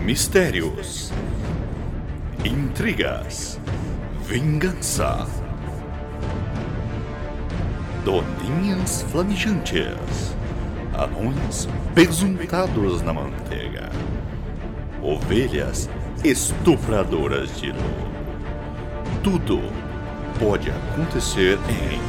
Mistérios, intrigas, vingança, doninhas flamijantes, anões pesuntados na manteiga, ovelhas estupradoras de lobo. Tudo pode acontecer em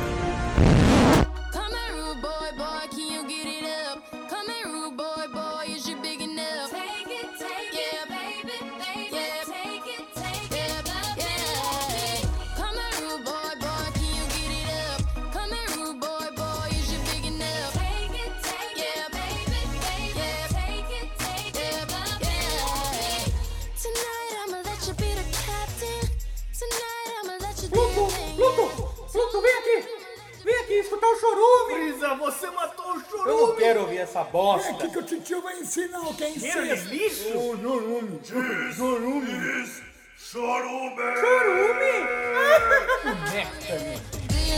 escutar o chorume! Brisa, você matou o chorume! Eu não quero ouvir essa bosta! É aqui que o titio vai ensinar o que é Cheiro de incesto. lixo? Chorume! Chorume! Chorume? Conecta-me!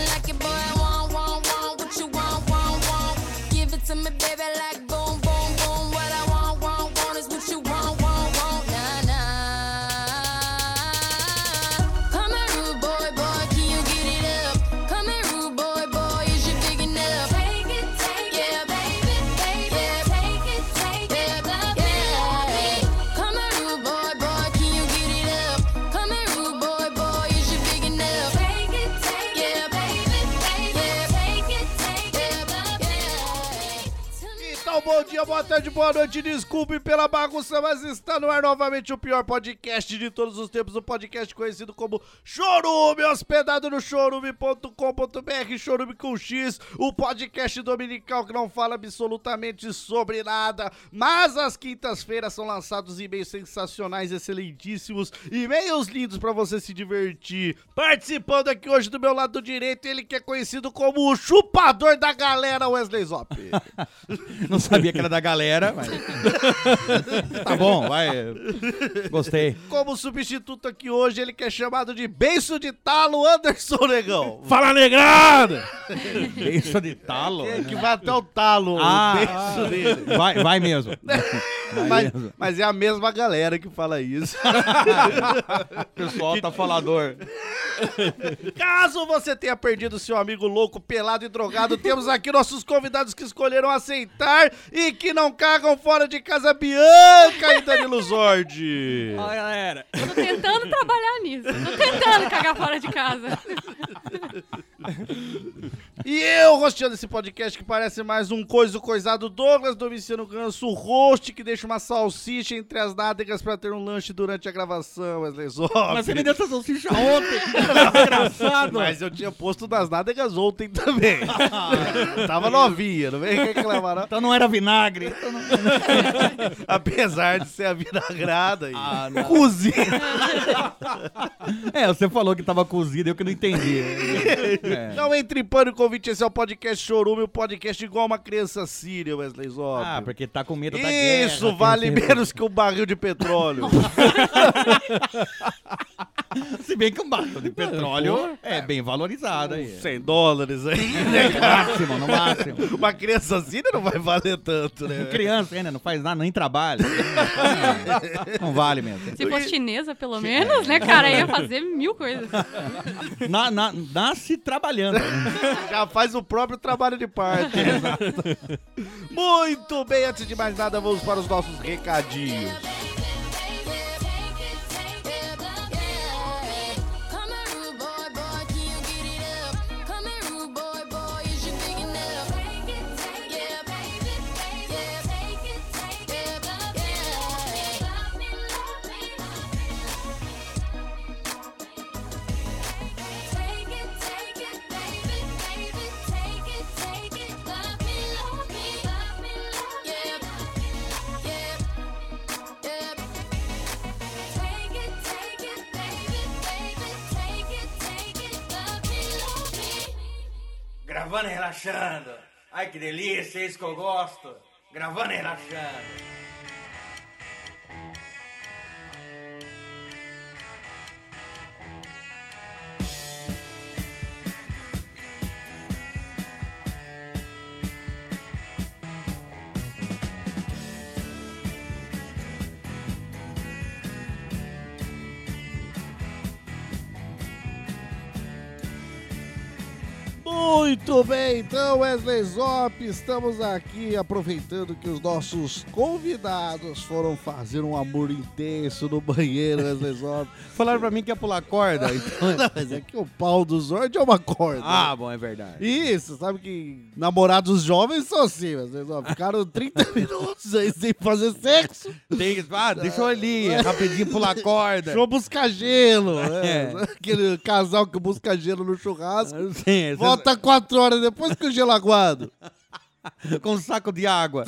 Bom dia, boa tarde, boa noite, desculpe pela bagunça, mas está no ar novamente o pior podcast de todos os tempos, o podcast conhecido como Chorume, hospedado no chorume.com.br, Chorume com X, o podcast dominical que não fala absolutamente sobre nada, mas às quintas-feiras são lançados e-mails sensacionais, excelentíssimos, e-mails lindos pra você se divertir. Participando aqui hoje do meu lado direito, ele que é conhecido como o chupador da galera, Wesley Zop. Não sabia que era da galera, mas... Tá bom, vai. Gostei. Como substituto aqui hoje, ele que é chamado de beiço de talo, Anderson Negão. Fala, negrada! Beijo de talo. É que vai até o talo, o beiço dele. Vai mesmo. Mas é a mesma galera que fala isso. O pessoal tá falador. Caso você tenha perdido seu amigo louco, pelado e drogado, temos aqui nossos convidados que escolheram aceitar e que não cagam fora de casa, Bianca e Danilo Zordi. Fala, galera. Eu tô tentando trabalhar nisso. Tô tentando cagar fora de casa. E eu, rosteando esse podcast que parece mais um coisado, Douglas Domiciano Ganso, o host que deixa uma salsicha entre as nádegas pra ter um lanche durante a gravação, Wesley Zop. Mas você me deu essa salsicha ontem. Engraçado. Mas eu tinha posto nas nádegas ontem também. Tava novinha, não vem reclamar não. Então não era vinagre. Apesar de ser a vinagrada e cozida. Você falou que tava cozida, eu que não entendi. Não entre em pânico, convite, esse é o podcast Chorume, o podcast igual uma criança síria, Wesley Zop. Porque tá com medo da guerra. Isso vale menos que um barril de petróleo. Se bem que um barril de petróleo é bem valorizado aí. $100 aí. No máximo. Uma criança síria não vai valer tanto, né? Criança ainda não faz nada, nem trabalha. Não vale mesmo. Se fosse chinesa, pelo menos, né, cara? Ia fazer 1000 coisas. Nasce trabalhando. Já faz o próprio trabalho de parte. Muito bem, antes de mais nada, vamos para os nossos recadinhos. Gravando e relaxando. Ai, que delícia, é isso que eu gosto. Gravando e relaxando. Muito bem, então Wesley Zop, estamos aqui aproveitando que os nossos convidados foram fazer um amor intenso no banheiro, Wesley Zop. Falaram pra mim que ia pular corda. Então... Não, mas é que o pau do Zord é uma corda. Ah, bom, é verdade. Isso, sabe que namorados jovens são assim, Wesley Zop. Ficaram 30 minutos aí sem fazer sexo. Deixa eu ali, rapidinho pular corda. Deixa eu buscar gelo. É. Aquele casal que busca gelo no churrasco. Sim, Volta 4 horas depois que o gelo aguado. com um saco de água.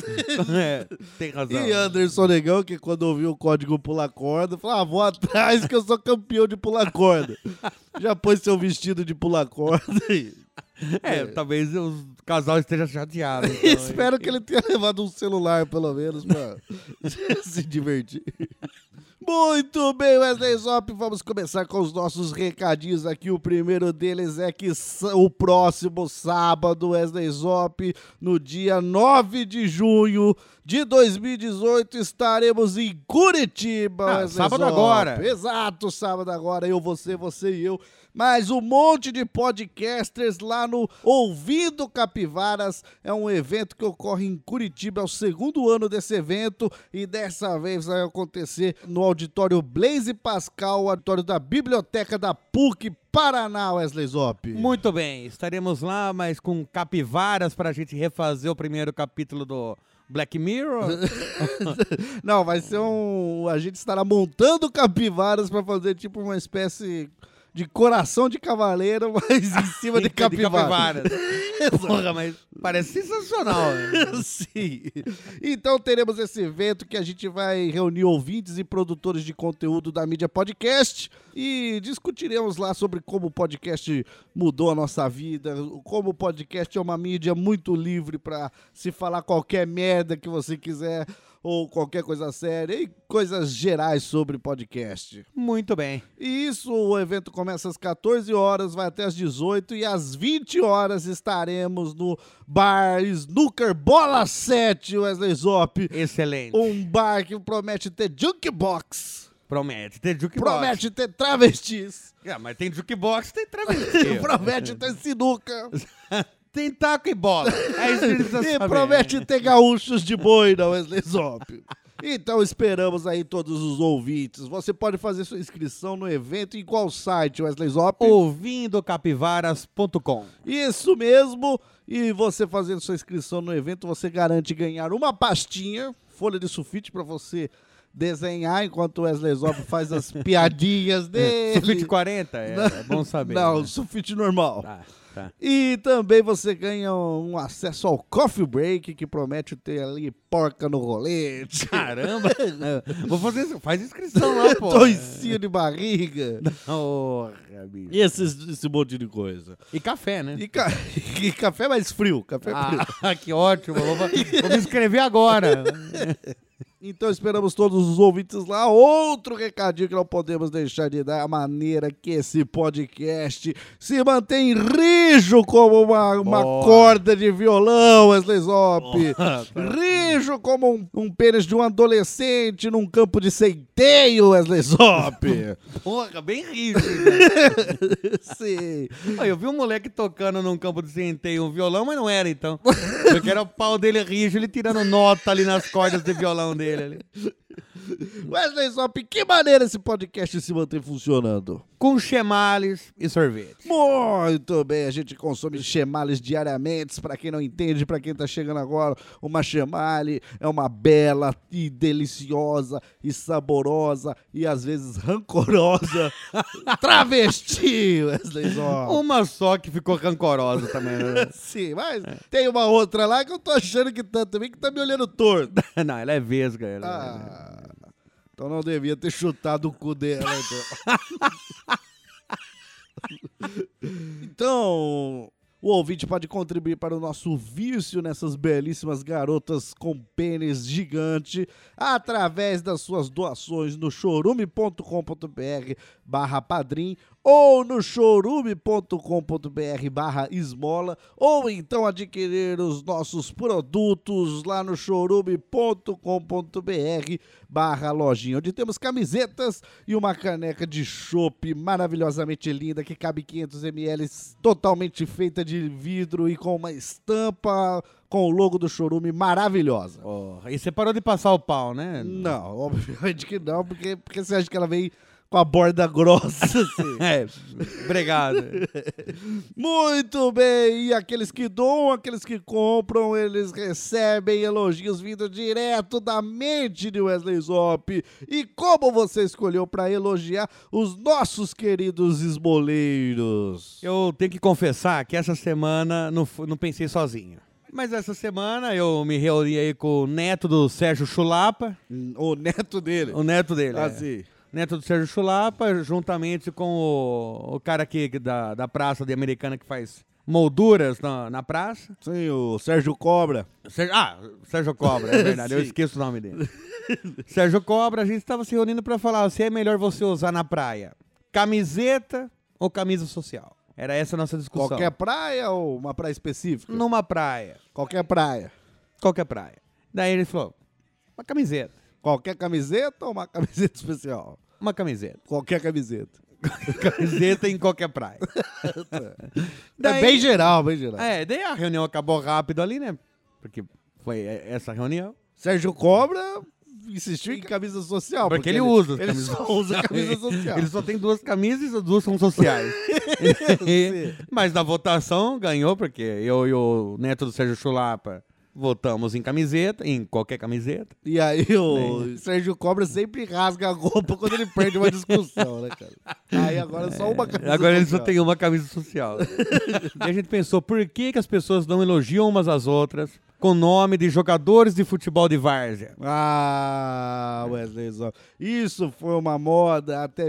Tem razão. E Anderson Negão, que quando ouviu o código pular corda, falou, vou atrás que eu sou campeão de pular corda. Já pôs seu vestido de pular corda aí. Talvez o casal esteja chateado. Então, Espero que ele tenha levado um celular, pelo menos, pra se divertir. Muito bem, Wesley Zop, vamos começar com os nossos recadinhos aqui. O primeiro deles é que o próximo sábado, Wesley Zop, no dia 9 de junho de 2018, estaremos em Curitiba, Wesley sábado Zop. agora. Exato, sábado agora, você e eu. Mas um monte de podcasters lá no Ouvindo Capivaras. É um evento que ocorre em Curitiba, é o segundo ano desse evento e dessa vez vai acontecer no auditório Blaise Pascal, o auditório da Biblioteca da PUC Paraná, Wesley Zop. Muito bem, estaremos lá, mas com capivaras pra gente refazer o primeiro capítulo do Black Mirror? Não, vai ser a gente estará montando capivaras pra fazer tipo uma espécie de coração de cavaleiro, mas em cima de capivara. Porra, mas parece sensacional. Sim. Então teremos esse evento que a gente vai reunir ouvintes e produtores de conteúdo da mídia podcast e discutiremos lá sobre como o podcast mudou a nossa vida, como o podcast é uma mídia muito livre para se falar qualquer merda que você quiser ou qualquer coisa séria e coisas gerais sobre podcast. Muito bem. E isso, o evento começa às 14 horas, vai até às 18 e às 20 horas estaremos no Bar Snooker Bola 7, Wesley Zop. Excelente. Um bar que promete ter jukebox. Promete ter jukebox. Promete ter travestis. Mas tem jukebox, tem travesti. Promete ter sinuca. Tem taco e bola. É isso que ele precisa E saber. promete ter gaúchos de boi na Wesley Zop. Então esperamos aí todos os ouvintes. Você pode fazer sua inscrição no evento em qual site, Wesley Zop? Ouvindocapivaras.com. Isso mesmo. E você fazendo sua inscrição no evento, você garante ganhar uma pastinha, folha de sulfite para você desenhar enquanto o Wesley Zop faz as piadinhas dele. Sulfite 40? É bom saber. Não, né? sulfite normal. Tá. E também você ganha um acesso ao Coffee Break, que promete ter ali porca no rolete. Caramba! Vou fazer isso. Faz inscrição lá, pô. Toicinho de barriga. Porra, bicho. E esse monte de coisa. E café, né? E café mais frio. Café frio. Que ótimo. Vou me inscrever agora. Então esperamos todos os ouvintes lá. Outro recadinho que não podemos deixar de dar, a maneira que esse podcast se mantém rijo como uma corda de violão, Wesley Zop. Rijo como um pênis de um adolescente num campo de centeio, Wesley Zop. Porra, bem rígido. Sim. Eu vi um moleque tocando num campo de centeio um violão, mas não era então. Porque era o pau dele rijo, ele tirando nota ali nas cordas de violão dele. Ali. Wesley Zop, que maneira esse podcast se mantém funcionando? Com chemales e sorvete. Muito bem, a gente consome chemales diariamente. Pra quem não entende, pra quem tá chegando agora, uma chemale é uma bela e deliciosa e saborosa e às vezes rancorosa travesti, Wesley Zop. Uma só que ficou rancorosa também, né? Sim, mas tem uma outra lá que eu tô achando que tá também, que tá me olhando torto. Não, ela é vesga. Então não devia ter chutado o cu dela, Então, o ouvinte pode contribuir para o nosso vício nessas belíssimas garotas com pênis gigante através das suas doações no chorume.com.br/padrim ou no chorume.com.br/esmola, ou então adquirir os nossos produtos lá no chorume.com.br/lojinha, onde temos camisetas e uma caneca de chopp maravilhosamente linda que cabe 500 ml, totalmente feita de vidro e com uma estampa com o logo do Chorume maravilhosa. E você parou de passar o pau, né? Não, obviamente que não, porque você acha que ela vem com a borda grossa, assim. Obrigado. Muito bem, e aqueles que doam, aqueles que compram, eles recebem elogios vindo direto da mente de Wesley Zop. E como você escolheu para elogiar os nossos queridos esmoleiros? Eu tenho que confessar que essa semana não pensei sozinho. Mas essa semana eu me reuni aí com o neto do Sérgio Chulapa. O neto dele. O neto dele, Assim. Neto do Sérgio Chulapa, juntamente com o cara aqui da Praça de Americana que faz molduras na praça. Sim, o Sérgio Cobra. Sérgio Cobra, é verdade, eu Sim. esqueço o nome dele. Sérgio Cobra, a gente estava se reunindo para falar se é melhor você usar na praia camiseta ou camisa social. Era essa a nossa discussão. Qualquer praia ou uma praia específica? Numa praia. Qualquer praia. Qualquer praia. Daí ele falou, uma camiseta. Qualquer camiseta ou uma camiseta especial? Uma camiseta. Qualquer camiseta. Camiseta em qualquer praia. É bem geral, bem geral. Daí a reunião acabou rápido ali, né? Porque foi essa reunião. Sérgio Cobra insistiu em camisa social. Porque ele usa as ele camisas só usa camisa social. Ele só tem 2 camisas e as 2 são sociais. Mas na votação ganhou, porque eu e o neto do Sérgio Chulapa votamos em camiseta, em qualquer camiseta. E aí o Sérgio Cobra sempre rasga a roupa quando ele perde uma discussão, né, cara? Aí agora só uma camisa Agora ele social. só tem uma camisa social. E a gente pensou, por que as pessoas não elogiam umas às outras com o nome de jogadores de futebol de várzea? Ah, Wesley Zop. Isso foi uma moda até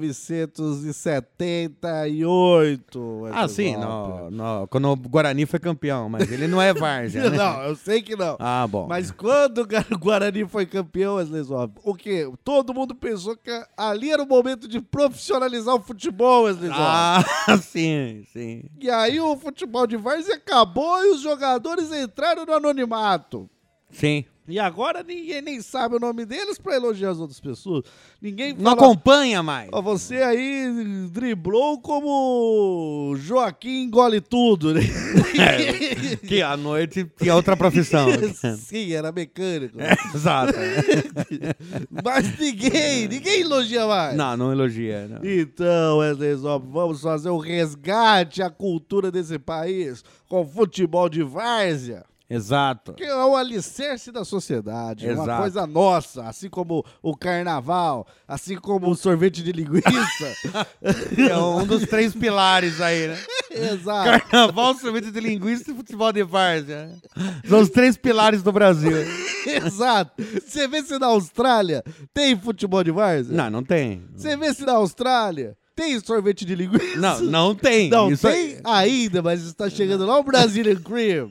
1978. Wesley Sim, Zop. quando o Guarani foi campeão, mas ele não é várzea, né? Não, eu sei que não. Ah, bom. Mas quando o Guarani foi campeão, Wesley Zop, o quê? Todo mundo pensou que ali era o momento de profissionalizar o futebol, Wesley Zop. Sim. E aí o futebol de várzea acabou e os jogadores entraram no anonimato. Sim. E agora ninguém nem sabe o nome deles pra elogiar as outras pessoas. Ninguém Não fala... acompanha mais. Ó, você aí driblou como Joaquim engole tudo, né? Que à noite tinha outra profissão. Sim, era mecânico. Exato. Mas ninguém elogia mais. Não elogia. Não. Então, Wesley Zop, vamos fazer um resgate à cultura desse país com futebol de várzea. Exato. Que é o alicerce da sociedade, é uma Exato. coisa nossa, assim como o carnaval, assim como o sorvete de linguiça. É um dos 3 pilares aí, né? Exato. Carnaval, sorvete de linguiça e futebol de várzea. São os 3 pilares do Brasil. Exato. Você vê se na Austrália tem futebol de várzea? Não tem. Você vê se na Austrália tem sorvete de linguiça? Não tem. Não Isso tem ainda, mas está chegando lá o Brazilian Cream.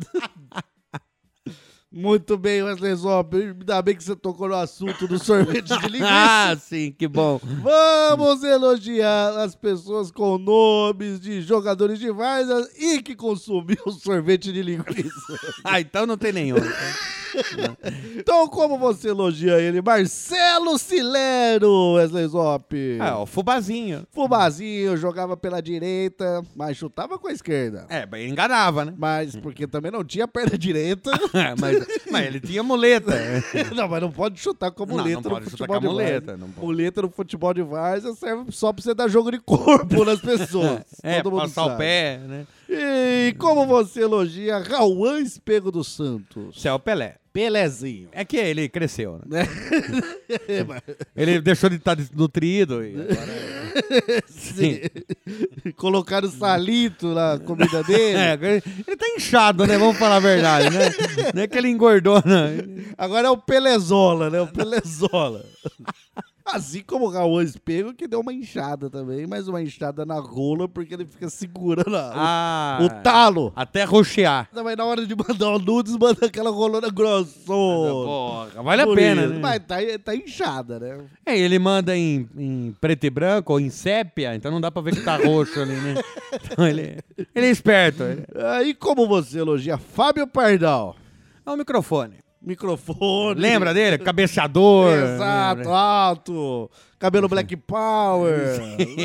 Muito bem, Wesley Zop. Ainda bem que você tocou no assunto do sorvete de linguiça. Sim, que bom. Vamos elogiar as pessoas com nomes de jogadores de várzea e que consumiu sorvete de linguiça. Então não tem nenhum. Então, como você elogia ele? Marcelo Silero, Wesley Zop. O Fubazinho. Fubazinho, jogava pela direita, mas chutava com a esquerda. Mas ele enganava, né? Mas porque também não tinha perna direita. Mas ele tinha muleta. Não, mas não pode chutar com a muleta não pode no chutar futebol com a de muleta, várzea. não pode. Muleta no futebol de várzea serve só pra você dar jogo de corpo nas pessoas. Todo mundo passar o sabe. pé, né? E como você elogia Rauan Espego dos Santos? Céu Pelé. Pelezinho. É que ele cresceu, né? Mas- Ele deixou de estar desnutrido e agora... Sim. Colocaram salito na comida dele. Ele tá inchado, né? Vamos falar a verdade, né? Não é que ele engordou, não. Agora é o Pelezola, né? O Pelezola. Assim como o Raul Espelho, que deu uma inchada também, mas uma inchada na rola, porque ele fica segurando o talo. Até roxear. Mas na hora de mandar o nudes, manda aquela rolona grossona. Porra, vale a pena, né? Mas tá inchada, né? Ele manda em preto e branco ou em sépia, então não dá pra ver que tá roxo ali, né? Então ele é esperto. E como você elogia Fábio Pardal? É o microfone. Microfone. Lembra dele? Cabeceador. Exato, lembra? alto. Cabelo Black Power.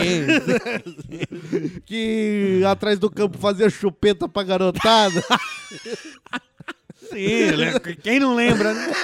Que atrás do campo fazia chupeta pra garotada. Sim, quem não lembra, né?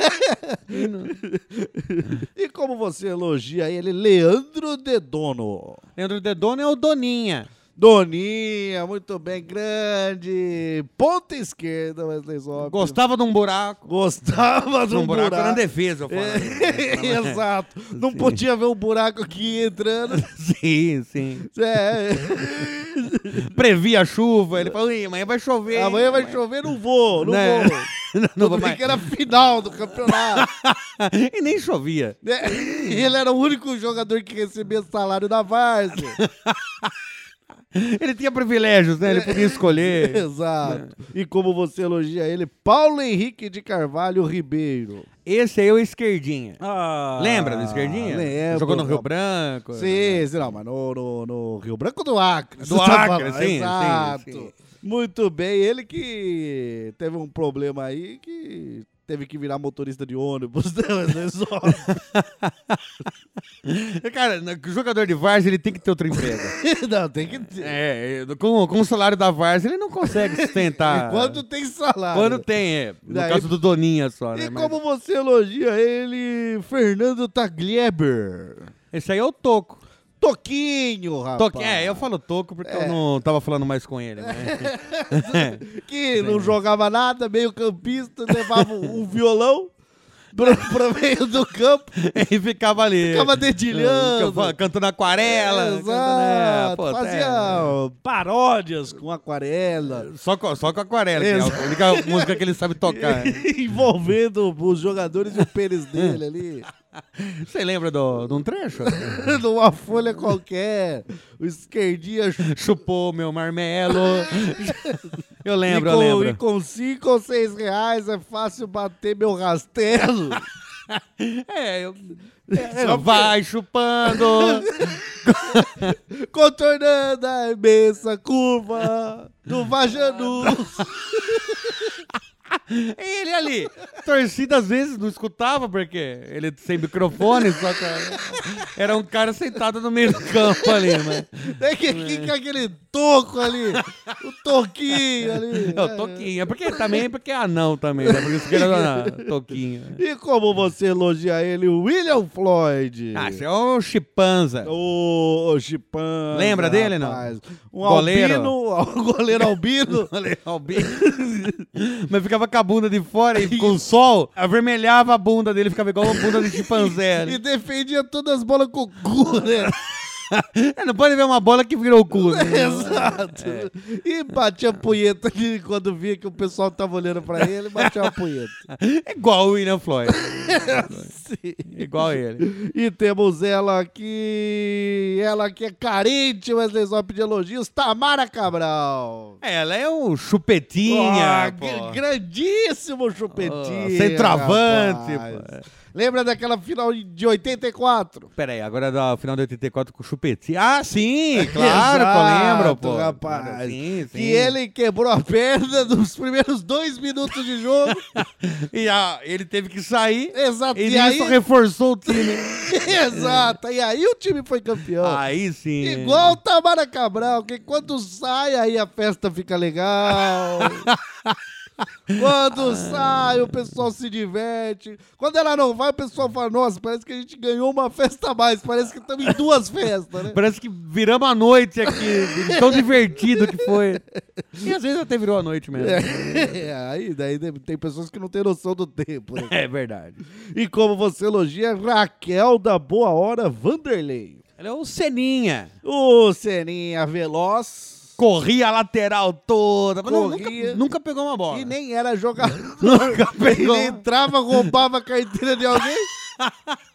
E como você elogia ele, Leandro Dedono? Leandro Dedono é o Doninha. Doninha, muito bem, grande. Ponta esquerda, Wesley Zop. Gostava de um buraco. Gostava de um buraco. Na defesa, eu falo. Exato. Não podia ver um buraco aqui entrando. Sim, sim. É. Previa a chuva, ele falou, amanhã vai chover. Amanhã vai chover, não vou. Não vou Porque mais. era final do campeonato. E nem chovia. Ele era o único jogador que recebia salário da Várzea. Ele tinha privilégios, né? Ele podia escolher. Exato. E como você elogia ele, Paulo Henrique de Carvalho Ribeiro. Esse aí é o Esquerdinha. Lembra do Esquerdinha? Lembro. Jogou no Rio Branco. Sim, não, mas no Rio Branco do Acre. Do Acre, sim. Exato. Sim. Muito bem, ele que teve um problema aí que teve que virar motorista de ônibus. Cara, o jogador de várzea, ele tem que ter outro emprego. Não, tem que ter. Com o salário da várzea, ele não consegue sustentar. Quando tem salário. Quando tem, no Daí- caso do Doninha só, né? E Mas como você elogia ele, Fernando Taglieber. esse aí é o Toco. Toquinho, rapaz. Eu falo Toco porque eu não tava falando mais com ele, né? Que não jogava nada, meio campista, levava um violão pra meio do campo, E ficava ali. ficava dedilhando. Cantando aquarela. Exato. Cantando, Fazia paródias com aquarela. Só com aquarela, que é a única música que ele sabe tocar. Envolvendo os jogadores e o pênis dele ali. Você lembra de um trecho? Numa folha qualquer. O Esquerdinha Chupou meu marmelo. Eu lembro, E com 5 ou 6 reais é fácil bater meu rastelo. Vai chupando. Contornando a imensa curva do Vajanus. Ele ali, torcida às vezes não escutava, porque ele sem microfone, só que era um cara sentado no meio do campo ali, mas... Tem que aquele toco ali, o toquinho ali. É o Toquinho, porque é anão também, né? Por isso que ele era Toquinho. E como você elogia ele, William Floyd? Esse é o Chipanza. O Chipanza. Lembra dele, não? Um Goleiro. albino, goleiro albino. Mas ficava com a bunda de fora e com o sol, avermelhava a bunda dele, ficava igual uma bunda de chimpanzé. E defendia todas as bolas com o cu, né? Não pode ver uma bola que virou o cu. Né? Exato. E batia a punheta ali quando via que o pessoal tava olhando pra ele, batia uma punheta. É igual o William Floyd. Sim. Igual ele. E temos ela que é carente, Wesley Zop de elogios, Tamara Cabral. Ela é o chupetinha, Grandíssimo chupetinha. Centroavante, rapaz. pô. Lembra daquela final de 84? Pera aí, agora da final de 84 com o chupetinha. Ah, sim, claro que eu lembro, pô. Rapaz. Sim, sim. Que ele quebrou a perna nos primeiros 2 minutos de jogo. E ele teve que sair. Exato. E E aí... isso reforçou o time. Exato. E aí o time foi campeão. Aí sim. Igual o Tamara Cabral, que quando sai, aí a festa fica legal. Quando sai, o pessoal se diverte. Quando ela não vai, o pessoal fala, nossa, parece que a gente ganhou uma festa a mais. Parece que estamos em 2 festas, né? Parece que viramos a noite aqui, de tão divertido que foi. E às vezes até virou a noite mesmo. Aí daí tem pessoas que não têm noção do tempo. Né? É verdade. E como você elogia, Raquel da Boa Hora Vanderlei. Ela é o Seninha. O Seninha veloz. Corria a lateral toda. Mas Corria. nunca pegou uma bola. E nem era jogador. Nunca pegou. Ele entrava, roubava a carteira de alguém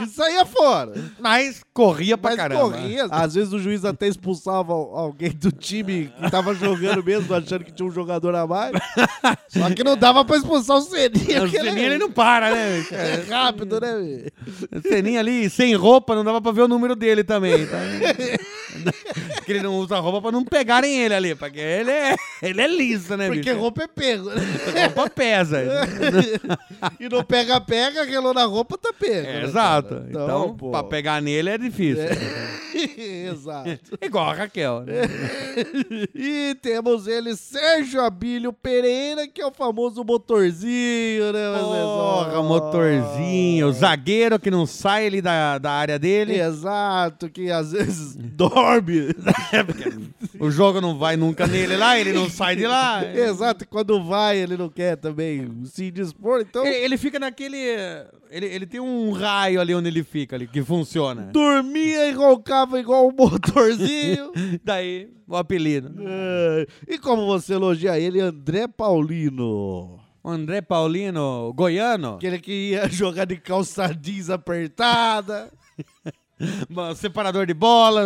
E saía fora. Mas corria pra Mas caramba. corria. Às vezes o juiz até expulsava alguém do time que tava jogando mesmo, achando que tinha um jogador a mais. Só que não dava pra expulsar o Seninha. O Seninha ele não para, né? bicho? É rápido, né, velho? O Seninha ali, sem roupa, não dava pra ver o número dele também, tá? Porque ele não usa roupa pra não pegarem ele ali, porque ele é liso, né, Porque bicho? roupa é pego, né? Roupa pesa. E não pega, relou na roupa, tá pego. É, né, exato. cara? Então, pô. pra pegar nele é difícil. Exato. Igual a Raquel, né? E temos ele, Sérgio Abílio Pereira, que é o famoso motorzinho, né? Porra, motorzinho, zagueiro que não sai ali da área dele. Exato, que às vezes dorme. O jogo não vai nunca nele lá, ele não sai de lá. Exato, e quando vai, ele não quer também se dispor, então... Ele fica naquele... Ele tem um raio ali onde ele fica, ali, que funciona. Dormia e roncava igual um motorzinho. Daí, o apelido. E como você elogia ele, André Paulino. O André Paulino, goiano, Aquele que ia jogar de calça jeans apertada. separador de bolas.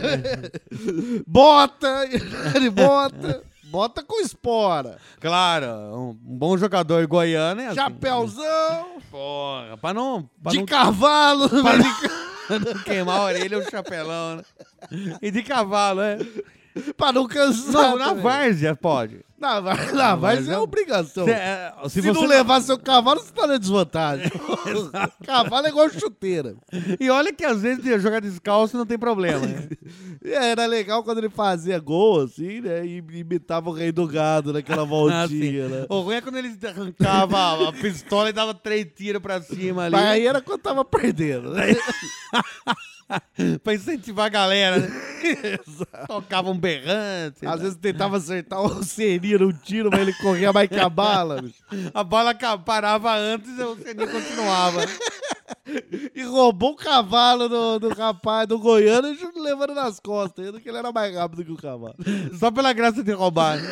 Bota, ele bota. Bota com espora. Claro, um bom jogador goiano é assim. Chapéuzão. Porra, pra não Cavalo. não queimar a orelha, o chapelão, né? E de cavalo, é. Pra não cansar. Não, na também. várzea pode. Na várzea é obrigação. Se Se você não levar seu cavalo, você tá na desvantagem. Cavalo é igual chuteira. E olha que às vezes jogar descalço não tem problema, né? E era legal quando ele fazia gol, assim, né? E imitava o rei do gado naquela voltinha, né? O ruim é quando ele arrancava a pistola e dava 3 tiros pra cima ali. Mas aí era quando tava perdendo, né? Pra incentivar a galera, né? Tocava um berrante. Às vezes tentava acertar o Seninha no tiro, mas ele corria mais que a bala, bicho. A bola parava antes e o Seninha continuava. E roubou o cavalo do rapaz, do goiano, e levando nas costas, ainda que ele era mais rápido que o cavalo. Só pela graça de roubar. Né?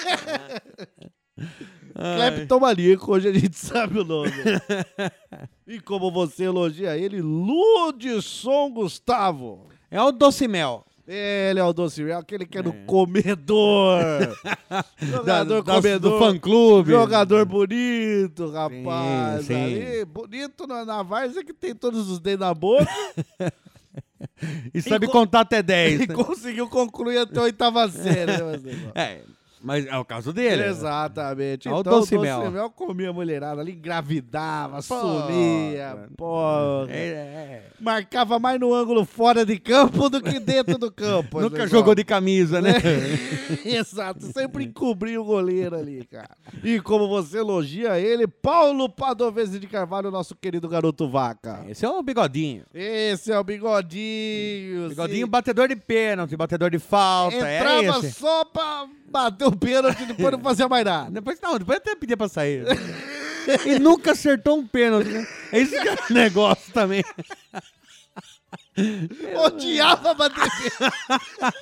Cleptomaníaco, hoje a gente sabe o nome. E como você elogia ele, Ludson Gustavo. É o Doce Mel. Ele é o Doce Real, aquele que é no comedor. Jogador comedor. Do fã-clube. Jogador bonito, rapaz. Sim. Ali, bonito na várzea que tem todos os dedos na boca. E sabe contar até 10. E né? conseguiu concluir até a 8ª série. Né, Mas é o caso dele. Exatamente. É o Então, Doce o Mel. Doce Mel comia a mulherada ali, engravidava, sumia, porra. Marcava mais no ângulo fora de campo do que dentro do campo. Nunca jogou de camisa, né? Exato, sempre encobria o goleiro ali, cara. E como você elogia ele, Paulo Padovese de Carvalho, nosso querido garoto vaca. Esse é o Bigodinho. Esse é o Bigodinho. Bigodinho, sim. batedor de pênalti, batedor de falta. Entrava é esse. só pra bater o pênalti e depois não fazia mais nada. Depois até pedia pra sair. E nunca acertou um pênalti, né? É isso que é o negócio também. Odiava bater pênalti.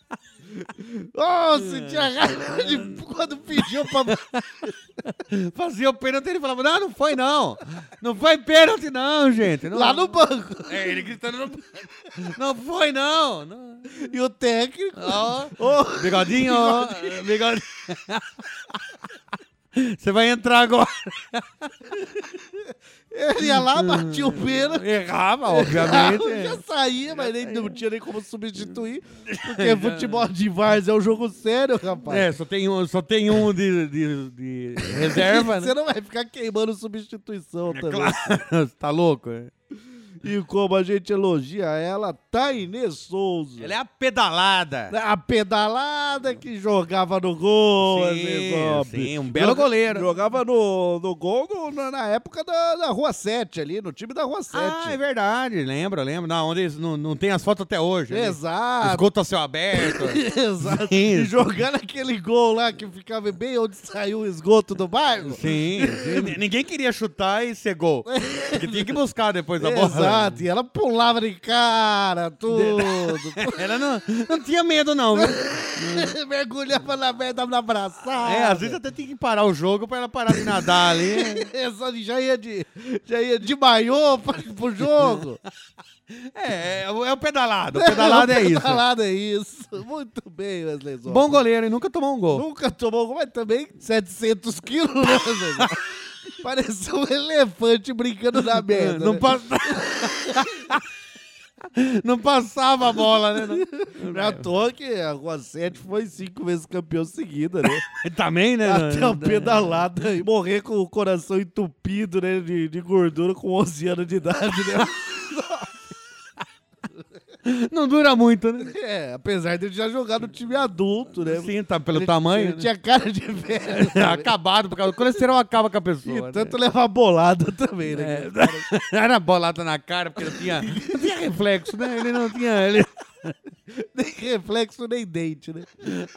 Nossa, tinha raiva de quando pediu pra... Fazia o pênalti e ele falava, não foi não. Não foi pênalti não, gente. Não. Lá no banco. É, ele gritando no banco. Não foi não. E o técnico... Bigodinho, bigodinho. Você vai entrar agora. Ele ia lá, batia o pênalti. Errava, obviamente. Já saía, mas nem, não tinha nem como substituir. Porque futebol de várzea é um jogo sério, rapaz. É, só tem um de reserva, né? Você não vai ficar queimando substituição também. Claro, você tá louco? É? E como a gente elogia ela, Tainê Souza. Ela é a pedalada. A pedalada que jogava no gol. Sim, um belo goleiro. Jogava no gol na época da Rua 7 ali, no time da Rua 7. Ah, é verdade, lembro. Não, onde não tem asfalto até hoje. Exato. Esgoto a céu aberto. Exato. Sim. E jogando aquele gol lá que ficava bem onde saiu o esgoto do bairro. Sim. Ninguém queria chutar e ser gol. Porque tinha que buscar depois a bola. Exato. Exato, e ela pulava de cara, tudo. Ela não tinha medo, não, viu? Mergulhava na merda na braçada. Às vezes até tem que parar o jogo pra ela parar de nadar ali. Já ia de maiô pro jogo. É o pedalado. O pedalado é isso. Pedalado é isso. Muito bem, Wesley Zop. Bom goleiro e nunca tomou um gol. Nunca tomou gol, mas também 700 quilos, né, Wesley Zop? Parecia um elefante brincando na merda. Não passava a bola, né? Não é à toa que a Rua 7 foi 5 vezes campeão seguida, né? Também, né? Até o pedalada e morrer com o coração entupido, né? De gordura com 11 anos de idade, né? Não dura muito, né? Apesar de ele já jogar no time adulto, né? Sim, tá pelo Ele tamanho. Tinha cara de velho. Acabado, porque o colesterol acaba com a pessoa. E né? tanto levar bolada também, né? Era bolada na cara, porque não tinha reflexo, né? Ele não tinha... Nem reflexo, nem dente, né?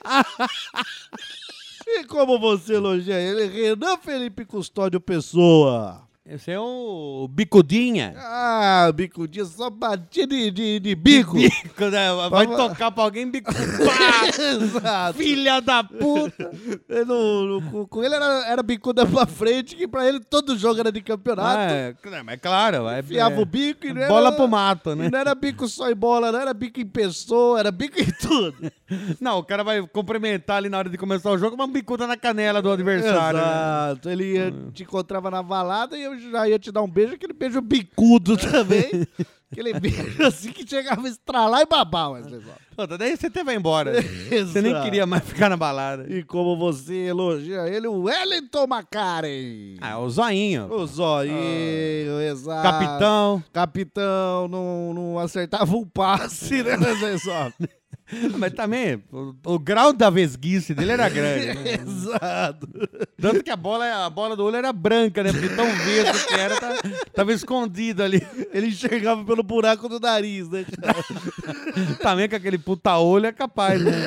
E como você elogia ele, Renan Felipe Custódio Pessoa. Esse é o Bicudinha. Ah, bicudinha, só batia de bico. Bico, né? Vai tocar pra alguém, bico. Pá! Exato. Filha da puta! Com ele era bicuda pra frente, que pra ele todo jogo era de campeonato. Mas claro. Enfiava o bico e não era... Bola pro mato, né? E não era bico só em bola, não era bico em pessoa, era bico em tudo. Não, o cara vai cumprimentar ali na hora de começar o jogo, uma bicuda na canela do adversário. Né? Exato. Ele te encontrava na balada e eu já ia te dar um beijo, aquele beijo bicudo também. Aquele beijo assim que chegava a estralar e babar, Wesley Zop. Puta, daí você até vai embora. Né? Você nem queria mais ficar na balada. E como você elogia ele, o Wellington Macaren. O zoinho. O Zóio, exato. Capitão, não acertava um passe, né, Wesley Zop? Mas também, o grau da vesguice dele era grande. Né? Exato. Tanto que a bola do olho era branca, né? Porque tão vesgo que era, tava escondido ali. Ele enxergava pelo buraco do nariz, né? Também com aquele puta olho é capaz, né?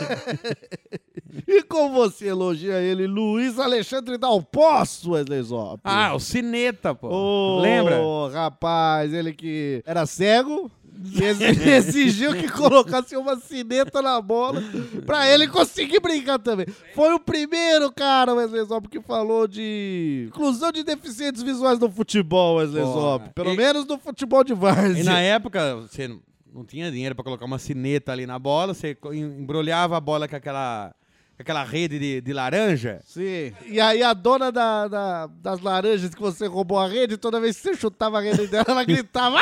E como você elogia ele, Luiz Alexandre Dal Poço, Wesley Zop? O Cineta, pô. Lembra? Rapaz, ele que era cego... Ele exigiu que colocasse uma cineta na bola pra ele conseguir brincar também. Foi o primeiro cara, Wesley Zop, que falou de inclusão de deficientes visuais no futebol, Wesley Zop. Pelo menos no futebol de várzea. E na época, você não tinha dinheiro pra colocar uma cineta ali na bola, você embrulhava a bola com aquela rede de laranja. Sim. E aí a dona das laranjas que você roubou a rede, toda vez que você chutava a rede dela, ela gritava...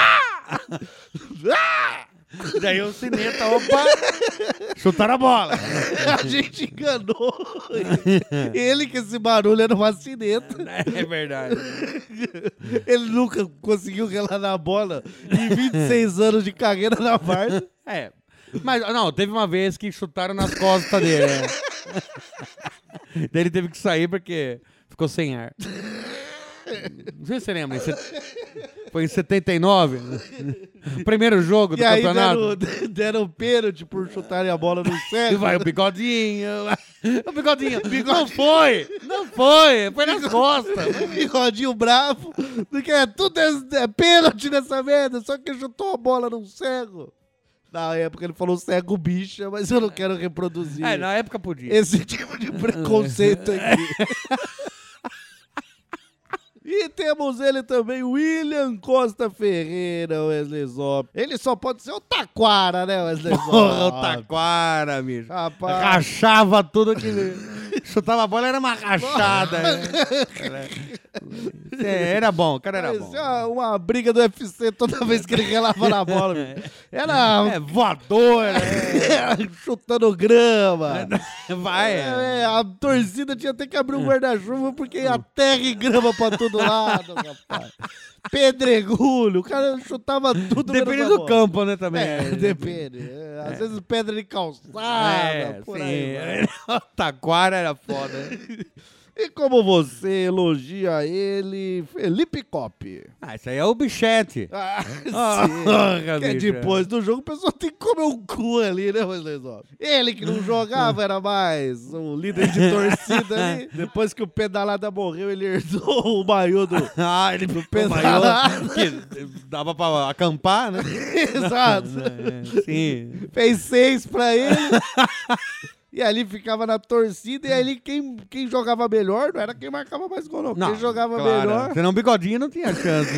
Daí o Cineta, opa, chutaram a bola. A gente enganou ele que esse barulho era uma cineta. É verdade. Ele nunca conseguiu relar na bola em 26 anos de carreira na Varsa. Mas não, teve uma vez que chutaram nas costas dele. Né? Daí ele teve que sair porque ficou sem ar. Não sei se você lembra. Foi em 79. Primeiro jogo do campeonato. Deram pênalti por chutarem a bola no E cego. vai o bigodinho. O bigodinho. Não foi. Foi nas costas. O bigodinho bravo. Porque tudo é pênalti nessa merda. Só que chutou a bola num cego. Na época ele falou cego bicha, mas eu não quero reproduzir. Na época podia. Esse tipo de preconceito aqui. E temos ele também, William Costa Ferreira, Wesley Zop. Ele só pode ser o Taquara, né, Wesley Zop? O Taquara, bicho. Rapaz. Rachava tudo que... Chutava a bola, era uma rachada. Era bom, o cara era bom. Uma briga do UFC toda vez que ele relava na bola. Era... voador. Era chutando grama. Vai. A torcida tinha até que abrir um guarda-chuva porque ia terra e grama pra todo lado, rapaz. Pedregulho, o cara chutava tudo. Depende do campo, né, também. Depende. Às vezes pedra de calçada, por aí. O Taquara era foda. E como você elogia ele, Felipe Coppi? Ah, isso aí é o bichete. Ah, porra, que bicho. depois do jogo o pessoal tem que comer um cu ali, né, Wesley Zop? Ele que não jogava era mais um líder de torcida ali. Depois que o Pedalada morreu, ele herdou o maiô do... Ah, ele Pedalada. que dava pra acampar, né? Exato. Sim. Fez 6 pra ele. E ali ficava na torcida, e ali quem jogava melhor não era quem marcava mais gol, não. Quem jogava melhor... Senão o Bigodinho não tinha chance.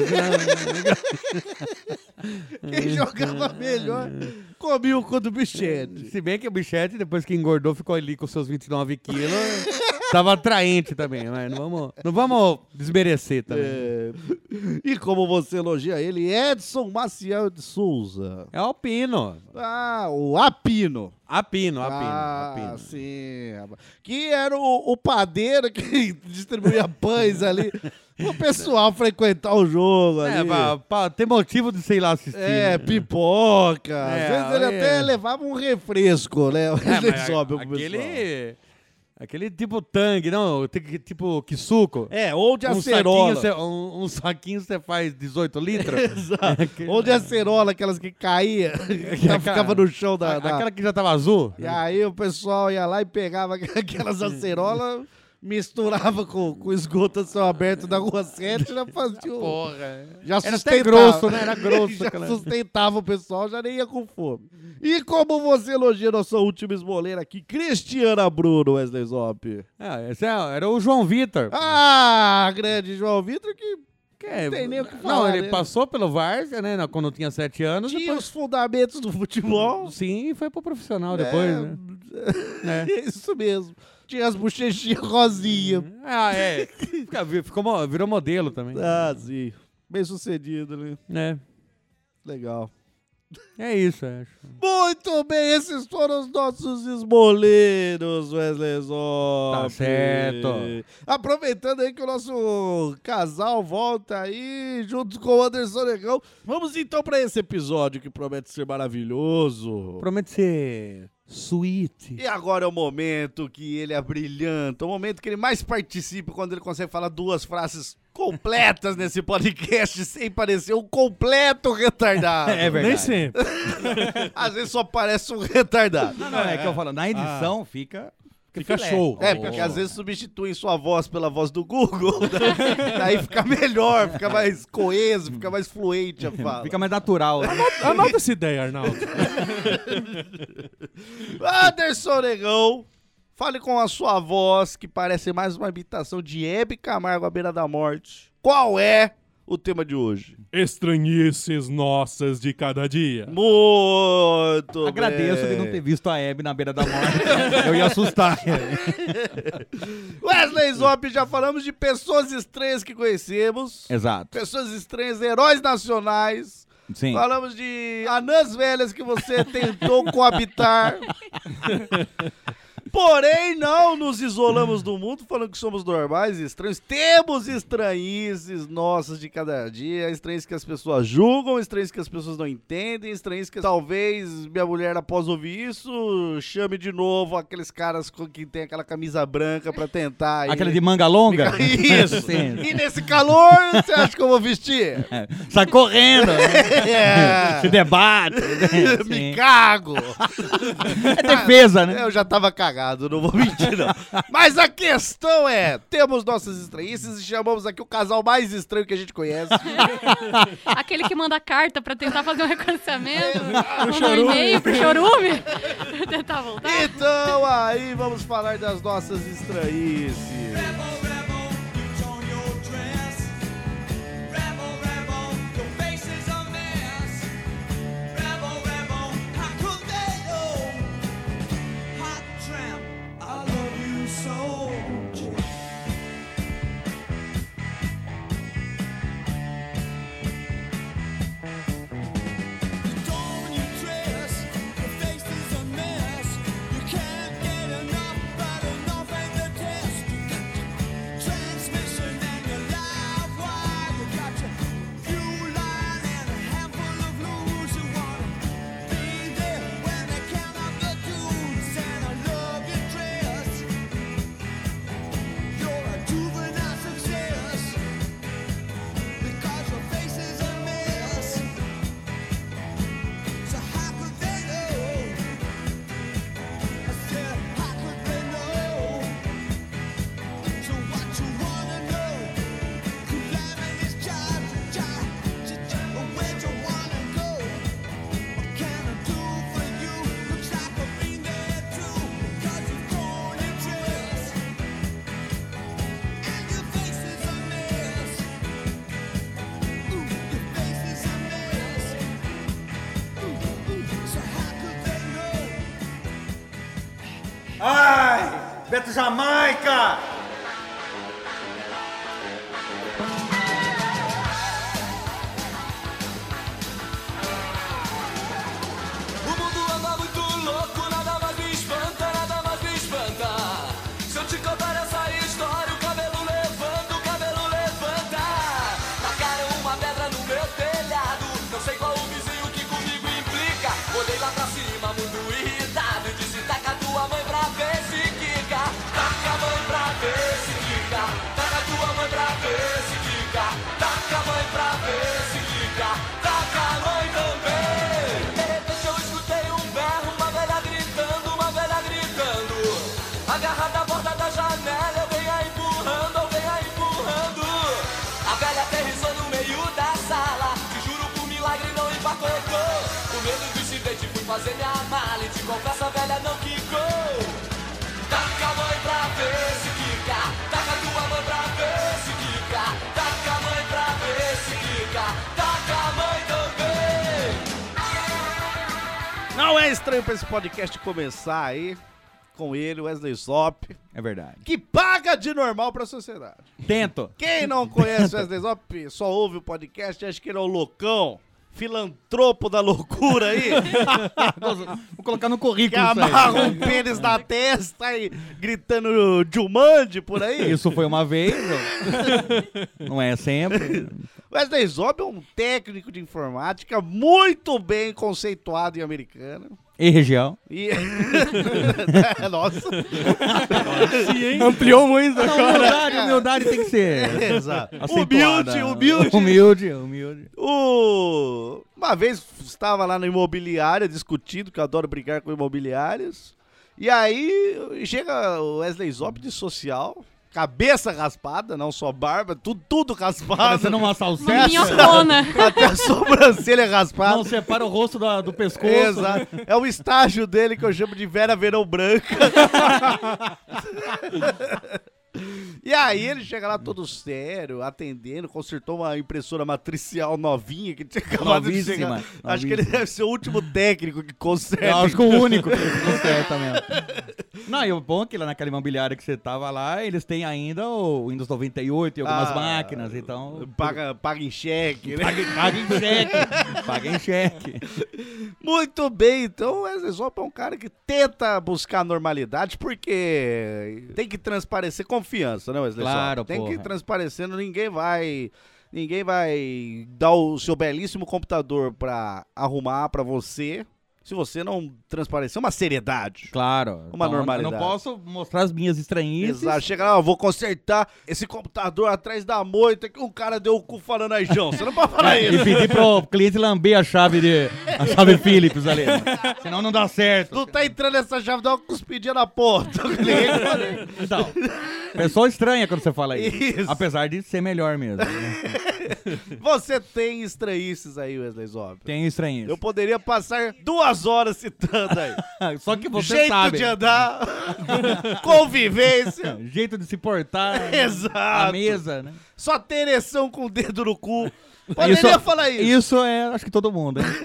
Quem jogava melhor comia o cu do bichete. Se bem que o bichete, depois que engordou, ficou ali com seus 29 quilos. Tava atraente também, mas não vamos desmerecer também. E como você elogia ele, Edson Maciel de Souza. É o Pino. Ah, o Apino. Apino. Sim. Que era o padeiro que distribuía pães ali. O pessoal frequentar o jogo ali. Pra ter motivo de, sei lá, assistir. Pipoca. Às vezes ele até levava um refresco, né? Aquele tipo tangue, não, tipo quisuco. Ou de acerola. Um saquinho você faz 18 litros. Exato. Ou de acerola, aquelas que caía, que ficava no chão da... Aquela que já tava azul. E aí o pessoal ia lá e pegava aquelas acerolas, misturava com esgoto a céu aberto da Rua 7 e já fazia o... Porra. Já era até grosso, né? Era grosso. Já sustentava o pessoal, já nem ia com fome. E como você elogia nossa última esmoleira aqui, Cristiana Bruno, Wesley Zop? Esse era o João Vitor. Ah, grande João Vitor que... Não tem nem o que falar. Não, ele passou pelo Várzea, né? Quando tinha 7 anos. Tinha os fundamentos do futebol. Sim, e foi pro profissional depois, né? Isso mesmo. Tinha as bochechinhas rosinhas. Virou modelo também. Ah, sim. Bem sucedido, né? Legal. É isso, acho. Muito bem, esses foram os nossos esmoleiros, Wesley Zop. Tá certo. Aproveitando aí que o nosso casal volta aí, junto com o Anderson Negão. Vamos então para esse episódio que promete ser maravilhoso. Promete ser sweet. E agora é o momento que ele abrilhanta, o momento que ele mais participa, quando ele consegue falar 2 frases completas nesse podcast sem parecer um completo retardado. É verdade. Nem sempre. Às vezes só parece um retardado. Não, é que eu falo, na edição fica show. Porque às vezes substituem sua voz pela voz do Google, daí fica melhor, fica mais coeso, fica mais fluente a fala. Fica mais natural. Anota essa ideia, Arnaldo. Anderson Negão, fale com a sua voz, que parece mais uma imitação de Hebe Camargo à beira da morte. Qual é o tema de hoje? Estranhices nossas de cada dia. Muito Agradeço bem. de não ter visto a Hebe na beira da morte. Eu ia assustar. Wesley Zop, já falamos de pessoas estranhas que conhecemos. Exato. Pessoas estranhas, heróis nacionais. Sim. Falamos de anãs velhas que você tentou coabitar. Porém, não nos isolamos do mundo falando que somos normais e estranhos. Temos estranhices nossas de cada dia, estranhices que as pessoas julgam, estranhices que as pessoas não entendem, estranhices que talvez minha mulher, após ouvir isso, chame de novo aqueles caras que tem aquela camisa branca pra tentar... Aquela de manga longa? Isso! Sim. E nesse calor, você acha que eu vou vestir? Sai correndo. Né? Se debate. Me cago! É defesa, né? Eu já tava cagado, não vou mentir não. Mas a questão é, temos nossas estranhices e chamamos aqui o casal mais estranho que a gente conhece. Aquele que manda carta pra tentar fazer um reconhecimento. Um e-mail pro chorume. Tentar voltar. Então aí vamos falar das nossas estranhices. Beto Jamaica! O mundo anda muito louco, nada mais me espanta, nada mais me espanta. Se eu te contar essa história, o cabelo levanta. Tacaram uma pedra no meu telhado, não sei qual o vizinho que comigo implica. Olhei lá pra cima, muito irritado, e disse: taca tua mãe pra ver se quica. Taca a mãe pra ver se quica. Taca tua mãe pra ver se quica. Taca a mãe pra ver se quica. Taca a mãe também. De repente eu escutei um berro, uma velha gritando. Agarrada à porta da janela, eu venho empurrando. A velha aterrissou no meio da sala, te juro por milagre não empacotou. Com medo do incidente fui fazer minha mala e te confesso a velha não quicou. Taca a mãe pra ver se quica. Taca a tua mãe pra ver se quica. Taca a mãe pra ver se quica. Taca a mãe também. Não é estranho pra esse podcast começar aí com ele, Wesley Zop, É verdade. que paga de normal pra sociedade. Tento. Quem não conhece o Wesley Zop, só ouve o podcast e acha que ele é o loucão, filantropo da loucura aí, Vou colocar no que currículo isso aí. amarra um pênis na testa e gritando Jumanji por aí. Isso foi uma vez, não é sempre. Wesley Zop é um técnico de informática muito bem conceituado em Americana. E região. E... Nossa. Ampliou muito. Humildade tem que ser Exato. acentuada. Humilde. Humilde. Uma vez estava lá na imobiliária discutindo, que eu adoro brigar com imobiliárias. E aí chega o Wesley Zop de social, cabeça raspada, não só barba, tudo raspado. Parecendo uma Uma salsicha. minhocona. Até a sobrancelha raspada. Não separa o rosto do pescoço. Exato. É o estágio dele que eu chamo de Vera Verão Branca. E aí ele chega lá todo sério, atendendo, consertou uma impressora matricial novinha que tinha acabado de chegar. Novíssima. Acho que ele deve ser o último técnico que conserta. Eu acho que o único que conserta mesmo. Não, e o bom é que lá naquela imobiliária que você tava lá, eles têm ainda o Windows 98 e algumas máquinas, então... Paga em cheque, né? Paga em cheque. Paga em cheque. Muito bem, então o Wesley Zop é um cara que tenta buscar normalidade, porque tem que transparecer confiança, né, Wesley Claro, Zop? Tem porra. que ir transparecendo, ninguém vai dar o seu belíssimo computador pra arrumar pra você, se você não transparecer uma seriedade. Claro. Uma normalidade. Eu não posso mostrar as minhas estranhices. Exato, chega lá, eu vou consertar esse computador atrás da moita que um cara deu o cu falando aí, João. Você não pode falar E isso. pedir pro cliente lamber a chave Philips ali. Senão não dá certo. Não tá entrando essa chave, dá uma cuspidinha na porta. O cliente fala, Então, pessoa estranha quando você fala isso. Isso. Apesar de ser melhor mesmo. você tem estranhices aí, Wesley Zop. Tem estranhice. Eu poderia passar 2 horas citando aí. Só que você Jeito sabe. de andar, convivência, Jeito de se portar. Exato. A mesa, né? só ter ereção com o dedo no cu. Poderia falar isso. Isso é, acho que todo mundo. Hein?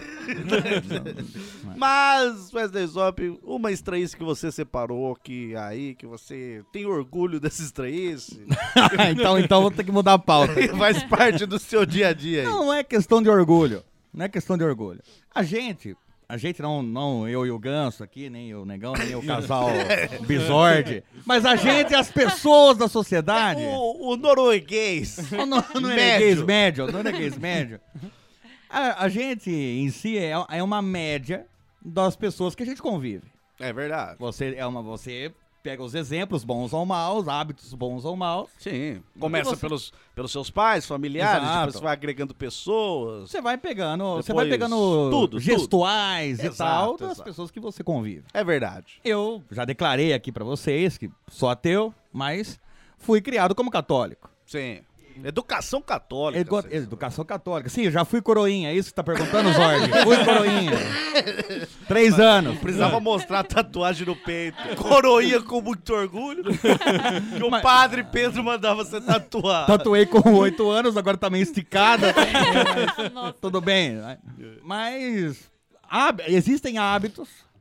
Mas, Wesley Zop, uma estranhice que você separou, que você tem orgulho dessa estranhice, então vou ter que mudar a pauta. que faz parte do seu dia a dia aí. Não é questão de orgulho. Não é questão de orgulho. A gente não eu e o Ganso aqui, nem o Negão, nem o casal Bizord, mas a gente e as pessoas da sociedade. O norueguês. O norueguês médio. A gente em si é uma média das pessoas que a gente convive. É verdade. Você pega os exemplos, bons ou maus, hábitos bons ou maus. Sim. Começa pelos seus pais, familiares, Exato. depois você vai agregando pessoas. Você vai pegando Depois, tudo. gestuais e Exato, tal das exato. pessoas que você convive. É verdade. Eu já declarei aqui pra vocês que sou ateu, mas fui criado como católico. Sim. Educação católica. Educação católica. Sim, eu já fui coroinha, é isso que tá perguntando, Zord? Fui coroinha. 3 anos. Precisava mostrar a tatuagem no peito. Coroinha com muito orgulho. Que o padre Pedro mandava você tatuar. Tatuei com 8 anos, agora tá meio esticada. Nossa. Tudo bem. Mas existem hábitos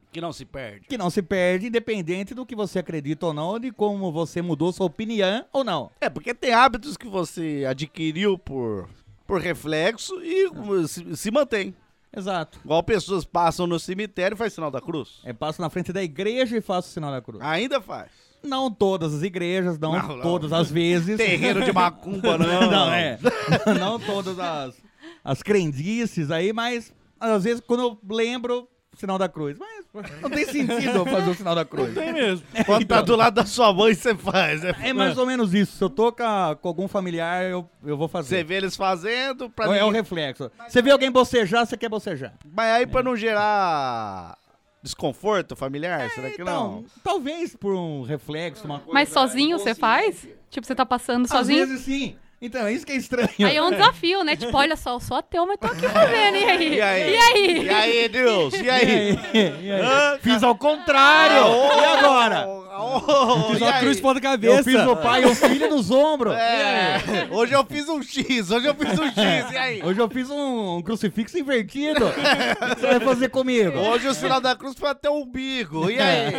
Que não se perde. Que não se perde, independente do que você acredita ou não, de como você mudou sua opinião ou não. É, porque tem hábitos que você adquiriu por reflexo e se mantém. Exato. Igual pessoas passam no cemitério e faz sinal da cruz. Passo na frente da igreja e faço o sinal da cruz. Ainda faz. Não todas as igrejas, não todas as vezes. Terreiro de macumba, não. Não todas as crendices aí, mas às vezes quando eu lembro, sinal da cruz. Mas não tem sentido eu fazer o sinal da cruz. Tem mesmo. Quando tá do lado da sua mãe, você faz. É mais ou menos isso. Se eu tô com algum familiar, eu vou fazer. Você vê eles fazendo pra É o reflexo. Você vê alguém bocejar, você quer bocejar. Mas aí pra não gerar desconforto familiar, será que não? Talvez por um reflexo, uma coisa. Mas sozinho você faz? Tipo, você tá passando Às sozinho? vezes sim. Então, é isso que é estranho. Aí é um desafio, né? Tipo, olha só, eu sou ateu, mas tô aqui fazendo. E aí? E aí? E aí? E aí, Deus? E aí? E aí? Fiz ao contrário. E agora? Fiz uma cruz de ponta cabeça. Eu fiz o pai e o filho nos ombros. Hoje eu fiz um X, e aí? Hoje eu fiz um crucifixo invertido. O que você vai fazer comigo? Hoje o sinal da cruz foi até o umbigo, e aí?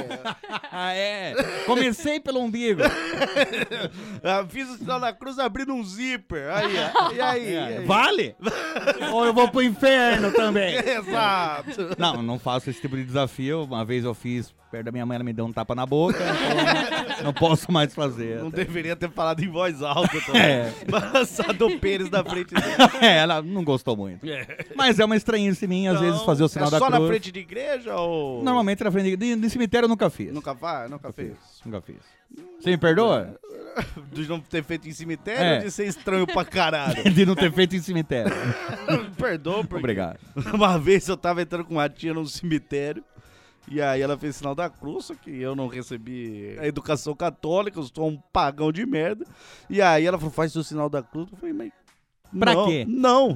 Comecei pelo umbigo. Fiz o sinal da cruz abrindo um zíper, e aí? Vale? Ou eu vou pro inferno também? Exato. Não faço esse tipo de desafio. Uma vez eu fiz perto da minha mãe, ela me deu um tapa na boca. Então não posso mais fazer. Não deveria ter falado em voz alta também. Balançado o pênis na frente dele. Ela não gostou muito. Mas é uma estranhice minha, às vezes, fazer o sinal da cruz. Só na frente de igreja ou... Normalmente na frente de cemitério eu nunca fiz. Nunca fez? Nunca fiz. Você me perdoa? De não ter feito em cemitério ou de ser estranho pra caralho? De não ter feito em cemitério. Me perdoa, porque... Obrigado. Uma vez eu tava entrando com uma tia num cemitério. E aí ela fez sinal da cruz, só que eu não recebi a educação católica, eu sou um pagão de merda. E aí ela falou, faz o sinal da cruz. Eu falei, mas... Pra não, quê? Não.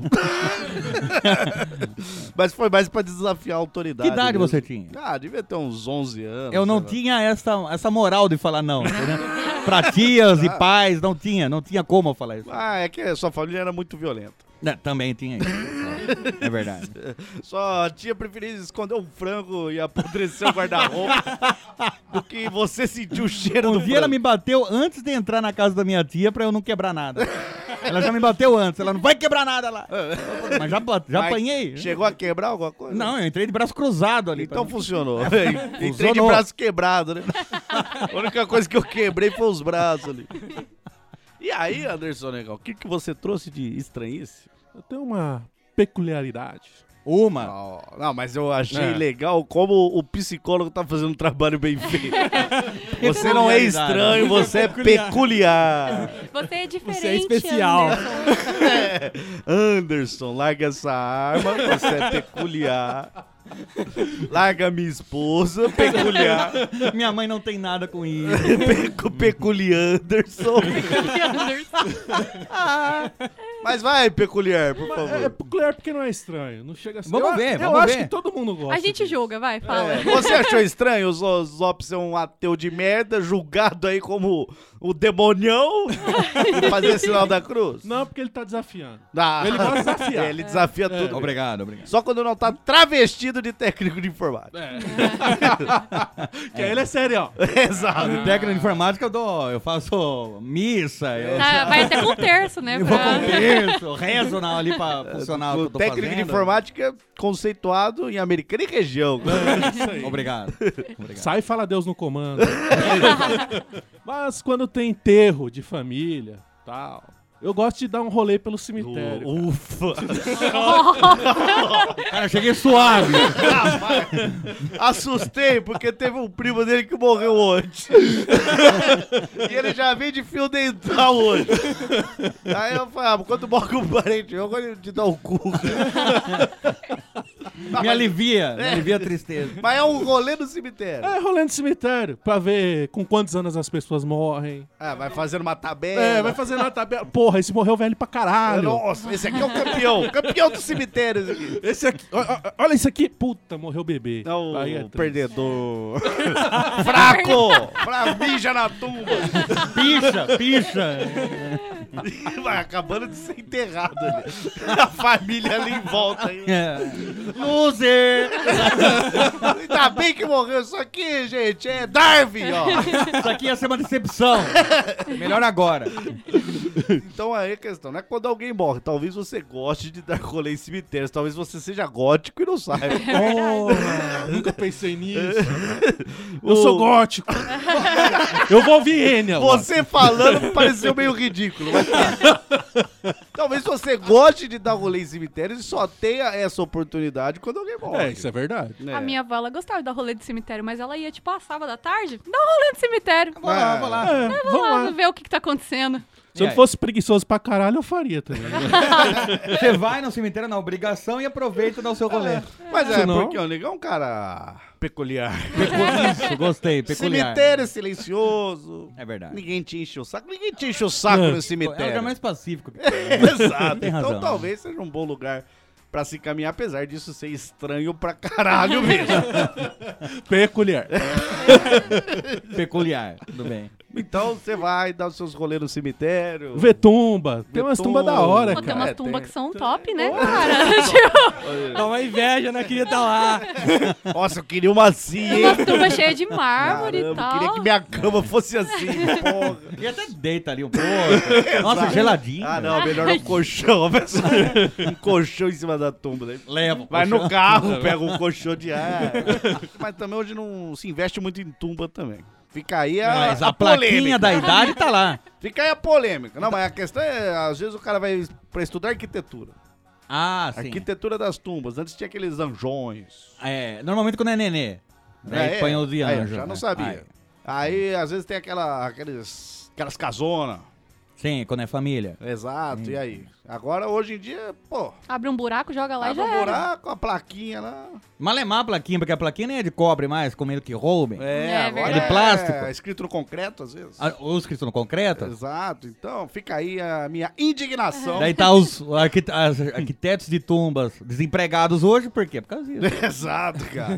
Mas foi mais pra desafiar a autoridade. Que idade mesmo. você tinha? Devia ter uns 11 anos. Eu não tinha essa moral de falar não, entendeu? Pra tias e pais, não tinha como eu falar isso. É que a sua família era muito violenta. Também tinha isso. É verdade. Sua tia preferia esconder um frango e apodrecer o guarda-roupa do que você sentir o cheiro do Um dia frango. ela me bateu antes de entrar na casa da minha tia pra eu não quebrar nada. Ela já me bateu antes, ela não vai quebrar nada lá. Mas já apanhei. Chegou a quebrar alguma coisa? Não, eu entrei de braço cruzado ali. Então funcionou. Entrei de Funcionou. braço quebrado, né? A única coisa que eu quebrei foi os braços ali. E aí, Anderson Negão, o que você trouxe de estranhice? Eu tenho uma peculiaridade. Não, mas eu achei legal como o psicólogo tá fazendo um trabalho bem feito. Você não é estranho, você é peculiar. Você é diferente, Você é especial. Anderson. Anderson, larga essa arma, você é peculiar. Larga minha esposa, peculiar. Minha mãe não tem nada com isso. Peculiar Anderson. Mas vai, peculiar, por favor. É peculiar porque não é estranho. Não chega a ser. Vamos ver, Eu vamos acho ver. que todo mundo gosta. A gente julga, vai, fala. Você achou estranho o Zop ser um ateu de merda, julgado aí como o demonião e fazer sinal da cruz? Não, porque ele tá desafiando. Ele gosta de desafiar. Ele desafia tudo. Obrigado. Só quando não tá travestido de técnico de informática. Que aí ele é sério, ó. Exato. Técnico de informática eu faço missa, eu Vai até com terço, né? vou com terço, rezo ali pra funcionar o que eu tô Técnico fazendo. de informática conceituado em Americana e região. Isso aí. Obrigado. Sai e fala Deus no comando. Mas quando tem enterro de família, tal, eu gosto de dar um rolê pelo cemitério. Ufa. Cara, cheguei suave. Assustei, porque teve um primo dele que morreu ontem. E ele já vem de fio dental hoje. Aí eu falei, quando morre um parente, eu gosto de dar o cu. Me alivia a tristeza. Mas é um rolê no cemitério. É, rolê no cemitério, pra ver com quantos anos as pessoas morrem. Vai fazendo uma tabela. Vai fazendo a tabela. Porra, esse morreu velho pra caralho. Nossa, esse aqui é o campeão. Campeão do cemitério, esse aqui. Esse aqui, olha isso aqui. Puta, morreu bebê. Não, Aí é o triste. perdedor. Fraco! Mija na tumba. Picha. Vai acabando de ser enterrado ali. A família ali em volta. Aí. Loser! Ainda bem que morreu isso aqui, gente. É Darwin, ó. Isso aqui ia ser uma decepção. Melhor agora. Então aí a questão, não é quando alguém morre. Talvez você goste de dar rolê em cemitérios. Talvez você seja gótico e não saiba. Nunca pensei nisso. Eu sou gótico. Eu vou ouvir Enya. Você falando me pareceu meio ridículo. Mas tá. Talvez você goste de dar rolê em cemitérios e só tenha essa oportunidade quando alguém morre. Isso é verdade. É. A minha avó, ela gostava de dar rolê de cemitério, mas ela ia, tipo, a sábado à tarde, dar um rolê de cemitério. Vou lá, vou lá. Vamos lá ver o que tá acontecendo. Se eu não fosse preguiçoso pra caralho, eu faria também. Você vai no cemitério na obrigação e aproveita e dá o seu rolê. Mas é, Senão- porque o negão é um cara peculiar. Isso, gostei, peculiar. Cemitério silencioso. É verdade. Ninguém te enche o saco. Ninguém te enche o saco Não. no É o cemitério. lugar mais pacífico. Exato. Tem Então razão. talvez seja um bom lugar pra se caminhar, apesar disso ser estranho pra caralho mesmo. Peculiar. Peculiar, tudo bem. Então você vai dar os seus rolês no cemitério. Vê tumba. Tem umas tumbas da hora, Pô, tem cara. umas É, tumbas tem. que são top, né, cara? Tipo, Dá uma inveja, né? Queria estar lá. Nossa, eu queria uma assim, hein? umas tumbas cheias de mármore e Caramba, tal. queria que minha cama fosse assim, porra. E até deita ali um pouco. Nossa, geladinho. Ah, não, melhor um colchão, pessoal. Um colchão em cima da tumba. Né? Leva. Vai no carro, pega um colchão de ar. Mas também hoje não se investe muito em tumba também. Fica aí Mas a a plaquinha polêmica. da idade tá lá. Fica aí a polêmica. Não, mas a questão é, às vezes o cara vai pra estudar arquitetura. Ah, sim. Arquitetura das tumbas. Antes tinha aqueles anjões. É, normalmente quando é nenê. Daí põe os de Aí, anjo. já não né? sabia. Aí, às vezes tem aquelas casonas. Sim, quando é família. Exato, e aí? Agora, hoje em dia, pô, Abre um buraco, joga lá abre e já um era. buraco, a plaquinha lá. Malemar a plaquinha, porque a plaquinha nem é de cobre mais, com medo que roubem. É agora verdade. De plástico. É escrito no concreto, às vezes. Ou escrito no concreto. Exato, então fica aí a minha indignação. Daí tá os arquitetos de tumbas desempregados hoje, por quê? Por causa disso. Exato, cara.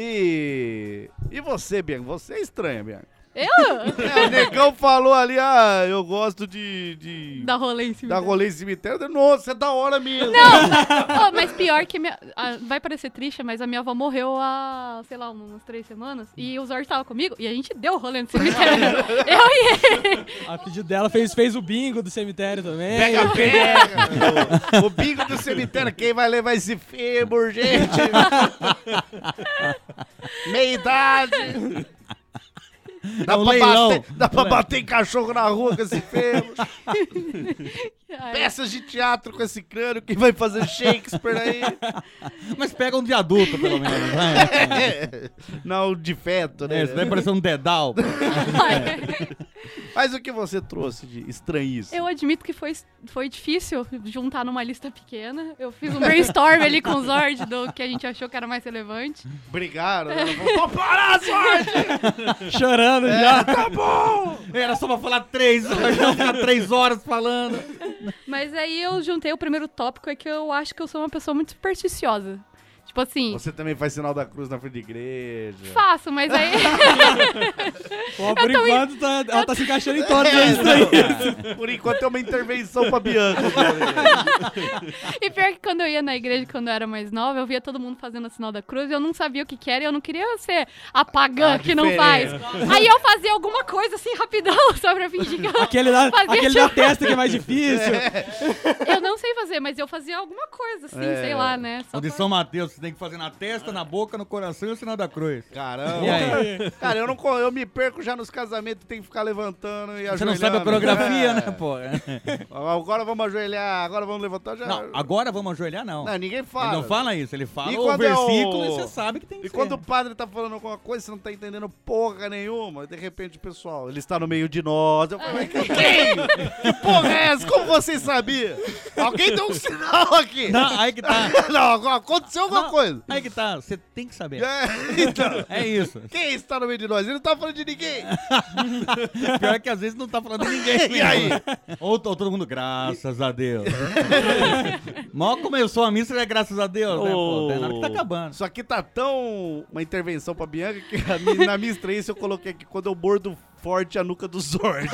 E você, Bianca? Você é estranha, Bianca. Eu? O negão falou ali, eu gosto de Dá rolê em cima. dar rolê em cemitério. Nossa, é da hora mesmo. Oh, mas pior que vai parecer triste, mas a minha avó morreu há, sei lá, umas 3 semanas. E o Zordi tava comigo e a gente deu rolê no cemitério. Eu e ele. A pedido dela fez o bingo do cemitério também. Pega. O bingo do cemitério, quem vai levar esse fêmur, gente? Meia idade. Dá pra bater em cachorro na rua com esse fêmur. Peças de teatro com esse crânio, quem vai fazer Shakespeare aí? Mas pega um de adulto, pelo menos. Vai. Não, de feto, né? Isso daí parece um dedal. Mas o que você trouxe de estranhice? Eu admito que foi difícil juntar numa lista pequena. Eu fiz um brainstorm ali com o Zord do que a gente achou que era mais relevante. Brigaram, né? Vamos parar, sorte! Chorando já. Tá bom! Era só pra falar 3 horas, não ficar 3 horas falando. Mas aí eu juntei o primeiro tópico, é que eu acho que eu sou uma pessoa muito supersticiosa. Tipo assim, Você também faz sinal da cruz na frente da igreja. faço, mas aí... Pô, por enquanto, ela tá se encaixando em todos eles aí. Por enquanto é uma intervenção pra Bianca. E pior que quando eu ia na igreja, quando eu era mais nova, eu via todo mundo fazendo o sinal da cruz e eu não sabia o que era e eu não queria ser a pagã que não faz. Aí eu fazia alguma coisa assim, rapidão, só pra fingir que eu Aquele da fazia. testa que é mais difícil. Eu não sei fazer, mas eu fazia alguma coisa assim, sei lá, né? Só O de pra- São Mateus, você tem que fazer na testa, na boca, no coração e o sinal da cruz. Caramba. E aí? Cara, eu me perco já nos casamentos, tem que ficar levantando e ajoelhando. Você não sabe a coreografia, É. né, pô? Agora vamos ajoelhar, agora vamos levantar já. Não, agora vamos ajoelhar, não. Não, ninguém fala. Ele não fala isso, ele fala E o quando é versículo o- e você sabe que tem que E ser. quando o padre tá falando alguma coisa, você não tá entendendo porra nenhuma, de repente, pessoal, ele está no meio de nós. Eu falei, quem? Que porra é essa? Como vocês sabiam? Alguém deu um sinal aqui. Não, aí que tá. Não, aconteceu alguma Não, coisa. Aí que tá, você tem que saber. Então, É isso. quem está no meio de nós? Ele não tá falando de ninguém. Pior que às vezes não tá falando de ninguém. E aí? Ou todo mundo, graças a Deus. Mal começou a missa, é graças a Deus, né, pô? Tem hora que tá acabando. Isso aqui tá tão uma intervenção pra Bianca que na minha estreia eu coloquei aqui, quando eu mordo forte a nuca do Zord.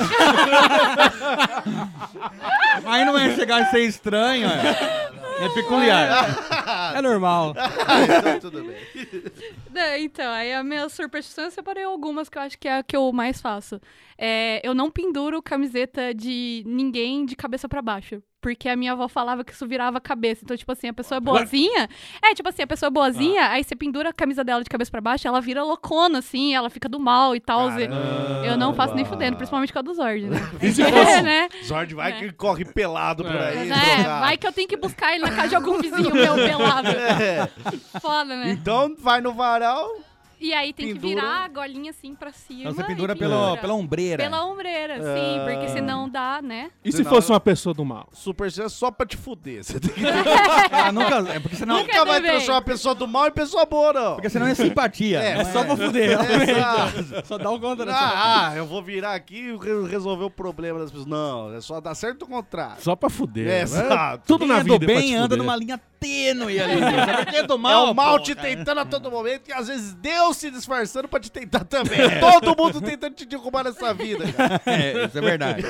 Aí não vai chegar a ser estranho, é peculiar. É normal. Então, tudo bem. Então, aí a minha superstição, eu separei algumas que eu acho que é a que eu mais faço. Eu não penduro camiseta de ninguém de cabeça pra baixo. Porque a minha avó falava que isso virava a cabeça. Então, tipo assim, a pessoa é boazinha. A pessoa é boazinha, aí você pendura a camisa dela de cabeça pra baixo, ela vira loucona, assim, ela fica do mal e tal. Eu não faço nem fudendo, principalmente com a do Zord, né? E se fosse né? Zord vai que corre pelado por aí. Vai que eu tenho que buscar ele na casa de algum vizinho meu pelado. Foda, né? Então, vai no varal. E aí tem pendura. que virar a golinha assim pra cima. Então você e pendura pela ombreira. Pela ombreira, sim, porque senão dá, né? E se fosse uma pessoa do mal? Superstição é só pra te fuder. Você tem que... Nunca, porque senão, Nunca vai também. transformar uma pessoa do mal em pessoa boa, não. porque senão é simpatia. É, só pra fuder. Exato. Só dá um contra dessa. Eu vou virar aqui e resolver o problema das pessoas. Não, é só dar certo o contrário. Só pra fuder. É, né? exato. Tudo Quem na é vida do é pra bem te anda fuder. numa linha tênue ali. Quem é do É mal, o mal pô, te cara. tentando a todo momento e às vezes Deus se disfarçando pra te tentar também. Todo mundo tentando te derrubar nessa vida, cara. Isso é verdade.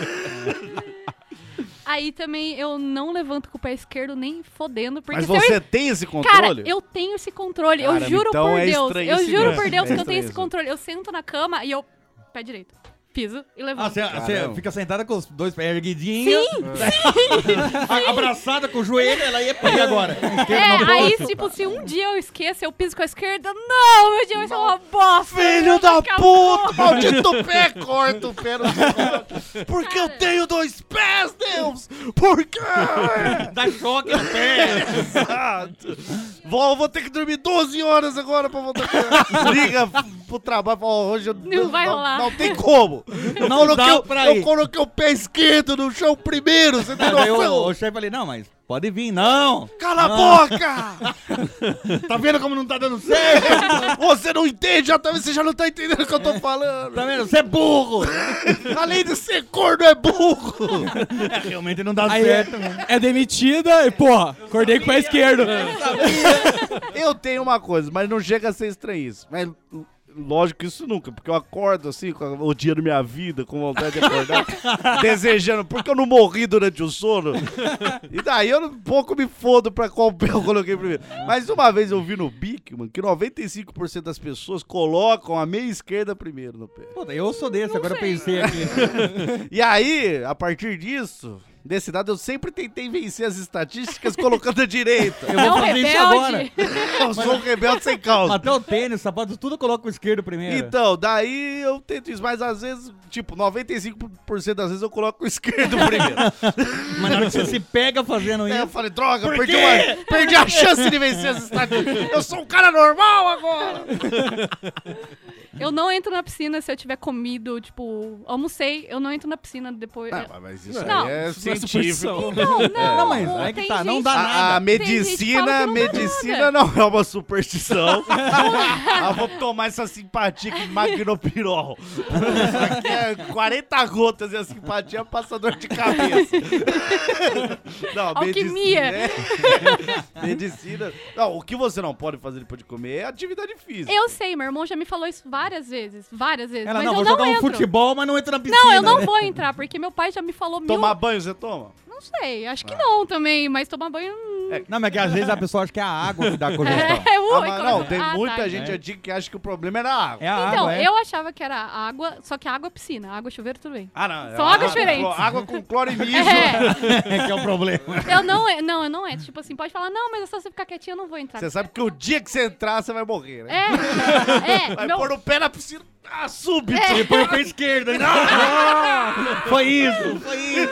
Aí também eu não levanto com o pé esquerdo nem fodendo, porque Mas se eu... você tem esse Cara, controle? eu tenho esse controle, Caramba, eu juro então por é Deus. estranho Eu esse juro mesmo. por Deus É que eu tenho esse estranho controle. Eu sento na cama e eu... Pé direito. Piso e levanto. Você fica sentada com os dois pés erguidinhos. Sim. Abraçada com o joelho, ela ia pra agora. Aí, tipo, se um dia eu esqueço, eu piso com a esquerda, não, meu dia vai ser uma bosta. Filho da puta, maldito pé, corta o pé no seu. Porque eu tenho 2 pés, Deus! Por quê? Dá choque no pé. Exato. Vou ter que dormir 12 horas agora pra voltar pra... Liga pro trabalho e fala, hoje eu Não vai rolar. Não tem como. Não dá pra ir. Eu coloquei o pé esquerdo no chão primeiro, você tem Aí noção? o chefe falei, não, mas pode vir, não. Cala a boca! Tá vendo como não tá dando certo? Você não entende, você já não tá entendendo o que eu tô falando. Tá vendo? Você é burro. Além de ser corno, é burro. Realmente não dá Aí certo. é demitida e, porra, acordei com o pé esquerdo. Eu tenho uma coisa, mas não chega a ser estranhice. Mas lógico que isso nunca, porque eu acordo assim, odiando minha vida, com vontade de acordar, desejando, porque eu não morri durante o sono. E daí eu um pouco me fodo pra qual pé eu coloquei primeiro. Mas uma vez eu vi no Bic, mano, que 95% das pessoas colocam a meia esquerda primeiro no pé. Puta, eu sou desse, agora eu sei. pensei aqui. E aí, a partir disso, desse dado, eu sempre tentei vencer as estatísticas colocando a direita. Eu vou fazer isso agora. Eu sou um rebelde sem causa. Até o tênis, sapato, tudo eu coloco o esquerdo primeiro. Então, daí eu tento isso, mas às vezes, tipo, 95% das vezes eu coloco o esquerdo primeiro. Mas na hora que você se pega fazendo Aí eu isso... falei, droga, perdi a chance de vencer as estatísticas. Eu sou um cara normal agora. Eu não entro na piscina se eu tiver comido, tipo, almocei, eu não entro na piscina depois. Mas isso Não, aí é isso não é científico. superstição. Não, mas aí que tem tá, não gente- dá nada. A Tem gente que fala medicina que não dá não é uma superstição. Vou tomar essa simpatia aqui, Magnopirol. Isso aqui é 40 gotas e a simpatia passa dor de cabeça. Não, Alquimia. Medicina. Não, o que você não pode fazer depois de comer é atividade física. Eu sei, meu irmão já me falou isso várias vezes. Ela, mas não, eu vou não jogar um entro. futebol, mas não entra na piscina. Não, eu não vou entrar, porque meu pai já me falou Tomar banho você toma? Não sei, acho que não também, mas tomar banho... Não, mas que às vezes a pessoa acha que é a água que dá congestão. Mas não, tem muita gente antiga que acha que o problema era a água. É a Então, água, é. eu achava que era água, só que água é piscina, água chuveiro tudo bem. Ah, não. São águas diferentes. Água com cloro e mijo. Que é o problema. Eu não entro. Tipo assim, pode falar, não, mas é só você ficar quietinho, eu não vou entrar. Você sabe que o dia que você entrar, você vai morrer, né? Vai Pôr o pé na piscina, súbito. E põe o pé esquerdo. Foi isso.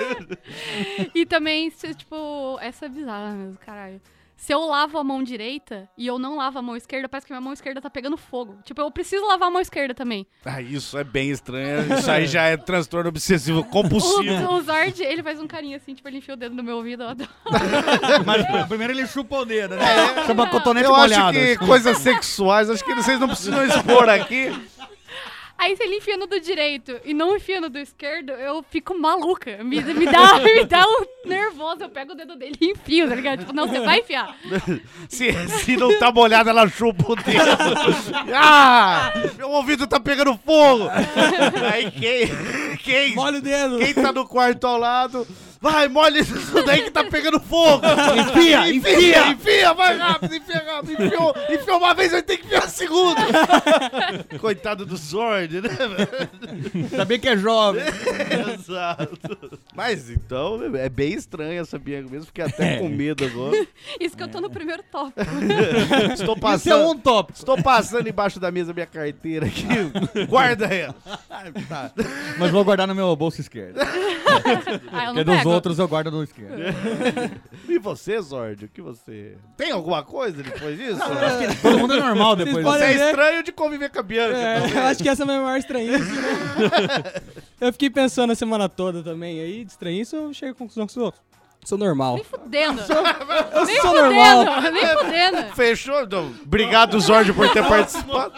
E também, tipo, essa é bizarra mesmo, caralho. Se eu lavo a mão direita e eu não lavo a mão esquerda, parece que minha mão esquerda tá pegando fogo. Tipo, eu preciso lavar a mão esquerda também. Isso é bem estranho. Isso aí já é transtorno obsessivo compulsivo. O Zord, ele faz um carinho assim, tipo, ele enfia o dedo no meu ouvido. Eu adoro. Mas primeiro ele chupa o dedo, né? Chama cotonete Eu acho molhado. que coisas sexuais, acho que vocês não precisam expor aqui. Aí se ele enfia no do direito e não enfia no do esquerdo, eu fico maluca. Me dá um nervoso. Eu pego o dedo dele e enfio, tá ligado? Tipo, não, você vai enfiar. Se não tá molhado, ela chupa o dedo. Meu ouvido tá pegando fogo. Aí quem Molha o dedo. Quem tá no quarto ao lado... Vai, molha isso daí que tá pegando fogo. Enfia, vai rápido, enfia rápido. Enfiou uma vez, vai ter que enfiar a segunda. Coitado do Zord, né? Ainda bem que é jovem. Exato. Mas então, é bem estranho essa Bianca mesmo, fiquei até com medo agora. Isso que eu tô no primeiro tópico. Estou Isso é um tópico. Estou passando embaixo da mesa minha carteira aqui. Guarda ela. Tá. Mas vou guardar no meu bolso esquerdo. Ah, eu Porque não dos pego. outros eu guardo no esquerdo. E você, Zord? O que você... Tem alguma coisa depois disso? Todo mundo é normal depois. Vocês Você podem é ver- estranho de conviver com a Bianca. talvez. Eu acho que essa é a minha maior estranhice, né? Eu fiquei pensando a semana toda também. Aí, de estranhice, eu cheguei à conclusão que sou normal. Nem fudendo. Eu Nem sou normal. fudendo. Nem fudendo. Fechou? Então, obrigado, Zord, por ter participado.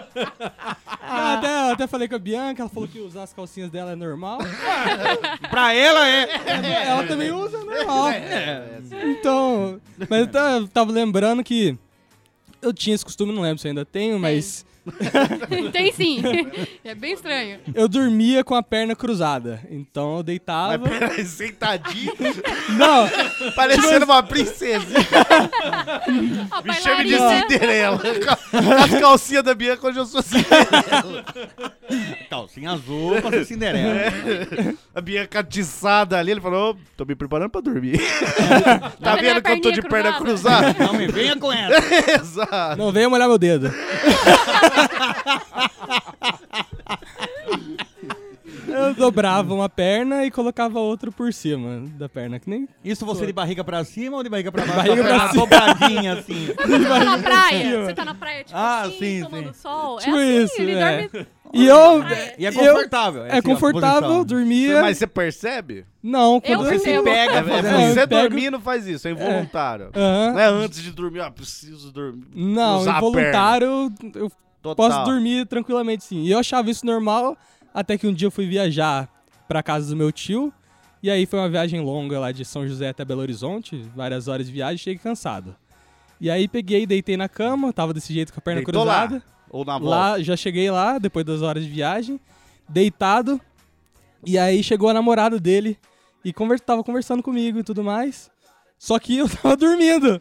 Até falei com a Bianca, ela falou que usar as calcinhas dela é normal. Pra ela é. Ela também usa, é normal. Então, mas eu tava lembrando que eu tinha esse costume, não lembro se eu ainda tenho, mas Tem sim. É bem estranho. eu dormia com a perna cruzada. Então eu deitava. Mas peraí, sentadinho, Não, parecendo uma princesinha. A Me chame de bailarina. Cinderela. As calcinhas da Bianca, hoje eu sou Cinderela. Calcinha azul pra ser Cinderela. A Bianca atiçada ali, ele falou, ô, tô me preparando pra dormir. Tá Cadê vendo a que eu tô de perninha perna cruzada? cruzada? Não me venha com essa. Exato. não venha molhar meu dedo. Eu dobrava uma perna e colocava outra por cima da perna, que nem Isso você de barriga pra cima ou de barriga pra baixo? Barriga pra Ah, cima. dobradinha assim. Você tá na praia. Você tá na praia, tipo Ah, assim, sim, tomando sim. sol. Tipo é assim, isso, ele é. dorme... E eu. E é confortável. É assim, ó, confortável, posição. dormia. Mas você percebe? Não, quando Eu percebo. Pega, É, É, você eu pego- dormindo faz isso, é involuntário. Aham. Não é antes de dormir, preciso dormir. Não, usar a involuntário, eu Total. posso dormir tranquilamente sim. E eu achava isso normal, até que um dia eu fui viajar pra casa do meu tio. E aí foi uma viagem longa lá de São José até Belo Horizonte, várias horas de viagem, cheguei cansado. E aí peguei, deitei na cama, tava desse jeito com a perna Deitou cruzada. lá? Ou na volta? Lá, já cheguei lá, depois das horas de viagem, deitado. E aí chegou a namorada dele e tava conversando comigo e tudo mais. Só que eu tava dormindo.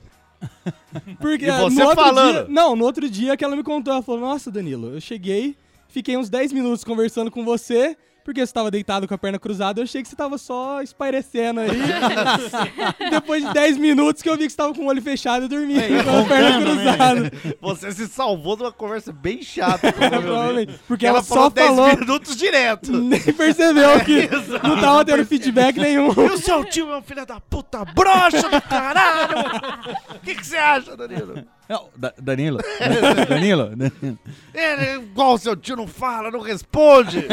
Porque E você no outro falando? dia, não, no outro dia que ela me contou, ela falou, nossa, Danilo, eu cheguei, fiquei uns 10 minutos conversando com você, porque você tava deitado com a perna cruzada, eu achei que você tava só espairecendo aí. Depois de 10 minutos que eu vi que você tava com o olho fechado e dormindo com a perna cruzada. Você se salvou de uma conversa bem chata, provavelmente. Provavelmente. Porque Ela ela falou só 10 falou, minutos direto. nem percebeu que não tava tendo feedback nenhum. E o seu tio é um filho da puta broxa do caralho! O que você acha, Danilo? Não, Danilo. Danilo. Ele é igual o seu tio, não fala, não responde.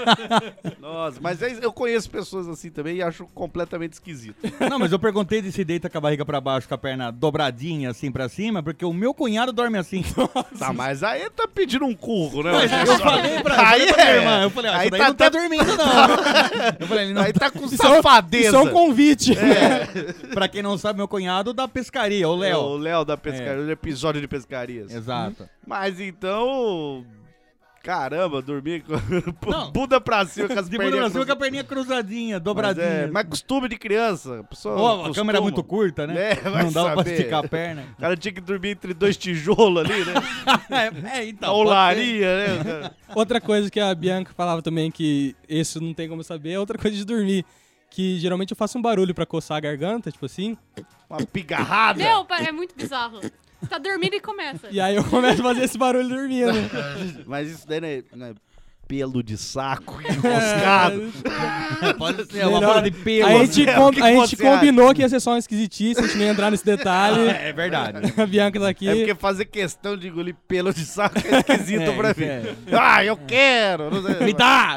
Nossa, mas eu conheço pessoas assim também e acho completamente esquisito. Não, mas eu perguntei de se deita com a barriga pra baixo, com a perna dobradinha assim pra cima, porque o meu cunhado dorme assim. Tá, mas aí tá pedindo um curro, né? Eu falei pra Aí minha é. irmã, eu falei, ó, Aí isso daí tá não tá até- dormindo não. Eu falei, ele não Aí tá com Isso safadeza. é um convite. Pra quem não sabe, meu cunhado da pescaria, o É, Léo. o Léo da pescaria, do episódio de pescarias. Exato. Mas então... Caramba, dormir com Não. bunda pra cima com as De bunda perninhas pra cima com a cruzadas. perninha cruzadinha, Mas dobradinha. mas costume de criança. A pessoa Ó, a costuma. câmera é muito curta, né? É, vai não dava pra saber. esticar a perna. O cara tinha que dormir entre dois tijolos ali, né? Então. A olaria, né? Outra coisa que a Bianca falava também, que isso não tem como saber, é outra coisa de dormir. Que geralmente eu faço um barulho pra coçar a garganta, tipo assim. Uma pigarrada. Meu, é muito bizarro. Tá dormindo e começa. E aí eu começo a fazer esse barulho dormindo. Mas isso daí não é pelo de saco enroscado. Pode ser uma bola de pelo. A gente, o que a gente você combinou que ia ser só uma esquisitice, a gente nem ia entrar nesse detalhe. É verdade. A Bianca tá aqui. É porque fazer questão de engolir pelo de saco é esquisito É, pra isso mim. é. Ah, eu quero! Não sei. Me dá!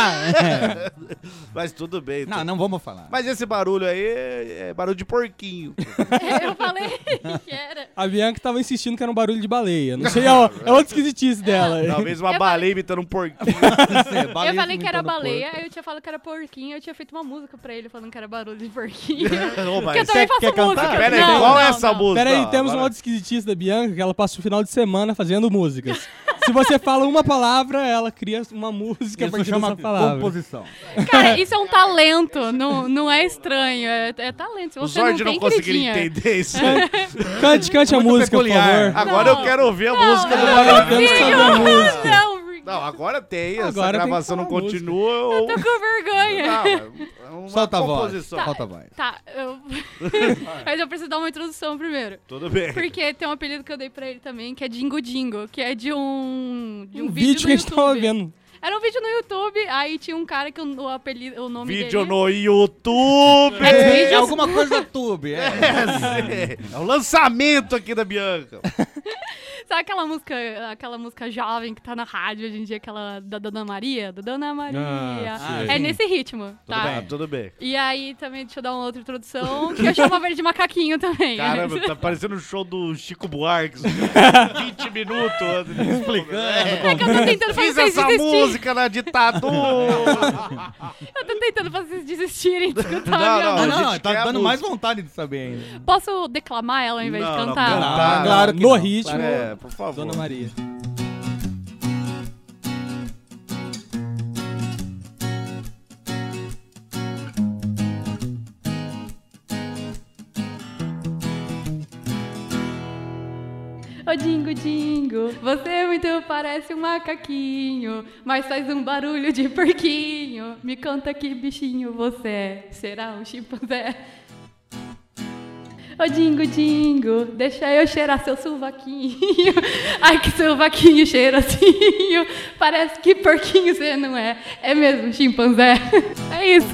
É. Mas tudo bem. então. Não, não vamos falar. Mas esse barulho aí é barulho de porquinho. Eu falei que era. A Bianca tava insistindo que era um barulho de baleia. Não sei, é outra esquisitice dela. Talvez uma Eu baleia imitando um porquinho. Eu falei que era baleia, aí eu tinha falado que era porquinho, eu tinha feito uma música pra ele falando que era barulho de porquinho. Porque eu também faço música. Pera aí, Não, qual é não, essa não. música? Pera aí, temos um Agora- outro esquisitista da Bianca, que ela passa o final de semana fazendo músicas. Se você fala uma palavra, ela cria uma música a Isso partir chama dessa palavra. composição. Cara, isso é um talento, não é estranho, é talento. Se O você Zord não não tem, conseguiria queridinha. entender isso. Cante a Muito música, peculiar. por favor. Agora eu quero ouvir a música do Agora Mario. temos que saber a música. Não, Não, agora tem. Essa Agora tem que gravação não falar a música. continua. eu tô com vergonha. Não, é uma Solta a voz. composição. Tá. Solta a voz. Tá, mas eu preciso dar uma introdução primeiro. Tudo bem. Porque tem um apelido que eu dei pra ele também, que é Dingo Dingo, que é de um Um vídeo vídeo no que a gente tava YouTube. vendo. Era um vídeo no YouTube, aí tinha um cara que o apelido, o nome Vídeo dele... no YouTube. É alguma coisa tube, é. É o lançamento aqui da Bianca. Sabe aquela música jovem que tá na rádio hoje em dia, aquela da Dona Maria? Da Dona Maria. Ah, É nesse ritmo, tá? Tudo bem. E aí também, deixa eu dar uma outra introdução, que eu chamava ele de macaquinho também. Caramba, tá parecendo um show do Chico Buarque. 20 minutos explicando. É que eu tô tentando fazer Fiz vocês essa desistirem. música na ditadura. Eu tô tentando fazer vocês desistirem de escutar Não, a minha não, Ah, música. não, gente tá quer a dando música. mais vontade de saber ainda. Posso declamar ela ao invés de Não, não, cantar? cantar. Claro que no não. ritmo, É, por favor. Dona Maria. Ô Dingo Dingo, você muito parece um macaquinho, mas faz um barulho de porquinho. Me conta que bichinho você é, será um chimpanzé? Ô Dingo Dingo, deixa eu cheirar seu sovaquinho. Ai que sovaquinho cheirosinho, parece que porquinho você não é, é mesmo um chimpanzé. É isso.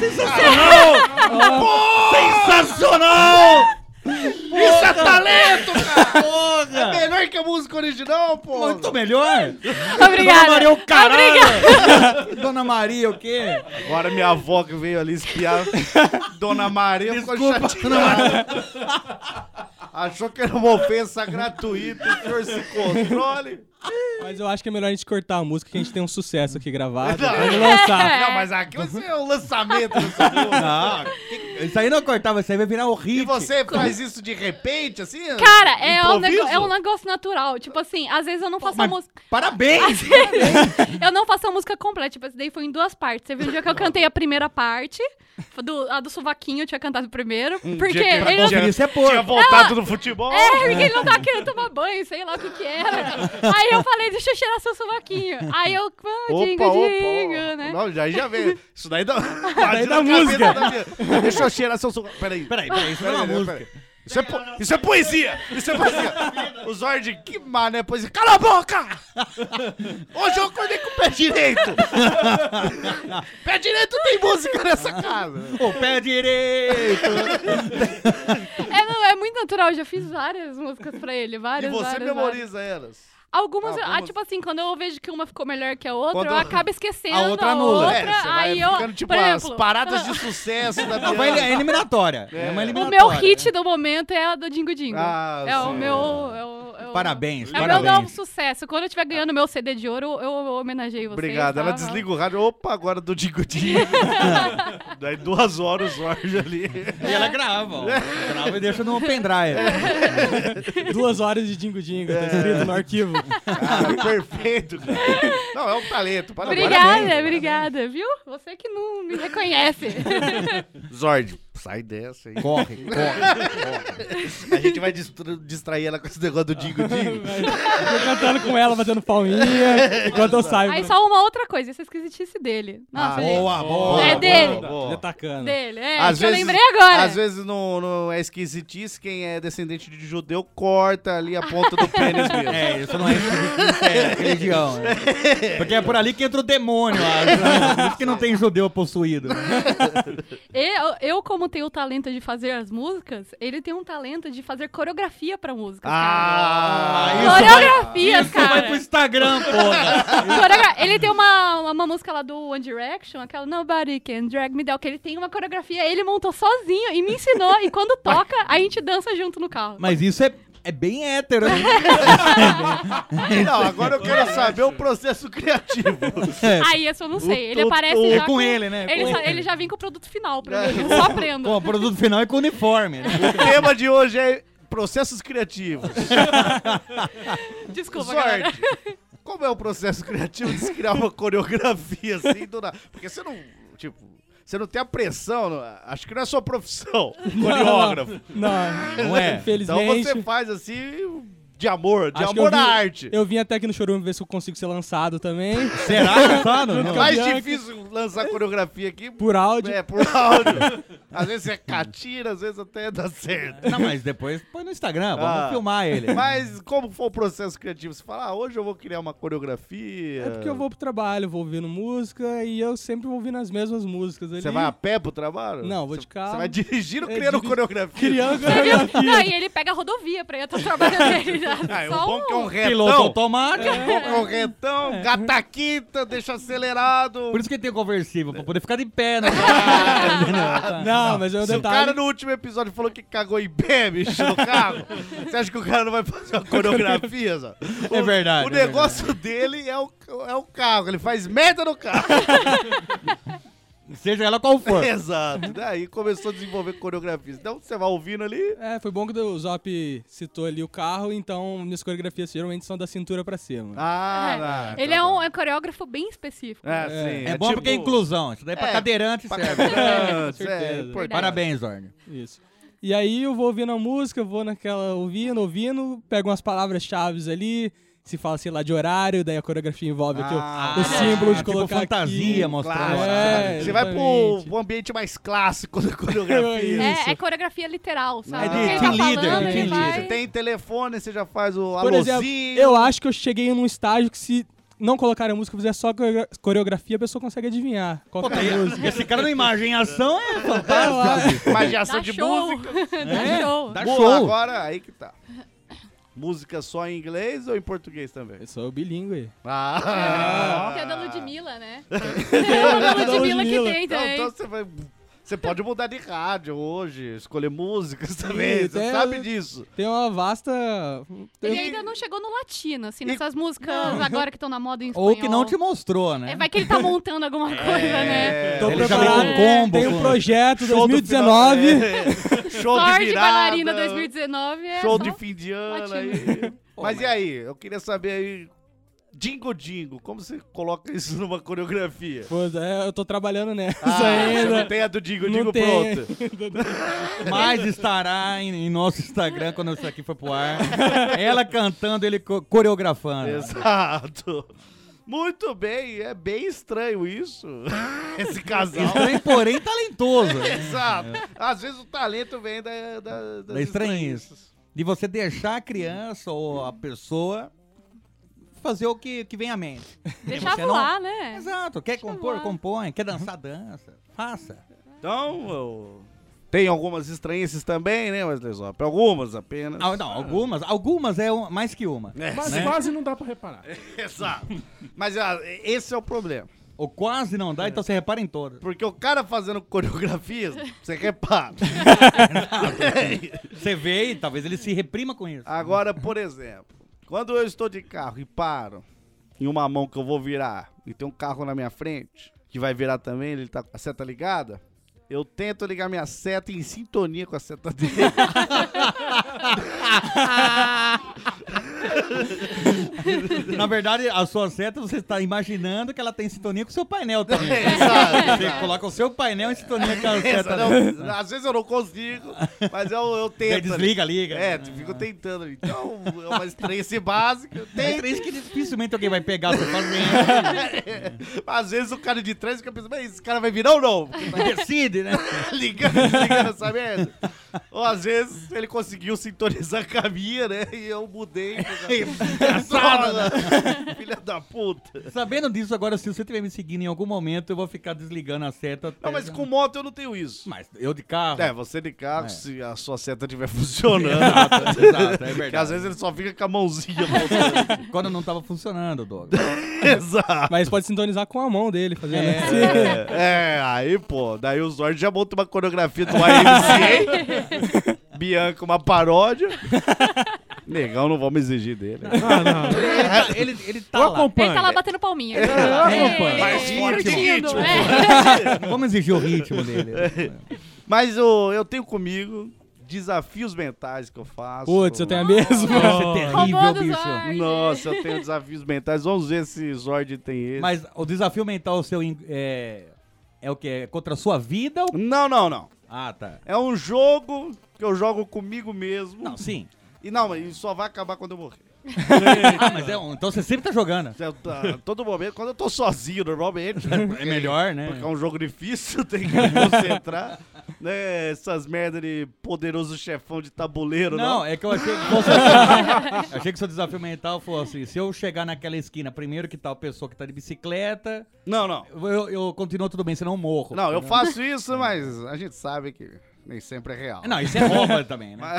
Sensacional! Isso é talento, cara! É melhor que a música original, pô! Muito melhor. Obrigada. Dona Maria, o caralho. Obrigada. Dona Maria, o quê? Agora minha avó que veio ali espiar Dona Maria ficou Desculpa, chateada. Achou que era uma ofensa gratuita, o senhor se controle. Mas eu acho que é melhor a gente cortar a música, que a gente tem um sucesso aqui gravado. Não. Vamos lançar. Não, mas aqui vai ser o lançamento dessa música. Não, isso aí não cortava, isso aí vai virar o E hit. você faz isso de repente, assim? Cara, improviso? é um negócio natural. Tipo assim, às vezes eu não faço a Mas música. parabéns! Eu não faço a música completa. Tipo, esse daí foi em duas partes. Você viu um dia que eu cantei a primeira parte. A do sovaquinho eu tinha cantado primeiro. Porque dia que ele não. Conferir se é porco. Tinha voltado do futebol. É, porque ele não tava querendo tomar banho, sei lá o que era. Aí eu falei, deixa eu cheirar seu sovaquinho. Aí eu, dingo, né? Não, já veio. Isso daí dá, Daí da música. Deixa eu cheirar seu sovaquinho. Peraí, isso não é uma música. Isso é poesia! Isso é poesia! O Zord, que mané poesia. Cala a boca! Hoje eu acordei com o pé direito! Pé direito tem música nessa casa! O pé direito! É muito natural, eu já fiz várias músicas pra ele. E várias, você várias, memoriza elas. Algumas, Algumas- tipo assim, quando eu vejo que uma ficou melhor que a outra, Quando- eu acabo esquecendo A outra anula. É, você vai aí eu, ficando tipo por as exemplo, paradas de sucesso da Não, vai, Bianca. é eliminatória. É uma o eliminatória. meu hit do momento é a do Dingo Dingo. Ah, é o sim. meu... Parabéns, É o meu parabéns. novo sucesso. Quando eu estiver ganhando meu CD de ouro, eu homenageei vocês. Obrigado. Ela tá? desliga o rádio. Opa, agora do Dingo Dingo. Daí 2 horas o Zord ali. E ela grava, ó. Grava e deixa no pendrive. 2 horas de Dingo Dingo, tá escrito no arquivo. Ah, perfeito. Cara. Não, é um talento. Parabéns. Obrigada, viu? Você que não me reconhece. Zord, sai dessa aí. Corre. A gente vai distrair ela com esse negócio do Dingo Dingo. Tô cantando com ela, batendo palminha, enquanto eu saio. Aí só uma outra coisa, essa esquisitice dele. Nossa, gente. Boa. É dele. boa. Atacando. Dele, Às que eu vezes- lembrei agora. Às vezes não é esquisitice, quem é descendente de judeu corta ali a ponta do pênis mesmo. É, isso não é esquisitice, é religião. Né? Porque é por ali que entra o demônio. Por isso que não tem judeu possuído. Eu, como tenho o talento de fazer as músicas, ele tem um talento de fazer coreografia pra músicas, Ah, cara. Coreografias, Isso vai cara. pro Instagram, porra. Ele tem uma música lá do One Direction, aquela Nobody Can Drag Me Down, que ele tem uma coreografia, ele montou sozinho e me ensinou. E quando toca, a gente dança junto no carro. Mas isso É bem hétero, hein? Não, agora eu quero saber o processo criativo. Aí, esse eu não sei. Ele o- aparece o- já É com ele, né? Ele já vem com o produto final pra mim. Eu só aprendo. Bom, o produto final é com uniforme, né? O tema de hoje é processos criativos. Desculpa, galera. Sorte. Como é o processo criativo de se criar uma coreografia assim do nada? Porque você não, tipo, você não tem a pressão, acho que não é sua profissão, coreógrafo. Não é? Então Infelizmente. você faz assim de amor Acho que amor eu na vim- arte. Eu vim até aqui no Chorume ver se eu consigo ser lançado também. Será lançado? Não. Mais Bianca. difícil lançar coreografia aqui Por áudio. é por áudio. Às vezes é catira, às vezes até dá certo. Não, mas depois põe no Instagram, vamos Ah. filmar ele. Mas como foi o processo criativo? Você fala, hoje eu vou criar uma coreografia. É porque eu vou pro trabalho, vou ouvindo música e eu sempre vou ouvindo as mesmas músicas ali. Você vai a pé pro trabalho? Não, vou de carro. Você vai dirigindo É, criando dirigi- coreografia? Criando Não, coreografia. e ele pega a rodovia pra ir até o trabalho dele. Ah, o Só bom que é um Piloto retão. automático. O bom que é um retão, gataquita, deixa acelerado. Por isso que tem o conversível, pra poder ficar de pé, né? Não, mas é um Se o detalhe. cara no último episódio falou que cagou em pé, bicho, no carro, você acha que o cara não vai fazer uma coreografia, Zó? É verdade, O é negócio dele é o carro, ele faz merda no carro. Seja ela qual for. Exato. Daí começou a desenvolver coreografias. Então você vai ouvindo ali. É, foi bom que o Zop citou ali o carro, então minhas coreografias geralmente são da cintura pra cima. Ele é um coreógrafo bem específico. sim. É bom porque é inclusão. Isso daí é pra cadeirante pra serve. cadeirante, Com certeza. é importante. Parabéns, Zorn. Isso. E aí eu vou ouvindo a música, vou naquela ouvindo, pego umas palavras-chave ali, se fala, sei lá, de horário, daí a coreografia envolve aqui o símbolo de tipo colocar fantasia, aqui. mostrar. Claro. É, Você vai pro exatamente. ambiente mais clássico da coreografia. Isso. É coreografia literal, sabe? É de O que ele team tá leader, falando, de ele team vai- leader. Você tem telefone, você já faz o Por exemplo, alôzinho. eu acho que eu cheguei num estágio que se não colocar a música, fizer só coreografia, a pessoa consegue adivinhar qual que é a música. Esse cara no imagem em ação é fantástico. Imaginação Dá de show. música. Dá show. Dá Boa, show. agora aí que tá. Música só em inglês ou em português também? Eu sou bilíngue. Que é da Ludmilla, né? É É da da Ludmilla que Ludmilla. tem Não, também. então você pode mudar de rádio hoje, escolher músicas também, Isso, você é- sabe disso. Tem uma vasta... Ele ainda não chegou no latino, assim, nessas músicas agora que estão na moda em espanhol. Ou que não te mostrou, né? Vai que ele tá montando alguma coisa, né? Tô Ele já preparado. vem com combo. Tem um projeto Show do 2019. Show de Sorte virada. Bailarina 2019 é Show só de fim de ano latino. aí. Mas e aí? Eu queria saber aí. Dingo Dingo, como você coloca isso numa coreografia? Pô, eu tô trabalhando nessa Você ainda. não tem a do Dingo Não Dingo tem. pronta. Mas estará em nosso Instagram quando isso aqui for pro ar. Ela cantando, ele coreografando. Exato. Muito bem, é bem estranho isso. Esse casal. Estranho, porém talentoso. Exato. Às vezes o talento vem das Da estranhice. De você deixar a criança ou a pessoa fazer o que vem à mente. Deixar Você voar, né? Exato. Quer compor, voar. compõe. Quer dançar, dança. Faça. Então, tem algumas estranhices também, né, Wesley Zop? Algumas apenas. Ah, não, algumas. Algumas é mais que uma. Mas né? quase não dá pra reparar. Exato. Mas esse é o problema. Ou quase não dá, então você repara em todas. Porque o cara fazendo coreografias, você repara. Você vê e talvez ele se reprima com isso. Agora, por exemplo, quando eu estou de carro e paro em uma mão que eu vou virar e tem um carro na minha frente, que vai virar também, ele tá com a seta ligada, eu tento ligar minha seta em sintonia com a seta dele. Na verdade, a sua seta, você está imaginando que ela tem sintonia com o seu painel também. Exato. Você coloca o seu painel em sintonia com a seta Não, dele. às vezes eu não consigo, mas eu Daí tento. desliga, liga. É, fico tentando ali. Então, é uma estranhece básica. Eu Tem tento. três que dificilmente alguém vai pegar você fazendo. Às vezes o cara de trás fica pensando, mas esse cara vai virar ou não? Porque tá Decide, né? ligando, desligando essa merda. Ou às vezes ele conseguiu sintonizar com a minha, né? E eu mudei. Engraçado, né? Filha da puta. Sabendo disso, agora, se você estiver me seguindo em algum momento, eu vou ficar desligando a seta. Não, mas com moto eu não tenho isso. Mas eu de carro. É, você de carro, se a sua seta estiver funcionando. Exato, exato, é Porque verdade. às vezes ele só fica com a mãozinha voltando. Quando não tava funcionando, Doug. Exato. Mas pode sintonizar com a mão dele, fazendo assim. Aí, pô, daí o Zord já monta uma coreografia do AMCA. Bianca, uma paródia. Negão, não vamos exigir dele. Não. Ele tá Eu lá. acompanho. Ele tá lá batendo palminha. Eu acompanho. Mais forte curtindo. ritmo. Vamos exigir o ritmo dele. Mas eu tenho comigo desafios mentais que eu faço. Putz, eu tenho a mesma. Você é terrível, Roubou do bicho. Zord. Nossa, eu tenho desafios mentais. Vamos ver se Zord tem esse. Mas o desafio mental seu é o quê? É contra a sua vida? Ou... Não. Ah, tá. É um jogo que eu jogo comigo mesmo. Não, sim. E não, mas isso só vai acabar quando eu morrer. Ah, mas então você sempre tá jogando. Todo momento, quando eu tô sozinho, normalmente. É melhor, né? Porque é um jogo difícil, tem que me concentrar. Né? Essas merda de poderoso chefão de tabuleiro, Não, não. é que eu achei que fosse assim. Achei que seu desafio mental fosse assim, se eu chegar naquela esquina, primeiro que tá a pessoa que tá de bicicleta, Não. eu continuo tudo bem, senão eu morro. Não, eu faço isso, mas a gente sabe que nem sempre é real. Não, isso é roubo também, né?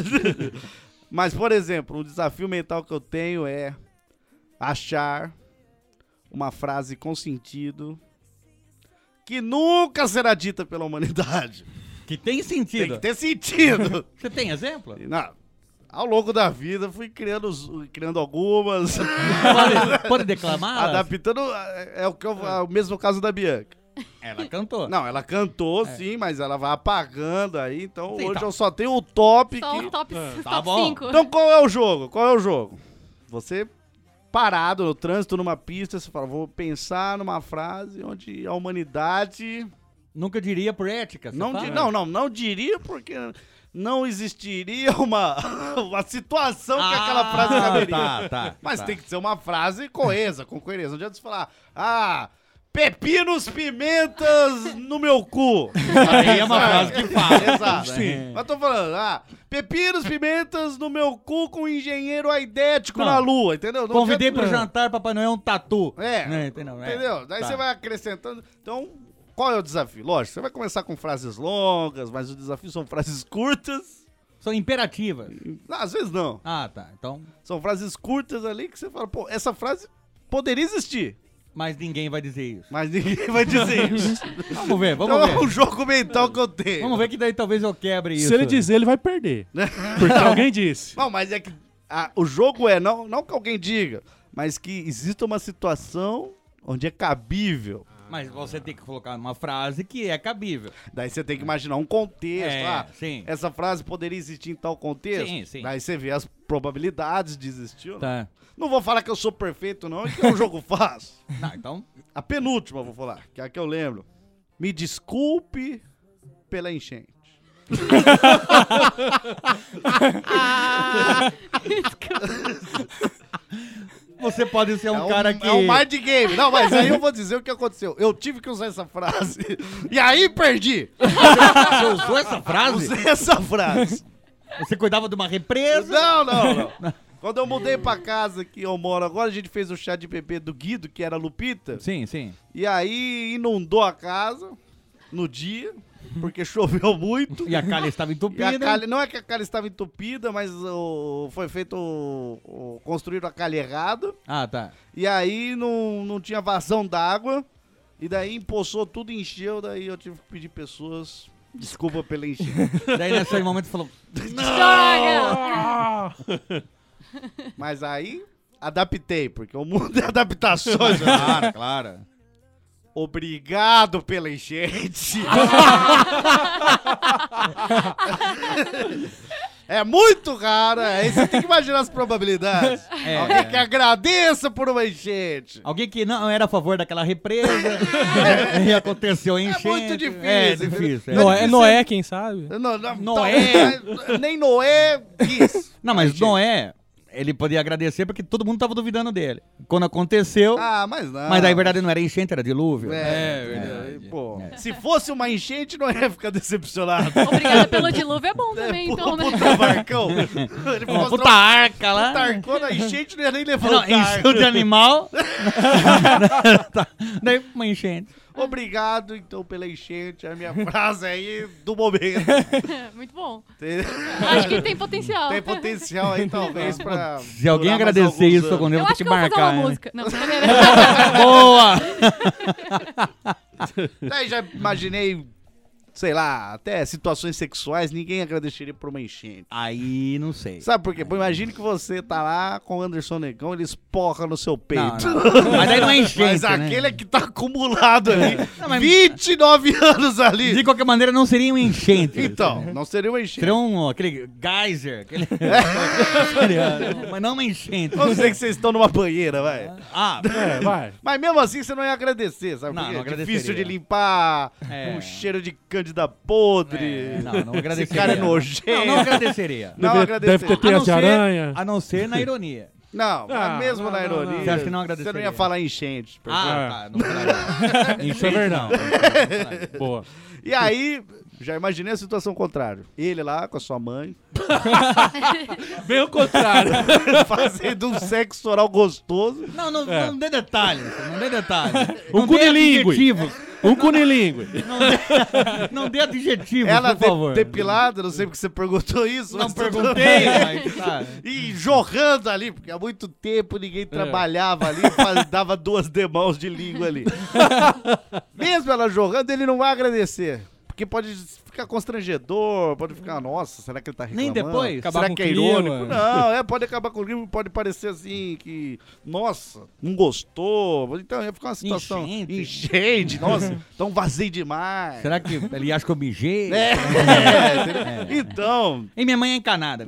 Mas, por exemplo, um desafio mental que eu tenho é achar uma frase com sentido que nunca será dita pela humanidade. Que tem Tem sentido. que ter sentido. Você tem exemplo? Não, ao longo da vida fui criando algumas, Pode declamar? adaptando. É o mesmo caso da Bianca. Ela cantou. Não, ela cantou sim, mas ela vai apagando aí. Então Sim, hoje tá. eu só tenho o top. Só Que... os top Tá bom. 5. Então qual é o jogo? Você parado no trânsito, numa pista, você fala, vou pensar numa frase onde a humanidade... Nunca diria por ética. Você fala? Não diria porque não existiria uma situação que aquela frase caberia. Tá. Mas tem que ser uma frase coesa, com coerência. Não adianta você falar, pepinos, pimentas no meu cu. Aí é uma frase que fala. Exato. Sim. Mas tô falando, pepinos, pimentas no meu cu com um engenheiro aidético Não. na lua, entendeu? Não Convidei adianta- pro jantar, Papai Noel um tatu. É, Né, entendeu? Daí Tá. você vai acrescentando. Então, qual é o desafio? Lógico, você vai começar com frases longas, mas o desafio são frases curtas. São imperativas. Não, às vezes não. Ah, tá. Então, São frases curtas ali que você fala, pô, essa frase poderia existir, mas ninguém vai dizer isso. mas ninguém vai dizer isso. Vamos ver, Então vamos é um ver. jogo mental que eu tenho. Vamos ver que daí talvez eu quebre isso. Se ele dizer, ele vai perder. Porque alguém disse. Não, mas é que o jogo é, não que alguém diga, mas que exista uma situação onde é cabível. Mas você tem que colocar uma frase que é cabível. Daí você tem que imaginar um contexto. É, sim. Essa frase poderia existir em tal contexto? Sim. Daí você vê as probabilidades de existir. ou não. Tá. Não vou falar que eu sou perfeito, não, é que é um jogo fácil. Não, então, A penúltima eu vou falar, que é a que eu lembro. Me desculpe pela enchente. você pode ser um é cara que... É um mind game. Não, mas aí eu vou dizer o que aconteceu. Eu tive que usar essa frase. E aí perdi. Você usou essa frase? Usei essa frase. Você cuidava de uma represa? Não. Quando eu mudei pra casa que eu moro agora, a gente fez o chá de bebê do Guido, que era Lupita. Sim. E aí inundou a casa no dia, porque choveu muito. E a calha estava E entupida. a calha, não é que a calha estava entupida, mas foi feito construíram a calha errado. Ah, tá. E aí não tinha vazão d'água. E daí empoçou tudo, encheu. Daí eu tive que pedir pessoas desculpa pela enchente. Daí nesse momento falou... Droga! Mas aí adaptei, porque o mundo é adaptações. né? Claro. Obrigado pela enchente. É muito rara. Aí você tem que imaginar as probabilidades. Alguém que agradeça por uma enchente. Alguém que não era a favor daquela represa. E aconteceu a enchente. muito difícil. É difícil. Noé, quem sabe? Noé. Nem Noé quis. Não, mas Noé, ele podia agradecer porque todo mundo tava duvidando dele. Quando aconteceu... Mas não. Mas daí, na verdade, não era enchente, era dilúvio. verdade. Pô, se fosse uma enchente, não ia ficar decepcionado. Obrigada pelo dilúvio, é bom também, então, né? Puta barcão. Ele Uma puta arca lá. Tarcou na enchente, não ia nem levar Não, o encheu de animal. Daí, uma enchente. Obrigado, então, pela enchente. É a minha frase aí do momento. Muito bom. Tem, Acho que tem potencial. tem potencial aí, talvez, pra... Se alguém durar mais agradecer alguns isso, anos. algum dia Eu eu vou acho ter que que eu vou fazer marcar. uma né? música. Não, brincadeira. Boa! Daí já imaginei sei lá, até situações sexuais, ninguém agradeceria por uma enchente. Aí, não sei. Sabe por quê? Pô, imagine que você tá lá com o Anderson Negão, ele esporra no seu peito. Não. Mas aí não é enchente, Mas né? aquele é que tá acumulado ali. Não, mas- 29 anos ali. De qualquer maneira, não seria um enchente. Então, não seria uma enchente. Seria aquele geyser. Mas não uma enchente. Vamos dizer que vocês estão numa banheira, vai. Ah, Vai. Mas mesmo assim você não ia agradecer, sabe? Não, Porque não é agradeceria. difícil de limpar, É. um cheiro de cândida podre. não agradeceria. Esse cara é nojento. Não agradeceria. Não Deve agradeceria. ter teias de aranha. A não ser na ironia. Não, Ah, mas mesmo não, na não, ironia, não. Você acha que não você agradeceria? não ia falar enchente. Tá. Não falaria. Isso é verdade. Não. Boa. E aí, já imaginei a situação contrária. Ele lá com a sua mãe, Bem o contrário. fazendo um sexo oral gostoso. Não dê detalhes. Não dê detalhes. Um Não dê cunilingue. adjetivos. Um cunilingue. Não dê adjetivos, Ela por favor. depilada, não sei porque você perguntou isso. Não mas tudo perguntei, bem. mas tá. E jorrando ali, porque há muito tempo ninguém trabalhava ali, dava 2 demãos de língua ali. Mesmo ela jorrando, ele não vai agradecer. Porque pode ficar constrangedor, pode ficar, nossa, será que ele tá reclamando? Nem depois? Acabar Será com que o é clima? irônico? Não, pode acabar com o clima, pode parecer assim que, nossa, não gostou. Então ia ficar uma situação... Enchente, nossa, tão vazio demais. Será que ele acha que eu mijei? Então... E minha mãe é encanada.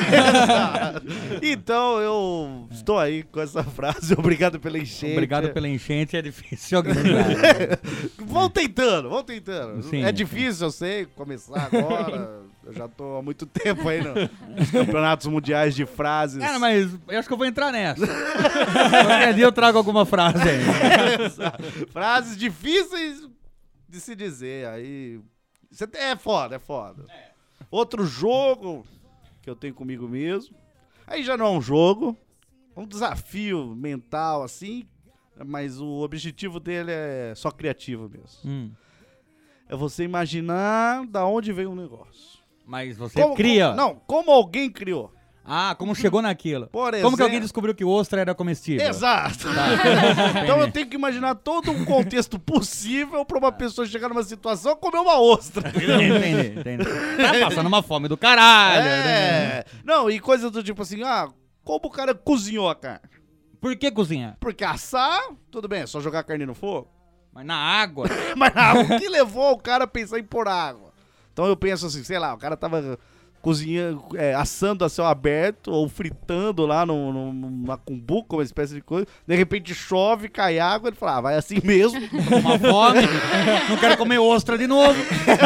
Então eu estou aí com essa frase. Obrigado pela enchente. Obrigado pela enchente, é difícil alguém lembrar. Vão tentando, vão tentando. Sim. É difícil, eu sei, começar agora. Eu já tô há muito tempo aí nos campeonatos mundiais de frases. Cara, mas eu acho que eu vou entrar nessa. Qualquer dia eu trago alguma frase aí. Frases difíceis de se dizer. Aí. É foda, é foda. Outro jogo que eu tenho comigo mesmo. Aí já não é um jogo. É um desafio mental, assim. Mas o objetivo dele é só criativo mesmo. É você imaginar da onde veio o negócio. Mas você cria. Como alguém criou. Ah, como chegou naquilo. Por Como que exemplo- alguém descobriu que o ostra era comestível? Exato. Então eu tenho que imaginar todo um contexto possível pra uma pessoa chegar numa situação e comer uma ostra. Entendi. Tá passando uma fome do caralho. né? É. Não, e coisa do tipo assim, como o cara cozinhou a carne? Por que cozinhar? Porque assar, tudo bem, é só jogar a carne no fogo. Mas na água. Mas o que levou o cara a pensar em pôr água? Então eu penso assim, sei lá, o cara tava cozinhando, assando a céu aberto ou fritando lá numa cumbuca, uma espécie de coisa. De repente chove, cai água, ele fala, vai assim mesmo. Uma fome. Não quero comer ostra de novo.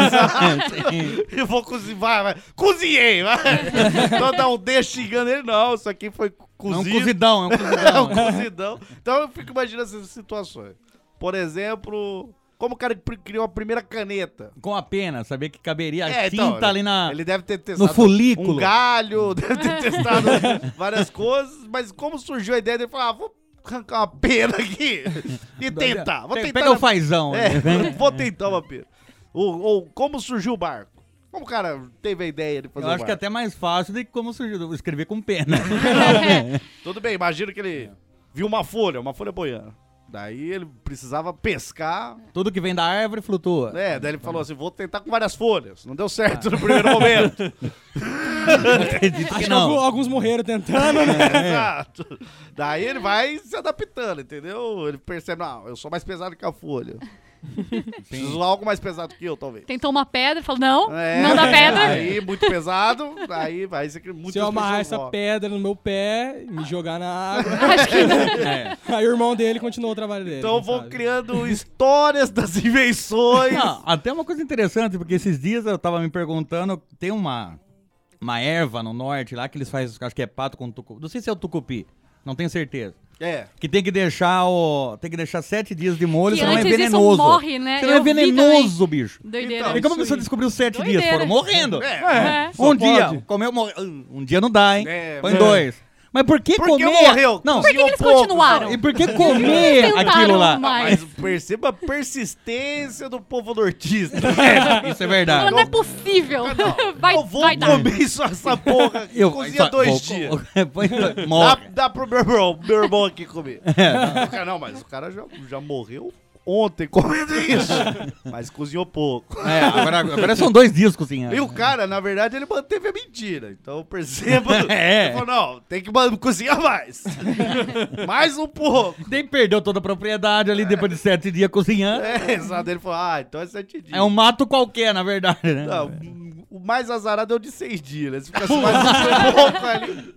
Eu vou cozinhar, vai. Cozinhei, vai. Então dá um D xingando ele, não, isso aqui foi cozido. É um cozidão. É um cozidão. Então eu fico imaginando essas situações. Por exemplo, como o cara criou a primeira caneta. Com a pena, saber que caberia a tinta então, ali na... Ele deve ter testado no folículo. um galho, deve ter testado várias coisas, mas como surgiu a ideia dele, falar, vou arrancar uma pena aqui e tentar. Vou tentar. Pega o fazão. Vou tentar uma pena. Ou como surgiu o barco. Como o cara teve a ideia de fazer Eu o acho que é barco. até mais fácil do que como surgiu. Escrever com pena. Tudo bem, imagina que ele viu uma folha boiando. Daí ele precisava pescar. Tudo que vem da árvore flutua. Daí ele falou assim, vou tentar com várias folhas. Não deu certo no primeiro momento. Acredito Acho que que não. alguns morreram tentando, né? Exato. Daí ele vai se adaptando, entendeu? Ele percebe, não, eu sou mais pesado que a folha. Preciso de algo mais pesado que eu, talvez. Tentou uma pedra, falou, não dá pedra. Aí, muito pesado, aí vai ser que muitas Se eu amarrar pessoas essa morrem. pedra no meu pé e me jogar na água, Acho que não. aí o irmão dele continuou o trabalho dele. Então quem vão sabe? criando histórias das invenções. Não, até uma coisa interessante, porque esses dias eu tava me perguntando, tem uma erva no norte lá que eles fazem, acho que é pato com tucupi. Não sei se é o tucupi, não tenho certeza. Que tem que deixar 7 dias de molho, Que senão é antes isso venenoso. morre, né? Senão é Eu vi venenoso, bicho. Doideira. Então, E como a pessoa descobriu 7 dias? Doideira. Foram morrendo. Só Um dia, pode. comeu, morreu. Um dia não dá, hein? Põe 2. Mas por que Por que comer? morreu? Não, Por que eles continuaram? e por que comer Tentaram aquilo lá? mais. Mas perceba a persistência do povo nortista. Isso é verdade. Não é possível. Eu vou vai dar. comer essa porra. Cozinha 2 dias. Morre. Dá pro meu irmão aqui comer. Não, mas o cara já morreu ontem comendo isso. Mas cozinhou pouco. Agora são 2 dias cozinhando. E o cara, na verdade, ele manteve a mentira. Então eu percebo. É. Ele falou, não, tem que cozinhar mais. Mais um pouco. Daí perdeu toda a propriedade ali depois de 7 dias cozinhando. Exato. Ele falou, então é 7 dias. É um mato qualquer, na verdade, né? Não, o mais azarado é o de 6 dias. Né? Se ficasse mais um pouco ali.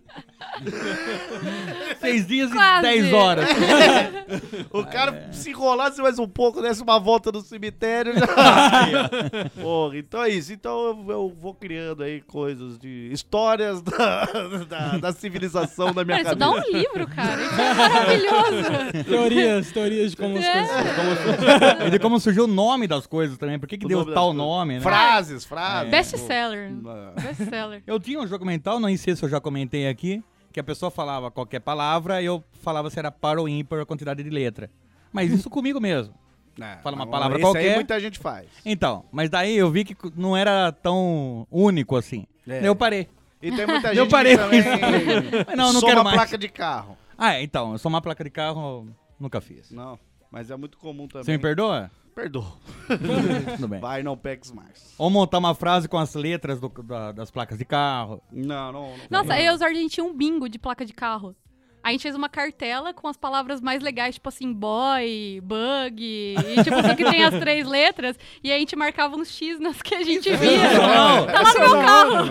6 dias Quase. e 10 horas. O cara se enrolasse mais um pouco, desse uma volta no cemitério já. Porra, então é isso. Então eu vou criando aí coisas de histórias da civilização da minha Cara, isso cabeça. dá um livro, cara. Isso é maravilhoso. Teorias de como as coisas... E de como surgiu o nome das coisas também. Por que O deu nome tal das coisas. nome, né? Frases. Best-seller. Best-seller. Eu tinha um jogo mental, não sei se eu já comentei aqui, que a pessoa falava qualquer palavra e eu falava se era par ou ímpar a quantidade de letra. Mas isso comigo mesmo. Fala uma palavra esse qualquer. Aí muita gente faz. Então, mas daí eu vi que não era tão único assim. É. Daí eu parei. E tem muita gente Eu parei que com também isso. Mas não soma quero mais. placa de carro. Então, eu sou uma placa de carro, nunca fiz. Não, mas é muito comum também. Você me perdoa? Perdoa. Tudo bem. Vai, não peques mais. Ou montar uma frase com as letras das placas de carro. Não. Nossa, eu e o Zord, a gente tinha um bingo de placa de carro. A gente fez uma cartela com as palavras mais legais, tipo assim, boy, bug, e tipo assim, que tem as 3 letras, e aí a gente marcava uns X nas que a gente via. Tá lá no meu carro.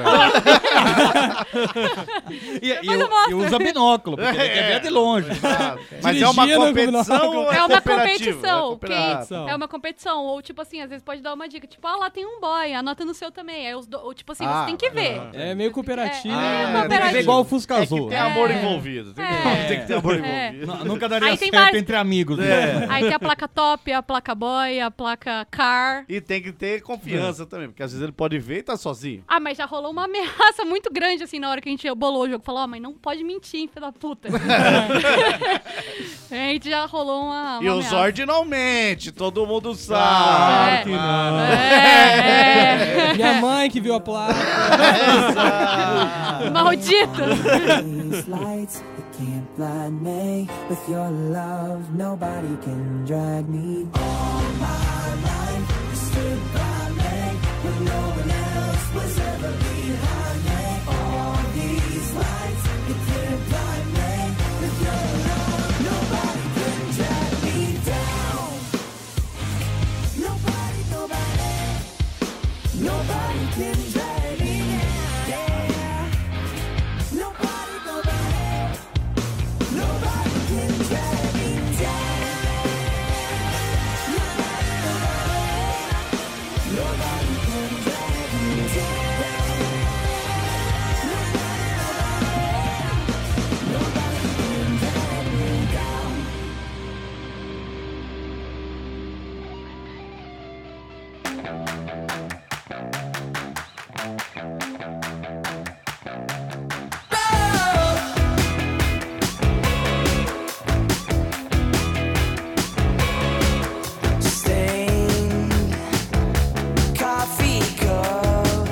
E usa binóculo, porque ele quer ver de longe. Mas é uma Dirigindo competição ou É uma cooperativa? competição. cooperativa. É uma competição. Ou, tipo assim, às vezes pode dar uma dica. Tipo, lá tem um boy, anota no seu também. Aí ou, tipo assim, você tem que ver. É meio cooperativo. Tem que ver igual o Fusca Azul. Tem amor envolvido. Tem que ter amor envolvido. Nunca daria Aí tem certo vários- entre amigos. Aí tem a placa top, a placa boy, a placa car. E tem que ter confiança também, porque às vezes ele pode ver e tá sozinho. Ah, mas já rolou uma ameaça muito grande, assim, na hora que a gente bolou o jogo. Falou, mas não pode mentir, hein, filho da puta. A gente já rolou uma E o ameaça. Zord não mente, todo mundo sabe. É. Que não. Minha mãe que viu a placa. Maldito! These lights, they can't blind me. With your love, nobody can drag me. All my life, you stood by me when no one else was ever behind me. All these lights, you can't blind me. With your love, nobody can drag me down. Nobody can drag me down. Yeah. Nobody can drag me down. Nobody can drag me down. Nobody can drag me down. Stained coffee cup,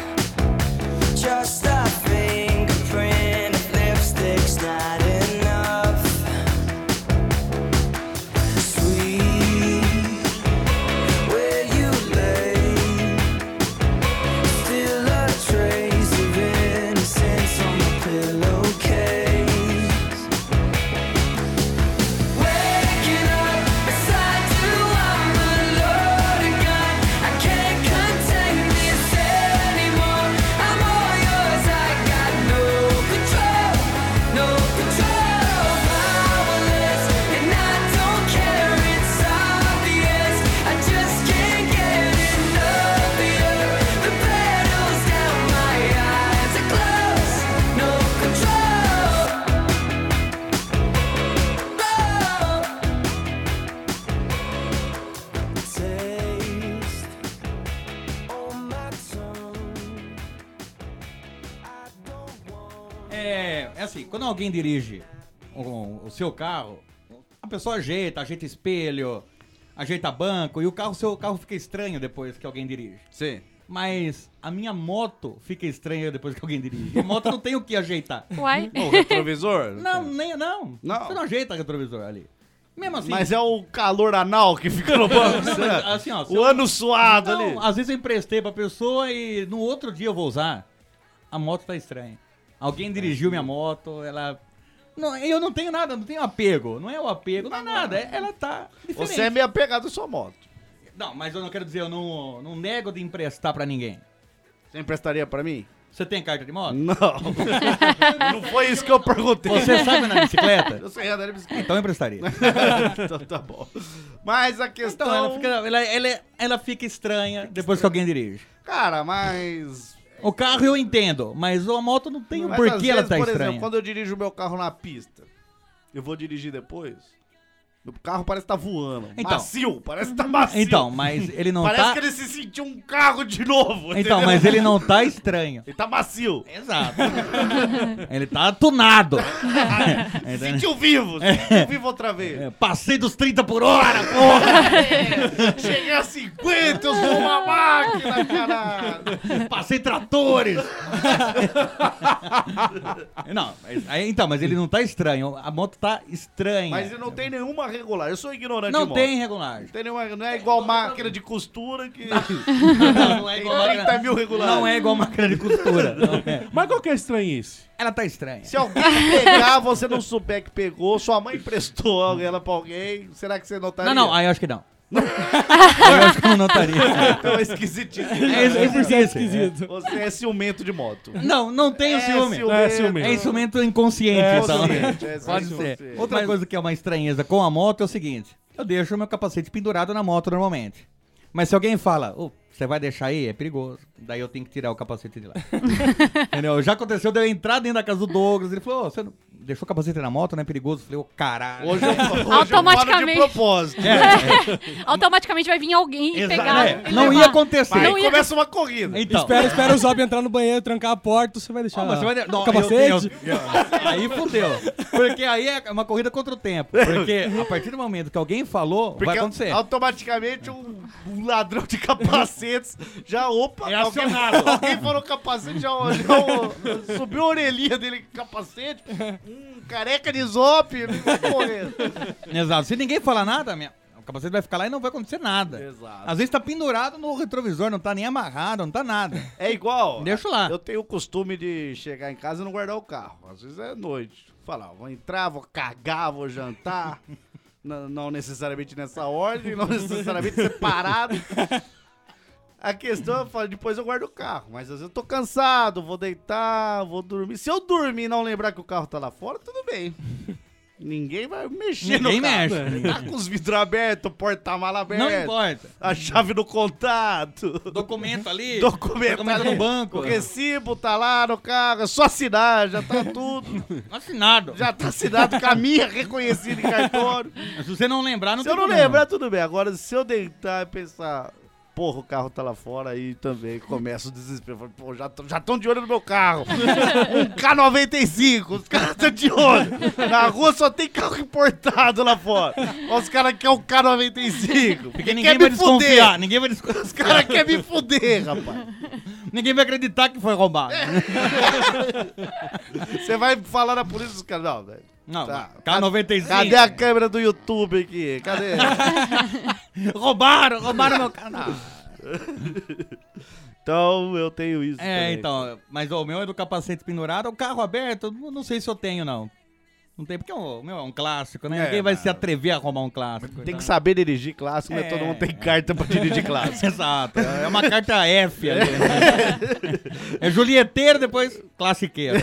just a fingerprint of lipstick's not enough. Sweet, where you lay, still a trace of innocence on the pillowcase. Waking up beside you, I'm a loaded gun. I can't contain this anymore. I'm all yours. I got no control, powerless, and I don't care. It's obvious. I just can't get enough of you. The petals down, my eyes are closed. No control. Taste on my tongue. I don't want. É assim, quando alguém dirige o seu carro, a pessoa ajeita espelho, ajeita banco e seu carro fica estranho depois que alguém dirige. Sim. Mas a minha moto fica estranha depois que alguém dirige. A moto não tem o que ajeitar. Uai? O retrovisor? Não. Não. Você não ajeita retrovisor ali. Mesmo assim. Mas é o calor anal que fica no banco, certo? Assim, ó, se O ano suado Não, ali. às vezes eu emprestei pra pessoa e no outro dia eu vou usar. A moto tá estranha. Alguém dirigiu minha moto, ela... Não, eu não tenho nada, não tenho apego. Não é o apego, não é nada. Ela tá diferente. Você é meio apegado à sua moto. Não, mas eu não quero dizer, eu não nego de emprestar pra ninguém. Você emprestaria pra mim? Você tem carta de moto? Não. Não foi isso que eu perguntei. Você sabe andar de bicicleta? Eu sei andar de bicicleta. Então eu emprestaria. Então tá bom. Mas a questão... Então ela fica estranha depois que alguém dirige. Cara, mas... O carro eu entendo, mas a moto não tem um Mas porquê às ela vezes, tá por estranha. exemplo, quando eu dirijo o meu carro na pista, eu vou dirigir depois, o carro parece que tá voando. Então. Macio, parece que tá macio. Então, mas ele não Parece tá... que ele se sentiu um carro de novo. Então, entendeu? mas ele não tá estranho. Ele tá macio. Exato. Ele tá tunado. Sentiu vivo. Sentiu vivo outra vez. Passei dos 30 por hora, porra! Cheguei a 50, eu sou uma máquina, caralho. Passei tratores! Não, mas ele não tá estranho. A moto tá estranha. Mas não tem nenhuma regular. Eu sou ignorante Não de moto. tem regulagem. Não tem nenhuma, não é igual máquina de costura que... Não é igual Tem 30 mil regulares. Não é igual máquina de costura. Não é. Mas qual que é a estranhice? Ela tá estranha. Se alguém pegar, você não souber que pegou, sua mãe emprestou ela pra alguém, será que você notaria? Não, aí eu acho que não. Aí eu acho que eu não notaria. Então é esquisitíssimo. É esquisito. Você é ciumento de moto. Não tenho ciúme. É ciumento inconsciente. Então. Pode ser. Outra coisa que é uma estranheza com a moto é o seguinte: eu deixo o meu capacete pendurado na moto normalmente. Mas se alguém fala, você vai deixar aí? É perigoso. Daí eu tenho que tirar o capacete de lá. Entendeu? Já aconteceu de eu entrar dentro da casa do Douglas. Ele falou, você não deixou o capacete na moto? Não é perigoso? Eu falei, caralho. Hoje eu Automaticamente. falo de propósito. Automaticamente vai vir alguém e pegar. Não ia acontecer. Aí começa uma corrida. Então. Espera o Zob entrar no banheiro, trancar a porta, você vai deixar Mas você vai o capacete. Aí fudeu. Porque aí é uma corrida contra o tempo. Porque a partir do momento que alguém falou, vai acontecer. Automaticamente um ladrão de capacetes já, É acionado. Alguém falou capacete, já subiu a orelhinha dele com capacete, careca de Zop, ele vai correr. Exato. Se ninguém falar nada, o capacete vai ficar lá e não vai acontecer nada. Exato. Às vezes tá pendurado no retrovisor, não tá nem amarrado, não tá nada. É igual. Deixa lá. Eu tenho o costume de chegar em casa e não guardar o carro. Às vezes é noite. Falar, vou entrar, vou cagar, vou jantar. Não necessariamente nessa ordem, não necessariamente separado. A questão, eu falo, depois eu guardo o carro. Mas às vezes eu tô cansado, vou deitar, vou dormir. Se eu dormir e não lembrar que o carro tá lá fora, tudo bem. Ninguém vai mexer Ninguém no carro. mexe. Tá com os vidros abertos, o porta-mala aberto. Não importa. A chave no contato. Documento ali. Documento ali. no banco. O recibo tá lá no carro, é só assinar, já tá tudo. Assinado. Já tá assinado com a minha reconhecida em cartório. Se você não lembrar, não Se tem eu não problema. lembrar, tudo bem. Agora, se eu deitar e pensar, porra, o carro tá lá fora, aí também começa o desespero. Falo, pô, já estão de olho no meu carro. Um K95, os caras estão de olho. Na rua só tem carro importado lá fora. Os caras querem um K95. Porque ninguém vai desconfiar. Ninguém vai desconfiar. Os caras querem me fuder, rapaz. Ninguém vai acreditar que foi roubado. Você vai falar na polícia, os caras, não, velho. Não, Tá. K95. Cadê a câmera do YouTube aqui? Cadê? Roubaram meu canal. Então, eu tenho isso também. Então, mas o meu é do capacete pendurado, o carro aberto, não sei se eu tenho, não. Não tem, porque o meu é um clássico, né? Ninguém vai se atrever a roubar um clássico. Tem então. que saber dirigir clássico, mas todo mundo tem carta pra dirigir clássico. Exato, é uma carta F ali. É julieteiro, depois classiqueiro.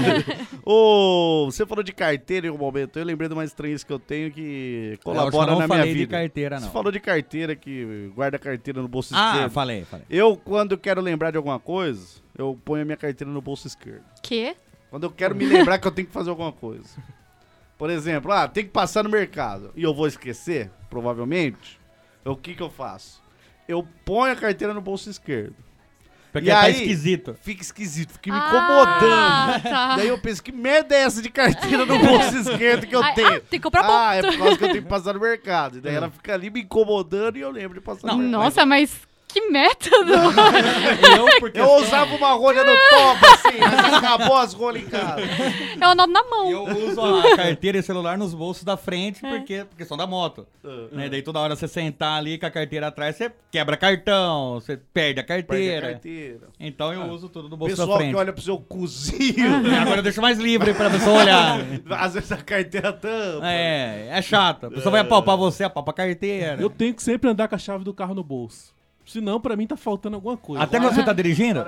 Você falou de carteira em um momento, eu lembrei de uma estranheza que eu tenho que colabora eu não na minha falei vida. de carteira, não. Você falou de carteira, que guarda a carteira no bolso Ah, esquerdo. falei. Eu, quando quero lembrar de alguma coisa, eu ponho a minha carteira no bolso esquerdo. Quê? Quando eu quero me lembrar que eu tenho que fazer alguma coisa. Por exemplo, tem que passar no mercado e eu vou esquecer, provavelmente, o que eu faço? Eu ponho a carteira no bolso esquerdo. Porque e tá aí, esquisito. Fica esquisito, fica me incomodando. Tá. Daí eu penso, que merda é essa de carteira no bolso esquerdo que eu tenho? Tem que comprar ponto. É por causa que eu tenho que passar no mercado. E daí ela fica ali me incomodando e eu lembro de passar no mercado. Nossa, mas Que método! Eu usava uma rolha no topo, assim, mas acabou as rolhas em casa. Eu anoto na mão. Eu uso a carteira e celular nos bolsos da frente, porque questão da moto. Né? Daí toda hora você sentar ali com a carteira atrás, você quebra cartão, você perde a carteira. Então eu uso tudo no bolso da Pessoal frente. que olha pro seu cozinho. Agora eu deixo mais livre pra pessoa olhar. Às vezes a carteira tampa. É chato. A pessoa vai apalpar você, apalpa a carteira. Eu tenho que sempre andar com a chave do carro no bolso. Senão, pra mim, tá faltando alguma coisa. Até quando você tá dirigindo?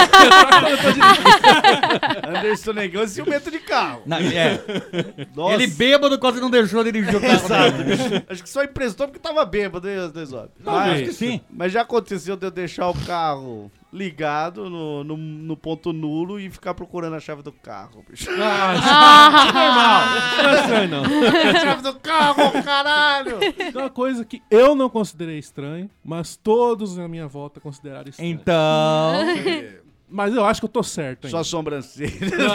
Anderson Negão é ciumento de carro. Não, é. Nossa. Ele bêbado quase não deixou dirigir o carro. Exato. Acho que só emprestou porque tava bêbado, hein, Desóbio? Acho que sim. Mas já aconteceu de eu deixar o carro ligado no ponto nulo e ficar procurando a chave do carro, bicho. Normal. Não. A chave do carro, caralho! É uma coisa que eu não considerei estranho, mas todos à minha volta consideraram estranho. Então... Mas eu acho que eu tô certo ainda. Só sobrancelha.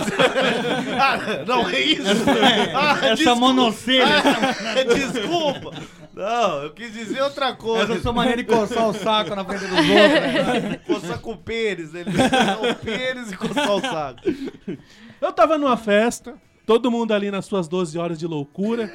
Não é isso? Essa monocelha. Desculpa. Não, eu quis dizer outra coisa. Essa é a sua maneira de coçar o saco na frente dos outros. Né? Coçar com o pênis. Ele coçar o pênis e coçar o saco. Eu tava numa festa, todo mundo ali nas suas 12 horas de loucura.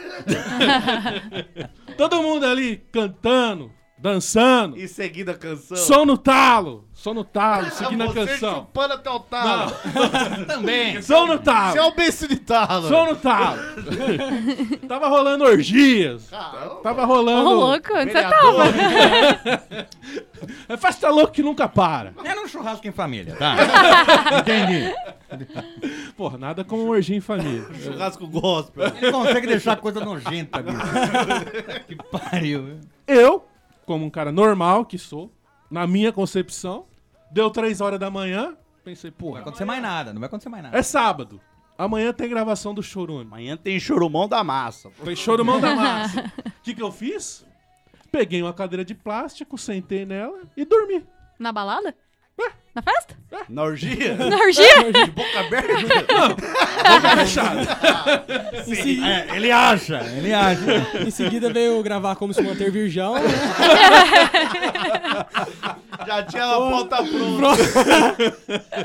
Todo mundo ali cantando, dançando. E seguindo a canção. Som no talo, seguindo a Você canção. chupando até o talo. Também. Som no talo. Você é o beijo de talo. Som no talo. Tava rolando orgias. Tava rolando... Ô, louco, onde você tava? É festa louca que nunca para. Era um churrasco em família, tá? Entendi. Porra, nada como um orgia em família. Churrasco gospel. Ele consegue deixar a coisa nojenta, bicho. Que pariu. Eu, como um cara normal que sou, na minha concepção, deu 3 horas da manhã, pensei, Não vai porra, acontecer mais nada, não vai acontecer mais nada. é sábado. Amanhã tem gravação do Chorume. Amanhã tem chorumão da massa. Tem Chorumão da Massa. O que eu fiz? Peguei uma cadeira de plástico, sentei nela e dormi. Na balada? Na festa? Na orgia? Na orgia? De boca aberta? Boca fechada. Ele acha. Em seguida veio gravar Como Se Manter Virgão. Já tinha a pauta pronta.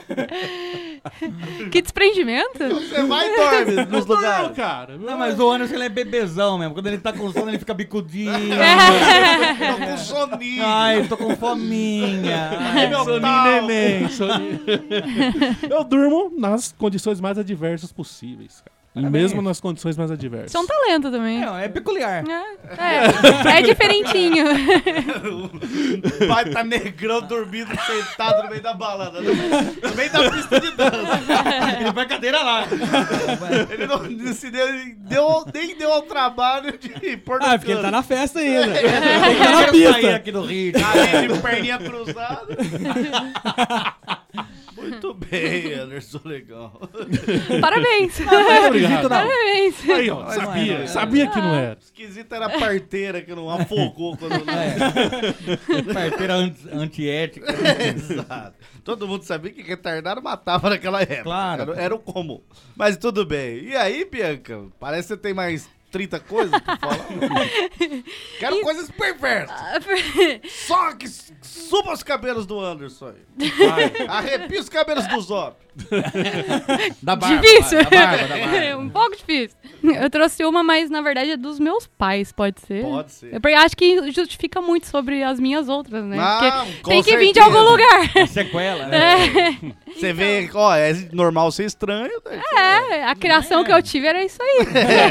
Que desprendimento? Você vai e dorme nos Não, lugares. cara. Não, mas o Anderson ele é bebezão mesmo. Quando ele tá com sono, ele fica bicudinho. Tô com soninho. Ai, tô com fominha. Ai, meu Soninho neném. Soninho. Eu durmo nas condições mais adversas possíveis, cara. E mesmo nas condições mais adversas. Isso é um talento também. É peculiar. É diferentinho. O pai tá negrão dormindo sentado no meio da balada. No meio da pista de dança. Ele vai cadeira lá. Ele não se nem deu ao trabalho de pôr no Porque ele canto. tá na festa ainda. Ele Tá na quer sair pista. aqui do Rio. Além de perninha cruzada. Muito bem, Anderson, legal. Parabéns. Obrigado. Parabéns. Aí, ó, sabia que não era. Esquisito era a parteira que não afogou quando Parteira antiética. Exato. Todo mundo sabia que retardado matava naquela época. Claro. Era o comum. Mas tudo bem. E aí, Bianca? Parece que você tem mais 30 coisas pra falar. Quero coisas perversas. Só que suba os cabelos do Anderson aí. Arrepia os cabelos do Zop. Da barba. Difícil. Da barba. Um pouco difícil. Eu trouxe uma, mas na verdade é dos meus pais, pode ser? Pode ser. Eu acho que justifica muito sobre as minhas outras, né? Ah, Porque com tem que vir de certeza. algum lugar. Sequela, né? Você vê, ó, é normal ser estranho. A criação que eu tive era isso aí.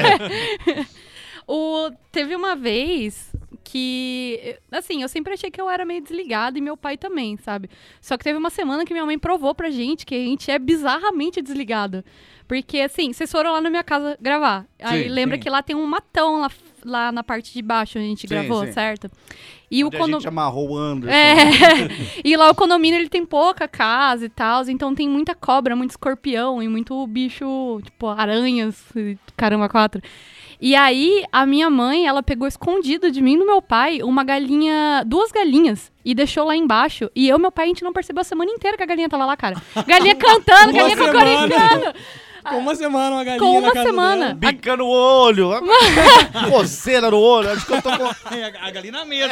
Teve uma vez que, assim, eu sempre achei que eu era meio desligada e meu pai também, sabe? Só que teve uma semana que minha mãe provou pra gente que a gente é bizarramente desligada. Porque, assim, vocês foram lá na minha casa gravar. Aí lembra que lá tem um matão lá na parte de baixo onde a gente gravou, sim. certo? E Onde a gente amarrou o Anderson. E lá o condomínio, ele tem pouca casa e tal, então tem muita cobra, muito escorpião e muito bicho, tipo, aranhas, caramba, 4. E aí, a minha mãe, ela pegou escondido de mim e do meu pai duas galinhas, e deixou lá embaixo. E eu e meu pai, a gente não percebeu a semana inteira que a galinha tava lá, cara. Galinha cantando, galinha cocoricando. Com uma semana, uma galinha Com na uma casa semana. dela. Bicando o olho. Coceira no olho. Acho que eu tô com A galinha na mesa.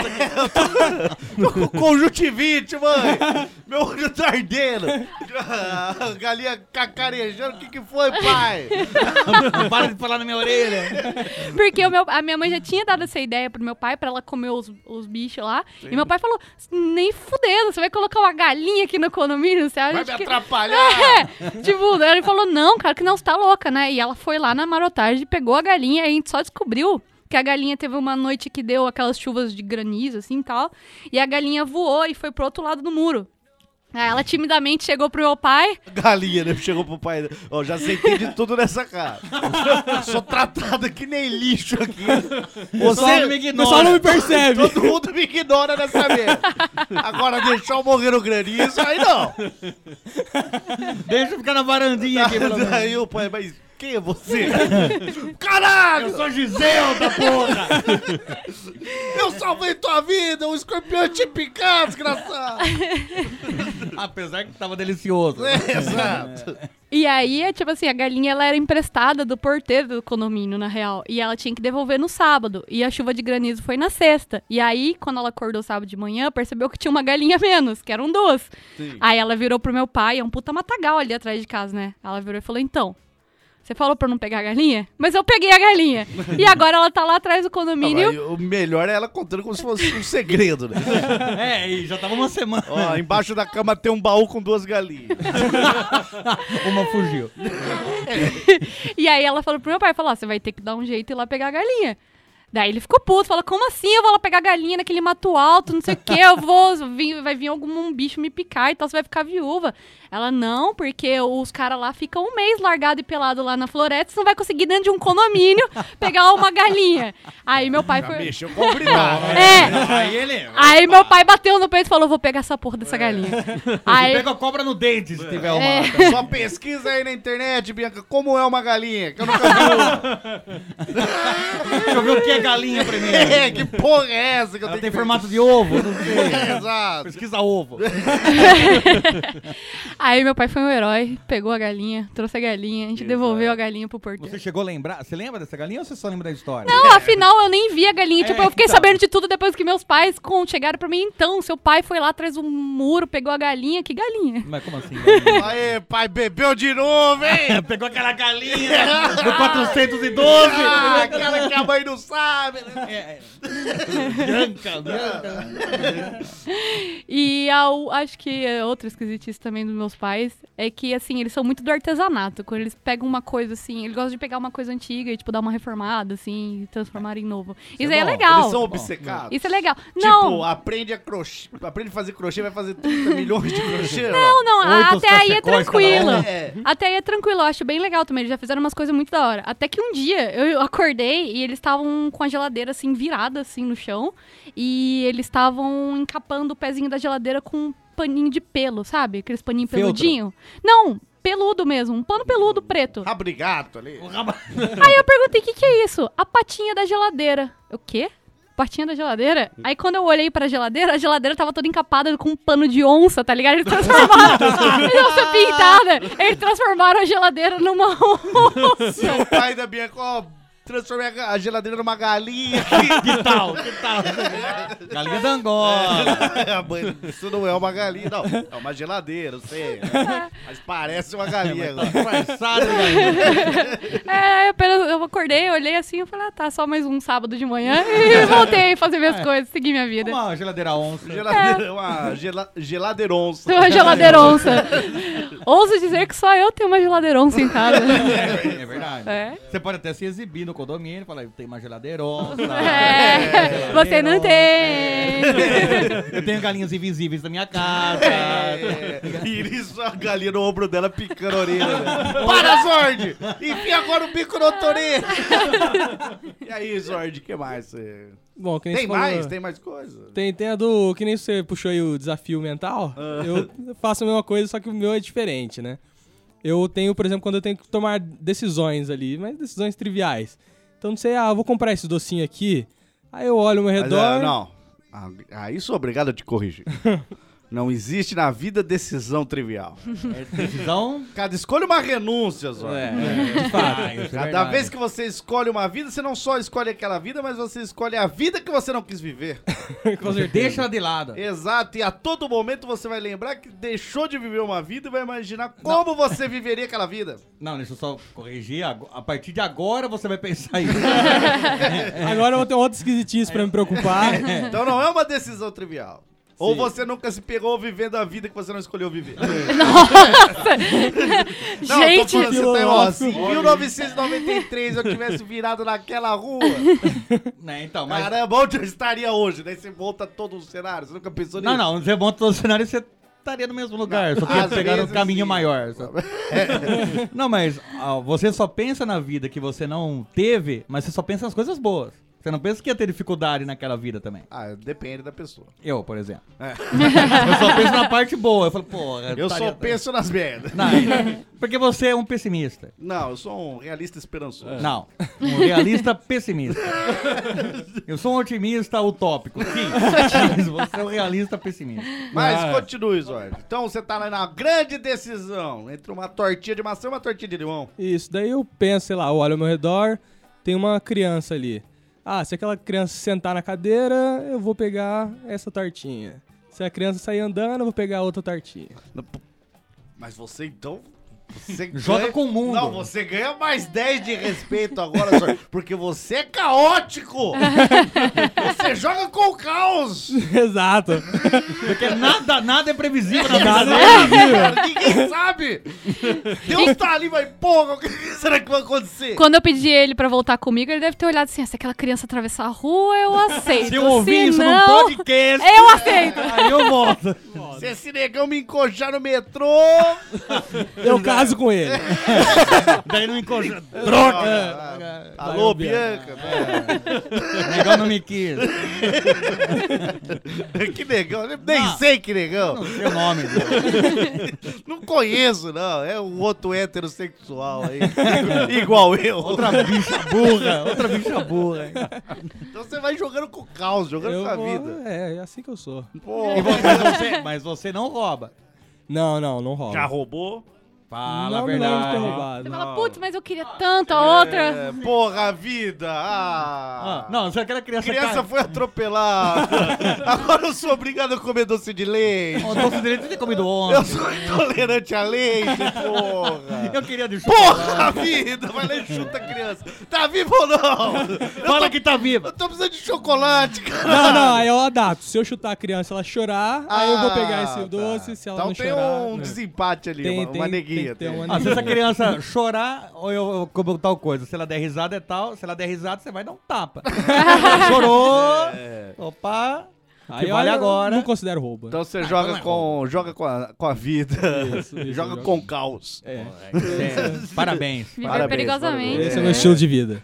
conjuntivite, mãe. Meu olho tá ardendo. A galinha cacarejando. O que foi, pai? Para de falar na minha orelha. Porque a minha mãe já tinha dado essa ideia pro meu pai, pra ela comer os bichos lá. Sim. E meu pai falou, nem fudendo, você vai colocar uma galinha aqui no condomínio? Você acha Vai me que... atrapalhar. Tipo, ele falou, não, cara, que não, você tá louca, né? E ela foi lá na marotagem, pegou a galinha e a gente só descobriu que a galinha teve uma noite que deu aquelas chuvas de granizo, assim, e tal. E a galinha voou e foi pro outro lado do muro. Aí ela timidamente chegou pro meu pai. Galinha, né? Chegou pro pai. Ó, já aceitei de tudo nessa casa. Sou tratada que nem lixo aqui. Você me ignora. O pessoal não me percebe. Todo mundo me ignora nessa mesa. Agora deixar eu morrer no granizo, aí não. Deixa eu ficar na varandinha aqui, pelo menos. Aí o pai, mas quem é você? Caralho! Eu sou Giselda, porra! Eu salvei tua vida, um escorpião te picar, desgraçado! Apesar que tava delicioso. Exato. E aí, tipo assim, a galinha ela era emprestada do porteiro do condomínio, na real. E ela tinha que devolver no sábado. E a chuva de granizo foi na sexta. E aí, quando ela acordou sábado de manhã, percebeu que tinha uma galinha a menos, que eram duas. Sim. Aí ela virou pro meu pai, é um puta matagal ali atrás de casa, né? Ela virou e falou, então... Você falou pra eu não pegar a galinha? Mas eu peguei a galinha. E agora ela tá lá atrás do condomínio. Não, o melhor é ela contando como se fosse um segredo, né? E já tava uma semana. Ó, embaixo da cama tem um baú com 2 galinhas. Uma fugiu. E aí ela falou pro meu pai, falou, você vai ter que dar um jeito e ir lá pegar a galinha. Daí ele ficou puto, falou, como assim eu vou lá pegar a galinha naquele mato alto, não sei o que, vai vir algum bicho me picar e tal, você vai ficar viúva. Ela, não, porque os caras lá ficam um mês largado e pelado lá na floresta, você não vai conseguir dentro de um condomínio pegar uma galinha. Aí meu pai foi... Mexeu com obrigado. Aí meu pai bateu no peito e falou, vou pegar essa porra dessa galinha. Aí... Pega a cobra no dente, se tiver uma. Só pesquisa aí na internet, Bianca, como é uma galinha, que eu nunca vi uma. Deixa eu ver o que é galinha primeiro. Que porra é essa que eu Ela tenho tem que formato de ovo? Não sei. Exato. Pesquisa ovo. Aí meu pai foi um herói, pegou a galinha, trouxe a galinha, a gente devolveu a galinha pro porteiro. Você chegou a lembrar? Você lembra dessa galinha ou você só lembra da história? Não, afinal eu nem vi a galinha. Tipo, eu fiquei então. sabendo de tudo depois que meus pais chegaram pra mim. Então, seu pai foi lá atrás do muro, pegou a galinha. Que galinha? Mas como assim? Galinha? Aê, pai, bebeu de novo, hein? Pegou aquela galinha do 412. Aquela que a mãe não sabe. Né? Branca. E acho que outra esquisitice também dos meus pais é que, assim, eles são muito do artesanato. Quando eles pegam uma coisa, assim, eles gostam de pegar uma coisa antiga e, tipo, dar uma reformada, assim, e transformar em novo. Isso aí é legal. Eles são obcecados. Isso é legal. Tipo, Não, aprende a fazer crochê, vai fazer 30 milhões de crochê. não, até aí é cachecóis tranquilo. cada um. É. Até aí é tranquilo, eu acho bem legal também. Eles já fizeram umas coisas muito da hora. Até que um dia eu acordei e eles estavam com a geladeira, assim, virada, assim, no chão. E eles estavam encapando o pezinho da geladeira com um paninho de pelo, sabe? Aqueles paninhos Feltro. peludinho. Não, peludo mesmo. Um pano peludo preto. Rabrigato ali. Aí eu perguntei, o que é isso? A patinha da geladeira. O quê? Patinha da geladeira? Aí quando eu olhei pra geladeira, a geladeira tava toda encapada com um pano de onça, tá ligado? Eles transformaram... onça pintada. Eles transformaram a geladeira numa onça. O pai da Bianca, ó, transformei a geladeira numa galinha. Que tal? Galinha da Angola. Mãe, isso não é uma galinha, não. É uma geladeira, eu sei. Mas parece uma galinha agora. Disfarçada de galinha. Eu acordei, olhei assim, eu falei, tá, só mais um sábado de manhã. E voltei a fazer minhas coisas, seguir minha vida. Uma geladeira onça. Uma geladeironça. Uma geladeironça. Ouso dizer que só eu tenho uma geladeironça em casa. É verdade. É. Você pode até se exibir no condomínio e falar, eu tenho uma geladeironça. Você não tem. Eu tenho galinhas invisíveis na minha casa. E isso, a galinha no ombro dela picando a orelha. Né? Para, Zord! Enfia agora o bico na orelha. E aí, Zord, o que mais? Bom, que nem Tem você falou- mais? Tem mais coisa? Tem a do... Que nem você puxou aí o desafio mental. Eu faço a mesma coisa, só que o meu é diferente, né? Eu tenho, por exemplo, quando eu tenho que tomar decisões ali, mas decisões triviais. Então, não sei, eu vou comprar esse docinho aqui. Aí eu olho ao meu redor... Não. Aí sou obrigado a te corrigir. Não existe na vida decisão trivial. Decisão... Cada escolha uma renúncia, Zóia. de fato. Cada vez que você escolhe uma vida, você não só escolhe aquela vida, mas você escolhe a vida que você não quis viver. Você deixa ela de lado. Exato, e a todo momento você vai lembrar que deixou de viver uma vida e vai imaginar como você viveria aquela vida. Não, deixa eu só corrigir. A partir de agora você vai pensar isso. Agora eu vou ter outro esquisitice pra me preocupar. Então não é uma decisão trivial. Ou você nunca se pegou vivendo a vida que você não escolheu viver. Nossa! Não, Gente, tô falando, você tá igual assim, filósofo. em 1993 eu tivesse virado naquela rua. Né, então, mas... Caramba, onde eu estaria hoje? Daí você volta todo o cenário, você nunca pensou nisso? Não, você monta todo o cenário e você estaria no mesmo lugar. Só que às pegar um vezes caminho sim. maior. Não, mas você só pensa na vida que você não teve, mas você só pensa nas coisas boas. Você não pensa que ia ter dificuldade naquela vida também. Ah, depende da pessoa. Eu, por exemplo. Eu só penso na parte boa. Eu falo, porra... Eu só penso nas merdas. Não, porque você é um pessimista. Não, eu sou um realista esperançoso. Não, um realista pessimista. Eu sou um otimista utópico, sim. Mas você é um realista pessimista. Mas continue, Zóio. Então você tá lá na grande decisão entre uma tortinha de maçã e uma tortinha de limão. Isso, daí eu penso, sei lá, eu olho ao meu redor, tem uma criança ali. Ah, se aquela criança sentar na cadeira, eu vou pegar essa tortinha. Se a criança sair andando, eu vou pegar outra tortinha. Mas você então... Você Joga ganha... com o mundo. Não, você ganha mais 10 de respeito agora, Zóio, porque você é caótico. Você joga com o caos. Exato. Porque nada é previsível na Nada vida. Cara, ninguém sabe. Deus tá ali, mas porra, o que será que vai acontecer? Quando eu pedi ele pra voltar comigo, ele deve ter olhado assim, se aquela criança atravessar a rua, eu aceito. Se eu ouvir isso num não, podcast, eu aceito. aí eu volto. Se esse negão me encoxar no metrô... Eu caso com ele. Daí não encoxa. Droga! Alô, Vai, Bianca. Negão não me quis. Que negão? Eu nem sei que negão. Não sei o nome. Não conheço, não. É um outro heterossexual aí. Igual eu. Outra bicha burra. Então você vai jogando com o caos, jogando com a vida. É assim que eu sou. Pô, Mas você não rouba. Não roubo. já roubou? Fala não a me lembro de ter verdade. roubado. Você fala, putz, mas eu queria tanto a outra. É, porra, vida. Não, se aquela criança... Criança foi atropelada. Agora eu sou obrigado a comer doce de leite. O doce de leite eu tinha comido Eu ontem. sou intolerante a leite, porra. Eu queria de Porra, chocolate. vida. Vai lá e chuta a criança. Tá vivo ou não? Fala que tá viva. Eu tô precisando de chocolate, cara. Não, aí eu adapto. Se eu chutar a criança e ela chorar, aí eu vou pegar esse doce, se ela então não tem chorar... um desempate ali, uma neguinha. tem que ter uma Se essa criança chorar, ou eu como tal coisa. Se ela der risada é tal. Se ela der risada, você vai dar um tapa. Chorou. Opa. Aí Que vale eu agora. não considero roubo. Então você então joga com a vida. Isso, joga joga. com o caos. Parabéns. Viver Parabéns, perigosamente. Esse é o meu estilo de vida.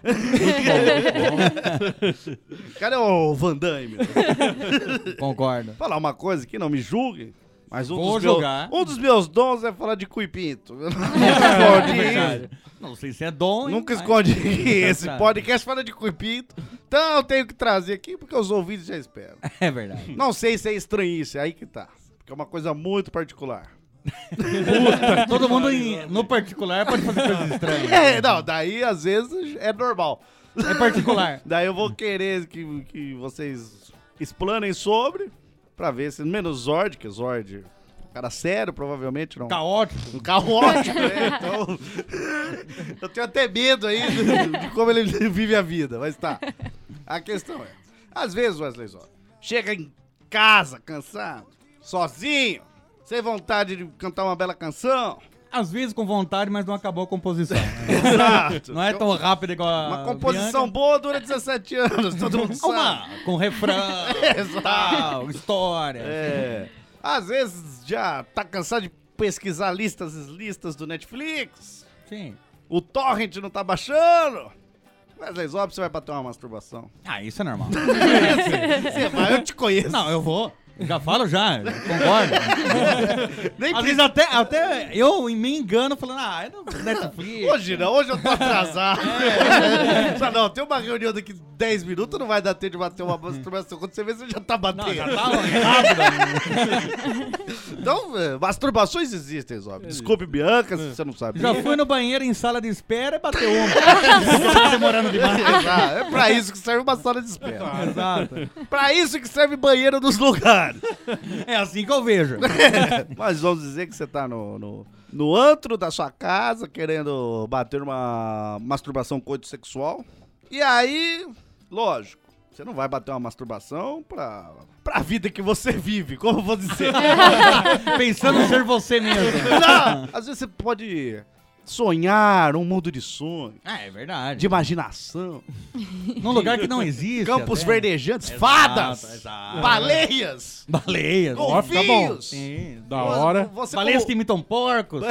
Cadê o Van Damme? Concordo. Falar uma coisa aqui, não me julguem. Mas Vou jogar. um dos meus dons é falar de cu e pinto. Eu nunca escondi Verdade. isso. Não sei se é dom. hein, Nunca mas- escondi esse Verdade. podcast fala de cu e pinto. Então eu tenho que trazer aqui porque os ouvintes já esperam. É verdade. Não sei se é estranhice, aí que tá. Porque é uma coisa muito particular. Todo mundo no particular pode fazer coisas estranhas. Não, daí às vezes é normal. É particular. Daí eu vou querer que vocês explanem sobre, pra ver se menos Zord, que Zord, cara sério, provavelmente não. Caótico. Um caótico, né? Então, eu tenho até medo aí de como ele vive a vida, mas tá. A questão é, às vezes, Wesley Zord, chega em casa cansado, sozinho, sem vontade de cantar uma bela canção. Às vezes com vontade, mas não acabou a composição. Exato. Não é tão rápido igual a Uma composição boa dura 17 anos, todo mundo sabe. Com refrão, Exato. tal, história. É. Às vezes já tá cansado de pesquisar listas do Netflix. Sim. O torrent não tá baixando. Wesley Zop, você vai bater uma masturbação. Ah, isso é normal. Você vai, eu te conheço. Não, eu vou. Eu já falo já, concordo. Nem Às vezes até eu me engano falando, é no Netflix. Hoje não, hoje eu tô atrasado. Só não, tem uma reunião daqui 10 minutos não vai dar tempo de bater uma masturbação. Quando você vê, você já tá batendo. Não, já tá rápido. Então, masturbações existem, Zob. Desculpe, Bianca, se você não sabe. Já fui no banheiro em sala de espera e bateu uma. Tá demorando demais. Exato. É pra isso que serve uma sala de espera. Exato. Pra isso que serve banheiro nos lugares. É assim que eu vejo. Mas vamos dizer que você tá no antro da sua casa, querendo bater uma masturbação coito sexual. E aí, lógico, você não vai bater uma masturbação pra vida que você vive, como eu vou dizer. Pensando em ser você mesmo. Não, às vezes você pode sonhar um mundo de sonho, É verdade. de imaginação, Num lugar que não existe. campos até. verdejantes, Exato, fadas, exato. baleias, Baleias. Ó, tá bom. golfinhos. Sim. Da hora. Você Baleias que como imitam porcos.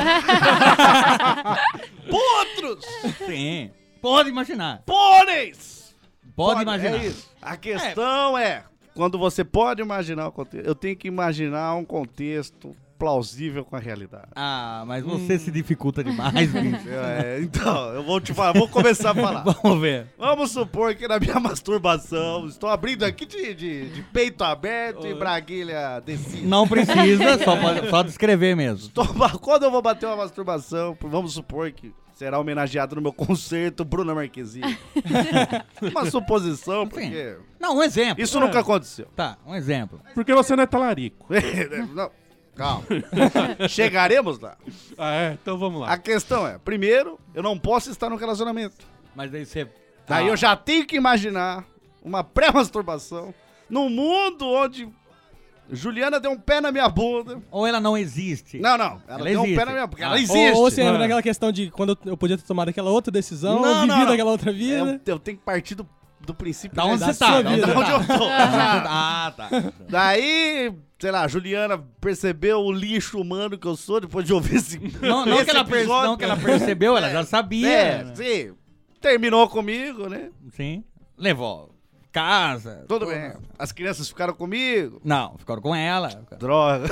potros, Sim. Pode imaginar. pôneis. Pode imaginar. É isso. A questão é, quando você pode imaginar o contexto, eu tenho que imaginar um contexto plausível com a realidade. Ah, mas você se dificulta demais, bicho. Então, eu vou te falar, vou começar a falar. Vamos ver. Vamos supor que na minha masturbação, estou abrindo aqui de peito aberto e braguilha descida. Não precisa, só descrever mesmo. Quando eu vou bater uma masturbação, vamos supor que será homenageado no meu concerto Bruna Marquezine. Uma suposição, porque Não, um exemplo. isso nunca aconteceu. Tá, um exemplo. Porque você não é talarico. Não, calma. Chegaremos lá. Ah, é? Então vamos lá. A questão é, primeiro, eu não posso estar num relacionamento. Mas aí você... Daí eu já tenho que imaginar uma pré-masturbação num mundo onde Juliana deu um pé na minha bunda. Ou ela não existe. Não. Ela deu um existe. pé na minha bunda. Ela Ah. existe. Ou você entra Mano. naquela questão de quando eu podia ter tomado aquela outra decisão, Não, vivido não. aquela outra vida. Eu tenho que partir do princípio Da onde da você tá? sua Da onde vida. você onde tá? eu tô. Ah, tá. Daí, sei lá, a Juliana percebeu o lixo humano que eu sou depois de ouvir esse, Não esse que ela episódio. não que ela percebeu, ela já sabia. Sim. Terminou comigo, né? Sim. Levou casa. Tudo bem. As crianças ficaram comigo. Não, ficaram com ela. Droga.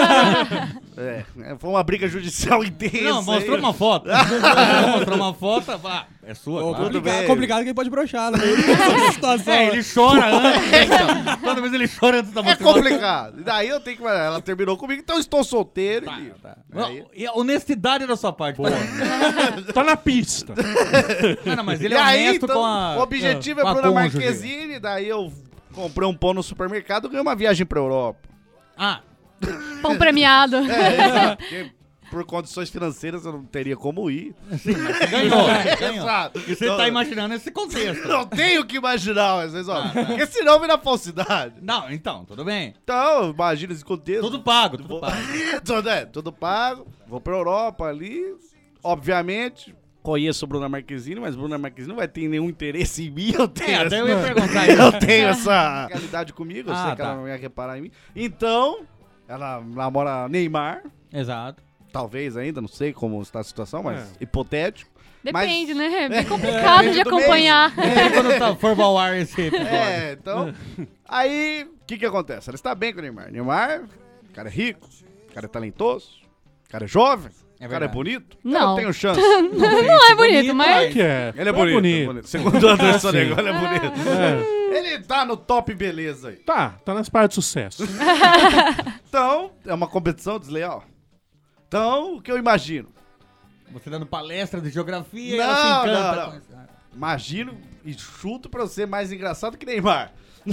Foi uma briga judicial intensa. Não, mostrou aí. uma foto. Mostrou uma foto, é sua, claro. tudo bem. Complicado que ele pode broxar no meio dessa situação. É, ele chora antes. Então, toda vez ele chora antes da É masturbação. complicado. E daí eu tenho que... Ela terminou comigo, então eu estou solteiro. e- Tá. Aí- E a honestidade da sua parte. Tá na pista. Não, mas ele E é aí, honesto então, com a... o objetivo é com a Bruna cônjuge. Marquezine, daí eu comprei um pão no supermercado e ganhei uma viagem pra Europa. Ah, Pão premiado. Exato, porque por condições financeiras eu não teria como ir. ganhou. Exato. E você Então, tá imaginando esse contexto. não tenho que imaginar, às vezes, ó, porque senão vira falsidade. Não, então, tudo bem. Então, imagina esse contexto. Tudo pago, tudo pago. tudo pago. Vou pra Europa ali. Obviamente, conheço Bruna Marquezine, mas Bruna Marquezine não vai ter nenhum interesse em mim. Eu tenho, Até essa, eu ia perguntar isso. eu tenho essa realidade comigo. Eu Ah, sei que tá. ela não ia reparar em mim. Então, ela namora Neymar. Exato. Talvez ainda, não sei como está a situação, mas hipotético. Depende, Mas- né? É bem complicado de Depende do acompanhar. E quando for ao ar esse episódio? Então, aí, o que acontece? Ela está bem com o Neymar. Neymar, cara é rico, cara é talentoso, cara é jovem, cara é verdade. bonito. Não. Eu tenho chance. Não é bonito, mas... Que é? Ele é bonito. Segundo o Anderson Negão, ele é bonito. É. Ele tá no top beleza aí. Tá nas partes de sucesso. Então, é uma competição desleal. Então, o que eu imagino? Você dando palestra de geografia e Não, ela se encanta não, com não. isso. Imagino e chuto pra eu ser mais engraçado que Neymar.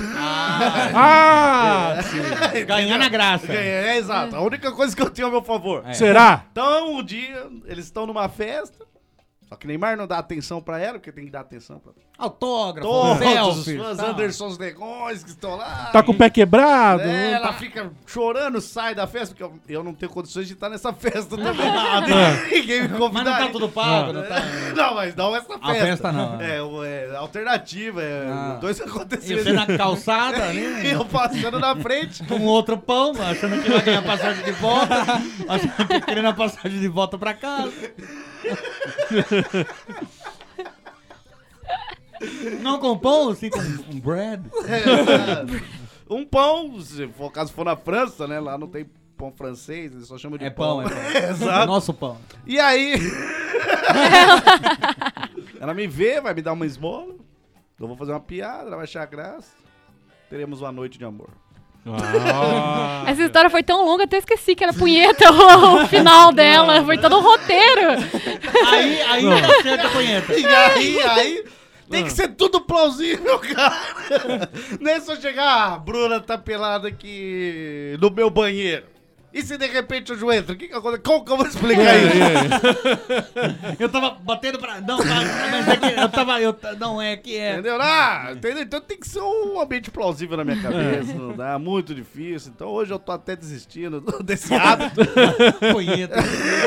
Ah! Ganhar na graça. É, exato. A única coisa que eu tenho a meu favor. É. Será? Então, um dia, eles estão numa festa. Só que Neymar não dá atenção pra ela, porque tem que dar atenção pra Autógrafo, todos os selfies, fãs tal. Andersons Negões que estão lá. Tá com o pé quebrado? É, ela Tá- fica chorando, sai da festa, porque eu não tenho condições de estar nessa festa também. Ninguém me convidou. Mas não tá tudo pago, não tá... Não, mas não essa festa. A festa não. É alternativa, dois E acontecimentos. você na calçada ali, E eu passando na frente. com outro pão, achando que vai ganhar passagem de volta, achando que querendo a passagem de volta pra casa. Não com pão, assim com um bread. Um pão, se for, caso for na França, né? Lá não tem pão francês, eles só chamam de É pão, é pão. Exato. Nosso pão. E aí... ela me vê, vai me dar uma esmola. Eu vou fazer uma piada, ela vai achar graça. Teremos uma noite de amor. Essa história foi tão longa, até esqueci que era punheta o final dela. Foi todo um roteiro. Aí tá certo a punheta. E aí tem que ser tudo plausível, cara. Não é só chegar, a Bruna tá pelada aqui no meu banheiro. E se de repente eu entro? Como que eu vou explicar isso? Eu tava batendo pra... Não, mas é que eu tava... Não, é que é... Entendeu? Entendeu? Então tem que ser um ambiente plausível na minha cabeça. Não dá, muito difícil. Então hoje eu tô até desistindo desse hábito. Punheta.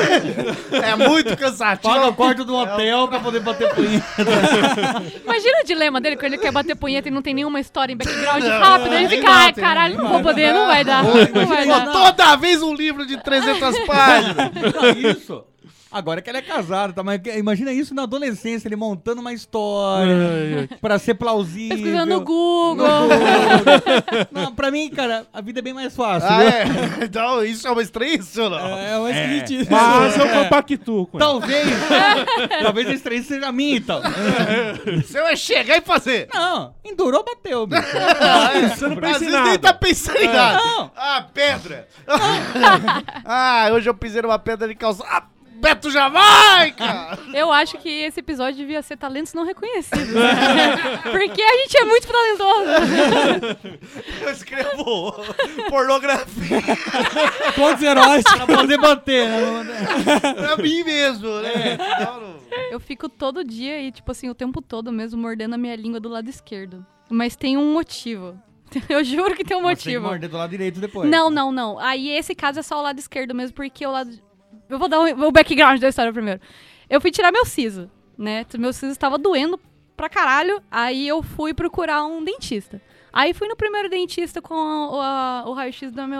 É muito cansativo. Paga o quarto do hotel pra poder bater punheta. Imagina o dilema dele quando ele quer bater punheta e não tem nenhuma história em background rápida. Ele fica, ai, caralho, não vou poder, não vai dar. Não vai dar. Toda vez um livro de 300 páginas. Não, isso. Agora que ele é casado, tá? Mas imagina isso na adolescência, ele montando uma história pra ser plausível. Pesquisando no Google. Não, pra mim, cara, a vida é bem mais fácil. Então, isso é uma estreíça ou não? É uma esquisitice. Mas eu compactuo com ela. Talvez a estreíça seja minha, então. Você vai chegar e fazer. Não, endurou, bateu, bicho. Você não pensa Às em vezes nada. nem tá pensando em nada. Não. Pedra. Hoje eu pisei numa pedra de calça. Beto Jamaica! Eu acho que esse episódio devia ser talentos não reconhecidos. Porque a gente é muito talentoso. Eu escrevo pornografia Quantos heróis? Pra poder bater, né? pra mim mesmo, né? Eu fico todo dia e, tipo assim, o tempo todo mesmo mordendo a minha língua do lado esquerdo. Mas tem um motivo. Eu juro que tem um Mas tem que motivo. morder do lado direito depois. Não. Aí esse caso é só o lado esquerdo mesmo, porque o lado... Eu vou dar o background da história primeiro. Eu fui tirar meu siso, né? Meu siso estava doendo pra caralho, aí eu fui procurar um dentista. Aí fui no primeiro dentista com o raio-x da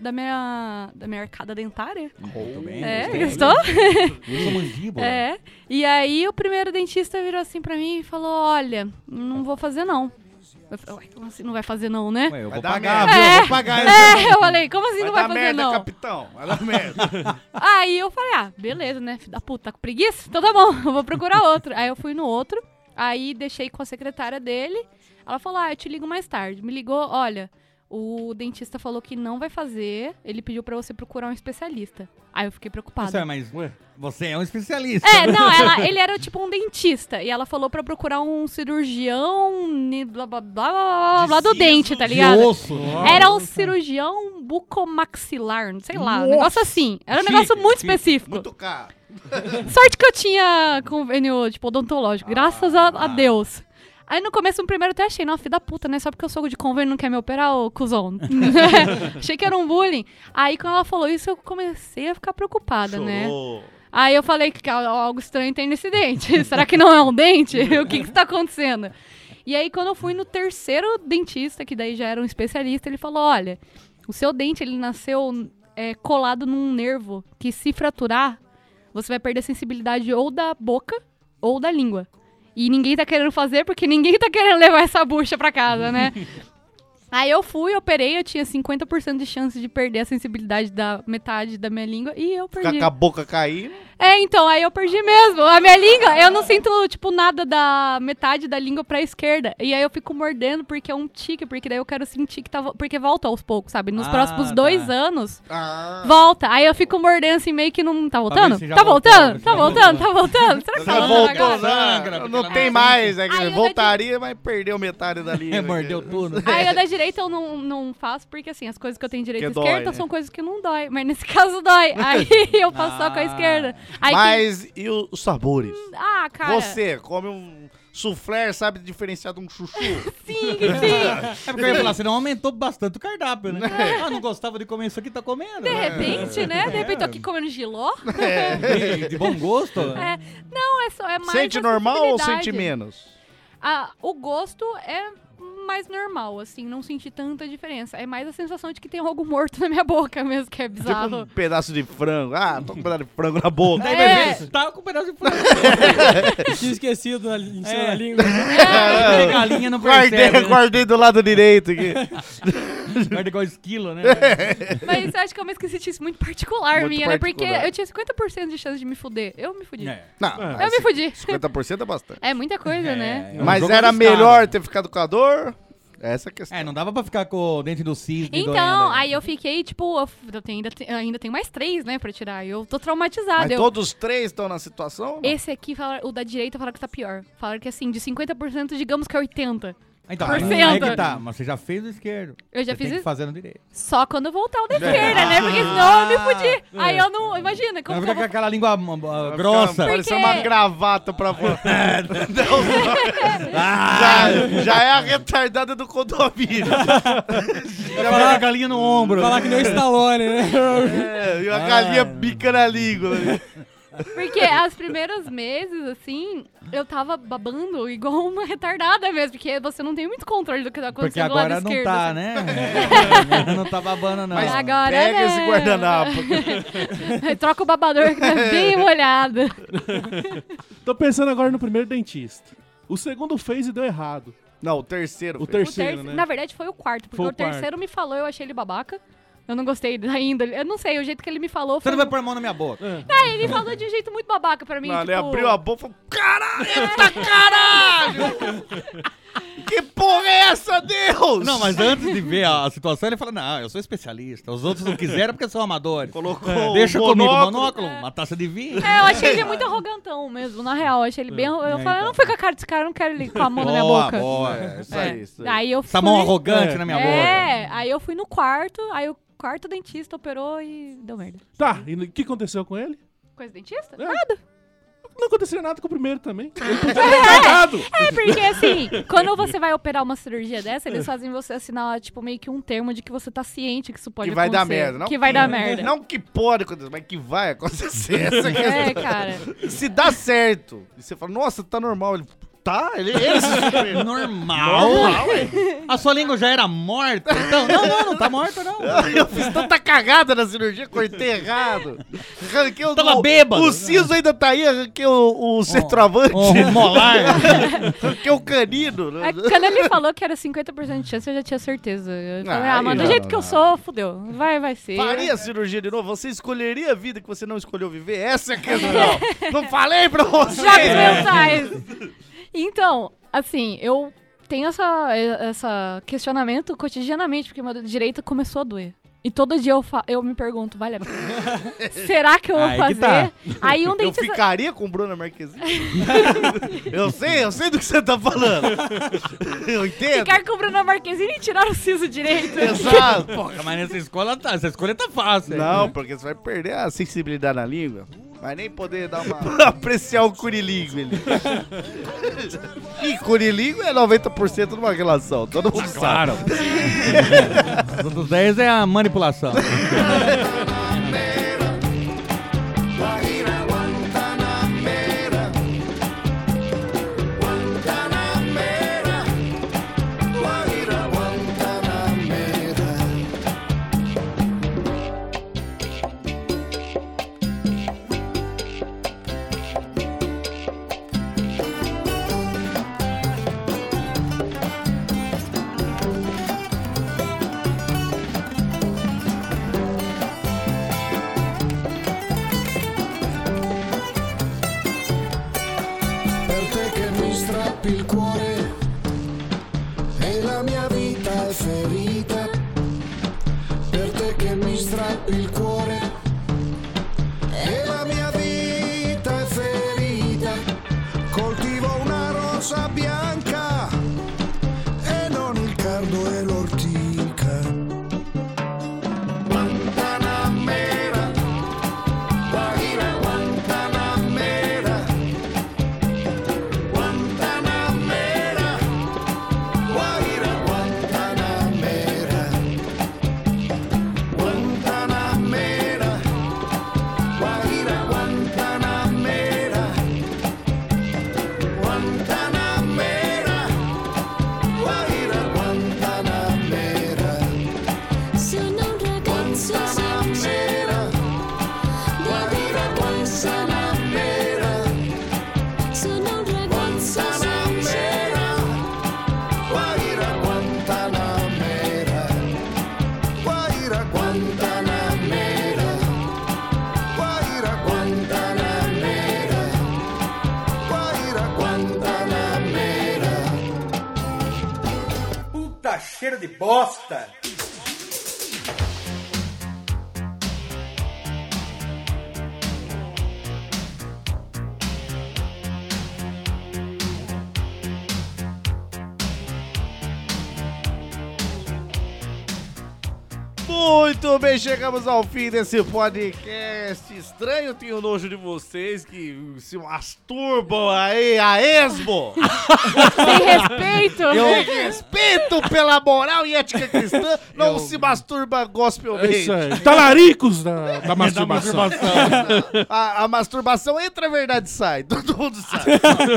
minha arcada dentária. Muito bem. Gostou? Usa mandíbula. E aí o primeiro dentista virou assim pra mim e falou, olha, não vou fazer não. Eu falei, ué, como assim não vai fazer não, né? Ué, eu Vai vou dar pagar, merda. viu? Eu vou pagar. Eu falei, como assim não vai dar fazer merda, não? capitão. Vai dar merda. Aí eu falei, beleza, né? Filho da puta, tá com preguiça? Então tá bom, eu vou procurar outro. Aí eu fui no outro, aí deixei com a secretária dele. Ela falou, eu te ligo mais tarde. Me ligou, olha, o dentista falou que não vai fazer, ele pediu pra você procurar um especialista. Aí eu fiquei preocupada. Mas você é um especialista. Ele era tipo um dentista. E ela falou pra procurar um cirurgião blá blá blá blá do dente, tá ligado? De osso. Era um cirurgião bucomaxilar, sei lá, um negócio assim. Era um negócio muito específico. Muito caro. Sorte que eu tinha convênio, tipo, odontológico. Graças a Deus. Aí no começo, no primeiro até achei, não, filho da puta, né? Só porque eu sou de convênio e não quer me operar, ô cuzão. Achei que era um bullying. Aí quando ela falou isso, eu comecei a ficar preocupada, né? Aí eu falei que algo estranho tem nesse dente. Será que não é um dente? O que tá acontecendo? E aí quando eu fui no terceiro dentista, que daí já era um especialista, ele falou, olha, o seu dente, ele nasceu colado num nervo que se fraturar, você vai perder a sensibilidade ou da boca ou da língua. E ninguém tá querendo fazer porque ninguém tá querendo levar essa bucha pra casa, né? Aí eu fui, operei, eu tinha 50% de chance de perder a sensibilidade da metade da minha língua e eu perdi. Ficar com a boca caindo. Então, aí eu perdi mesmo. A minha língua, eu não sinto, tipo, nada da metade da língua pra esquerda. E aí eu fico mordendo porque é um tique, porque daí eu quero sentir que tá... Porque volta aos poucos, sabe? Nos próximos 2 anos, volta. Aí eu fico mordendo assim, meio que não... Tá voltando? Tá voltando? Tá voltando? Tá voltando? Será que tá voltando agora? Não tem mais. Voltaria, mas perdeu metade da língua. Mordeu tudo. Aí eu da direita eu não faço, porque assim, as coisas que eu tenho direita e Que esquerda dói, né? são coisas que não dói. Mas nesse caso dói. Aí eu faço só com a esquerda. Aí Mas e os sabores? cara... Você come um soufflé, sabe diferenciar de um chuchu? Sim. É porque eu ia falar, você não aumentou bastante o cardápio, né? Não gostava de comer isso aqui, tá comendo. De repente, né? De repente tô aqui comendo giló. De bom gosto? Não, é mais Sente a normal ou sensibilidade. sente menos? O gosto é mais normal, assim, não senti tanta diferença. É mais a sensação de que tem algo morto na minha boca mesmo, que é bizarro. Tipo um pedaço de frango. Tô com um pedaço de frango na boca. Daí vai ver, tava com um pedaço de frango. Tinha esquecido em cima da língua. A galinha não percebe. Guardei do lado direito aqui. Guarda igual esquilo, né? Mas eu acho que é uma esquisitice muito particular Muito minha, né? Porque particular. eu tinha 50% de chance de me fuder. Eu me fudi. Não, Eu me fudi. 50% é bastante. É muita coisa, né? É um Mas jogo era arriscado. melhor ter ficado com a dor? Essa é a questão. Não dava pra ficar com o dente do cisne Então, doendo. aí eu fiquei, tipo, ainda tem mais 3, né, pra tirar. Eu tô traumatizada. Mas todos os 3 estão na situação? Esse aqui, o da direita, falaram que tá pior. Falaram que, assim, de 50%, digamos que é 80%. Então, por aí cento. que tá. Mas você já fez o esquerdo. Eu já Você fiz tem que isso? fazer no direito. Só quando eu voltar o da esquerda, né? Porque senão eu me fudi. Aí eu não... Imagina, como Não que fica eu com vou... aquela língua grossa. Parece Porque- uma gravata pra fora. Já é a retardada do condomínio. Já vai com a galinha no ombro. Falar que nem o Stallone, né? E a galinha bica na língua. Porque os primeiros meses, assim, eu tava babando igual uma retardada mesmo. Porque você não tem muito controle do que tá Porque acontecendo do lado agora não esquerdo. tá, assim. né? Não tá babando, não. Mas Agora, pega né? esse guardanapo. Troca o babador que tá bem molhado. Tô pensando agora no primeiro dentista. O segundo fez e deu errado. Não, o terceiro. O filho. terceiro, né? Na verdade, foi o quarto. Porque Foi o o terceiro me falou, eu achei ele babaca. Eu não gostei ainda. Eu não sei, o jeito que ele me falou Você foi... não vai pôr a mão na minha boca. Ah, ele falou de um jeito muito babaca pra mim, Mano, tipo... ele abriu a boca e falou: caralho, eita caralho! Que porra é essa, Deus? Não, mas antes de ver a situação, ele fala, não, eu sou especialista. Os outros não quiseram porque são amadores. Colocou Deixa o comigo, monóculo. monóculo, uma taça de vinho. É, eu achei ele muito arrogantão mesmo, na real. Eu achei ele bem... Eu falei, eu não fui com a cara desse cara, eu não quero ele com a mão na minha boca. Boa. É, isso É. aí, isso aí. Aí eu fui... Essa mão arrogante na minha boca. Aí eu fui no quarto, aí o quarto dentista operou e deu merda. Tá, e o que aconteceu com ele? Coisa dentista? É. Nada. Não aconteceu nada com o primeiro também. Ele podia ter cagado. É, porque assim, quando você vai operar uma cirurgia dessa, eles fazem você assinar, tipo, meio que um termo de que você tá ciente que isso pode Que vai dar acontecer. merda. Não Que vai dar merda. Não que pode acontecer, mas que vai acontecer. Essa que É, cara. Se dá certo, e você fala, nossa, tá normal. Ele, tá? Ele se Normal? A sua língua já era morta? Então, não tá morta, não. Eu fiz tanta cagada na cirurgia, cortei errado. Arranquei Tava bêbado. O siso ainda tá aí, arranquei o centroavante. Molar. Arranquei o canino. É, quando ele falou que era 50% de chance, eu já tinha certeza. Eu falei, Aí mano, do não, jeito que eu sou, fudeu. Vai ser. Faria a cirurgia de novo? Você escolheria a vida que você não escolheu viver? Essa é a questão. Não falei pra você. Jogos mentais. Então, assim, eu tenho essa questionamento cotidianamente, porque meu direito começou a doer. E todo dia eu me pergunto, vale a pena? Será que eu vou Aí fazer? que tá. Aí um Eu dentista... ficaria com Bruna Marquezine. eu sei do que você tá falando. Eu entendo. Ficar com o Bruno Marquezine e tirar o siso direito. Exato. Porra, mas essa escolha tá fácil. hein? Não, porque você vai perder a sensibilidade na língua. Vai nem poder dar uma... apreciar o curilingo. E curilingo é 90% de uma relação. Todo mundo Claro. sabe. Os outros 10 é a manipulação. Per te che mi strappi il cuore e la mia vita è ferita. Per te che mi strappi il cuore e la mia vita è ferita. Coltivo una rosa bianca e non il cardo e l'ortica. Guantanamera, Guajira Guantanamera. Guantanamera, Guajira Guantanamera. Guantanamera. Tá cheiro de bosta. Muito bem, chegamos ao fim desse podcast estranho. Tenho nojo de vocês que se masturbam aí a esmo. Sem respeito. Sem respeito pela moral e ética cristã, não se masturba gospelmente. Isso aí. Talaricos da masturbação. A masturbação entra, a verdade sai. Todo mundo sabe.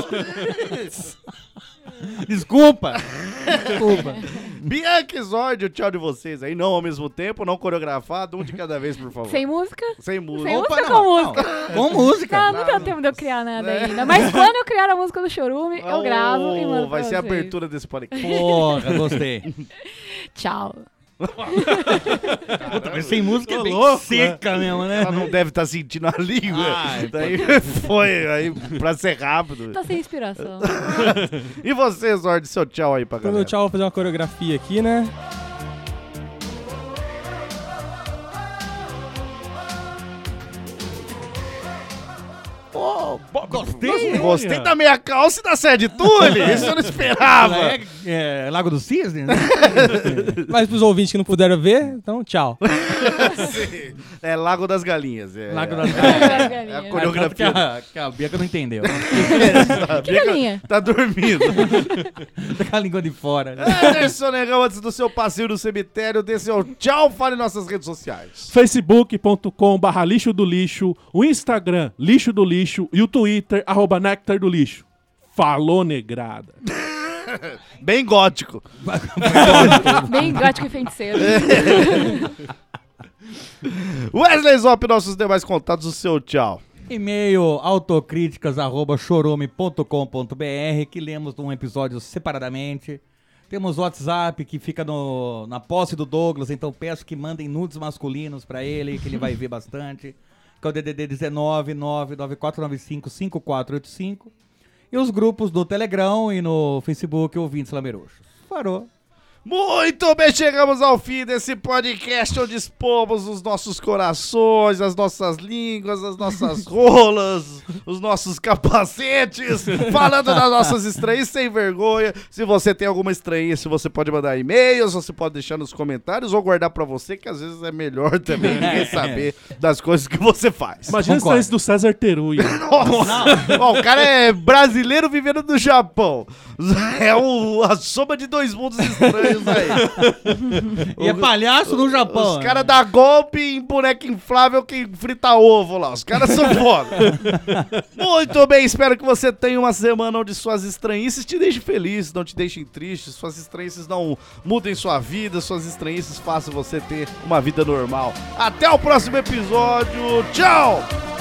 Desculpa. Bianca e Zord, o tchau de vocês aí, não ao mesmo tempo, não coreografado, um de cada vez, por favor. Sem música? Sem música. Sem Opa, música não. com música? Com música. Não deu tempo de eu criar nada ainda. Mas quando eu criar a música do Chorume, eu gravo e mando pra Vai ser a vocês. abertura desse podcast. Porra, gostei. Tchau. Puta, mas sem música é bem louco, seca mesmo, né? Ela não deve estar sentindo a língua. Ai, Daí foi, aí pra ser rápido. Tô sem inspiração. E você, Zord, seu tchau aí pra Então, galera. meu tchau, vou fazer uma coreografia aqui, né? Gostei. Gostei da meia calça e da saia de tule. Isso eu não esperava. É Lago do Cisne, né? Mas pros ouvintes que não puderam ver, então tchau. Sim. É Lago das Galinhas. É, Lago das É a Que coreografia. a Bianca não entendeu. Que galinha? Tá dormindo. Tá com a língua de fora. Né? Anderson Negão, antes do seu passeio no cemitério, dê seu tchau, fale nossas redes sociais. Facebook.com/lixo do lixo, o Instagram lixo do lixo e o Twitter @nectar do lixo. Falou, negrada. Bem gótico. Bem gótico e feiticeiro. Wesley Zop, nossos demais contatos, o seu tchau. E-mail autocríticas@chorume.com.br, que lemos um episódio separadamente. Temos WhatsApp que fica na posse do Douglas, então peço que mandem nudes masculinos pra ele, que ele vai ver bastante. Que é o DDD 19 99495 5485. E os grupos do Telegram e no Facebook Ouvintes Lameruxos. Parou. Muito bem, chegamos ao fim desse podcast onde expomos os nossos corações, as nossas línguas, as nossas rolas, os nossos capacetes, falando das nossas estranhices sem vergonha. Se você tem alguma estranhice, você pode mandar e-mails, você pode deixar nos comentários ou guardar pra você, que às vezes é melhor também ninguém saber das coisas que você faz. Imagina a estranhice do César Terui. Nossa! Ó, o cara é brasileiro vivendo no Japão. É a soma de dois mundos estranhos aí. E é palhaço no Japão. Os caras dão golpe em boneca inflável que frita ovo lá. Os caras são foda. Muito bem, espero que você tenha uma semana onde suas estranhices te deixem feliz, não te deixem triste, suas estranhices não mudem sua vida, suas estranhices façam você ter uma vida normal. Até o próximo episódio. Tchau!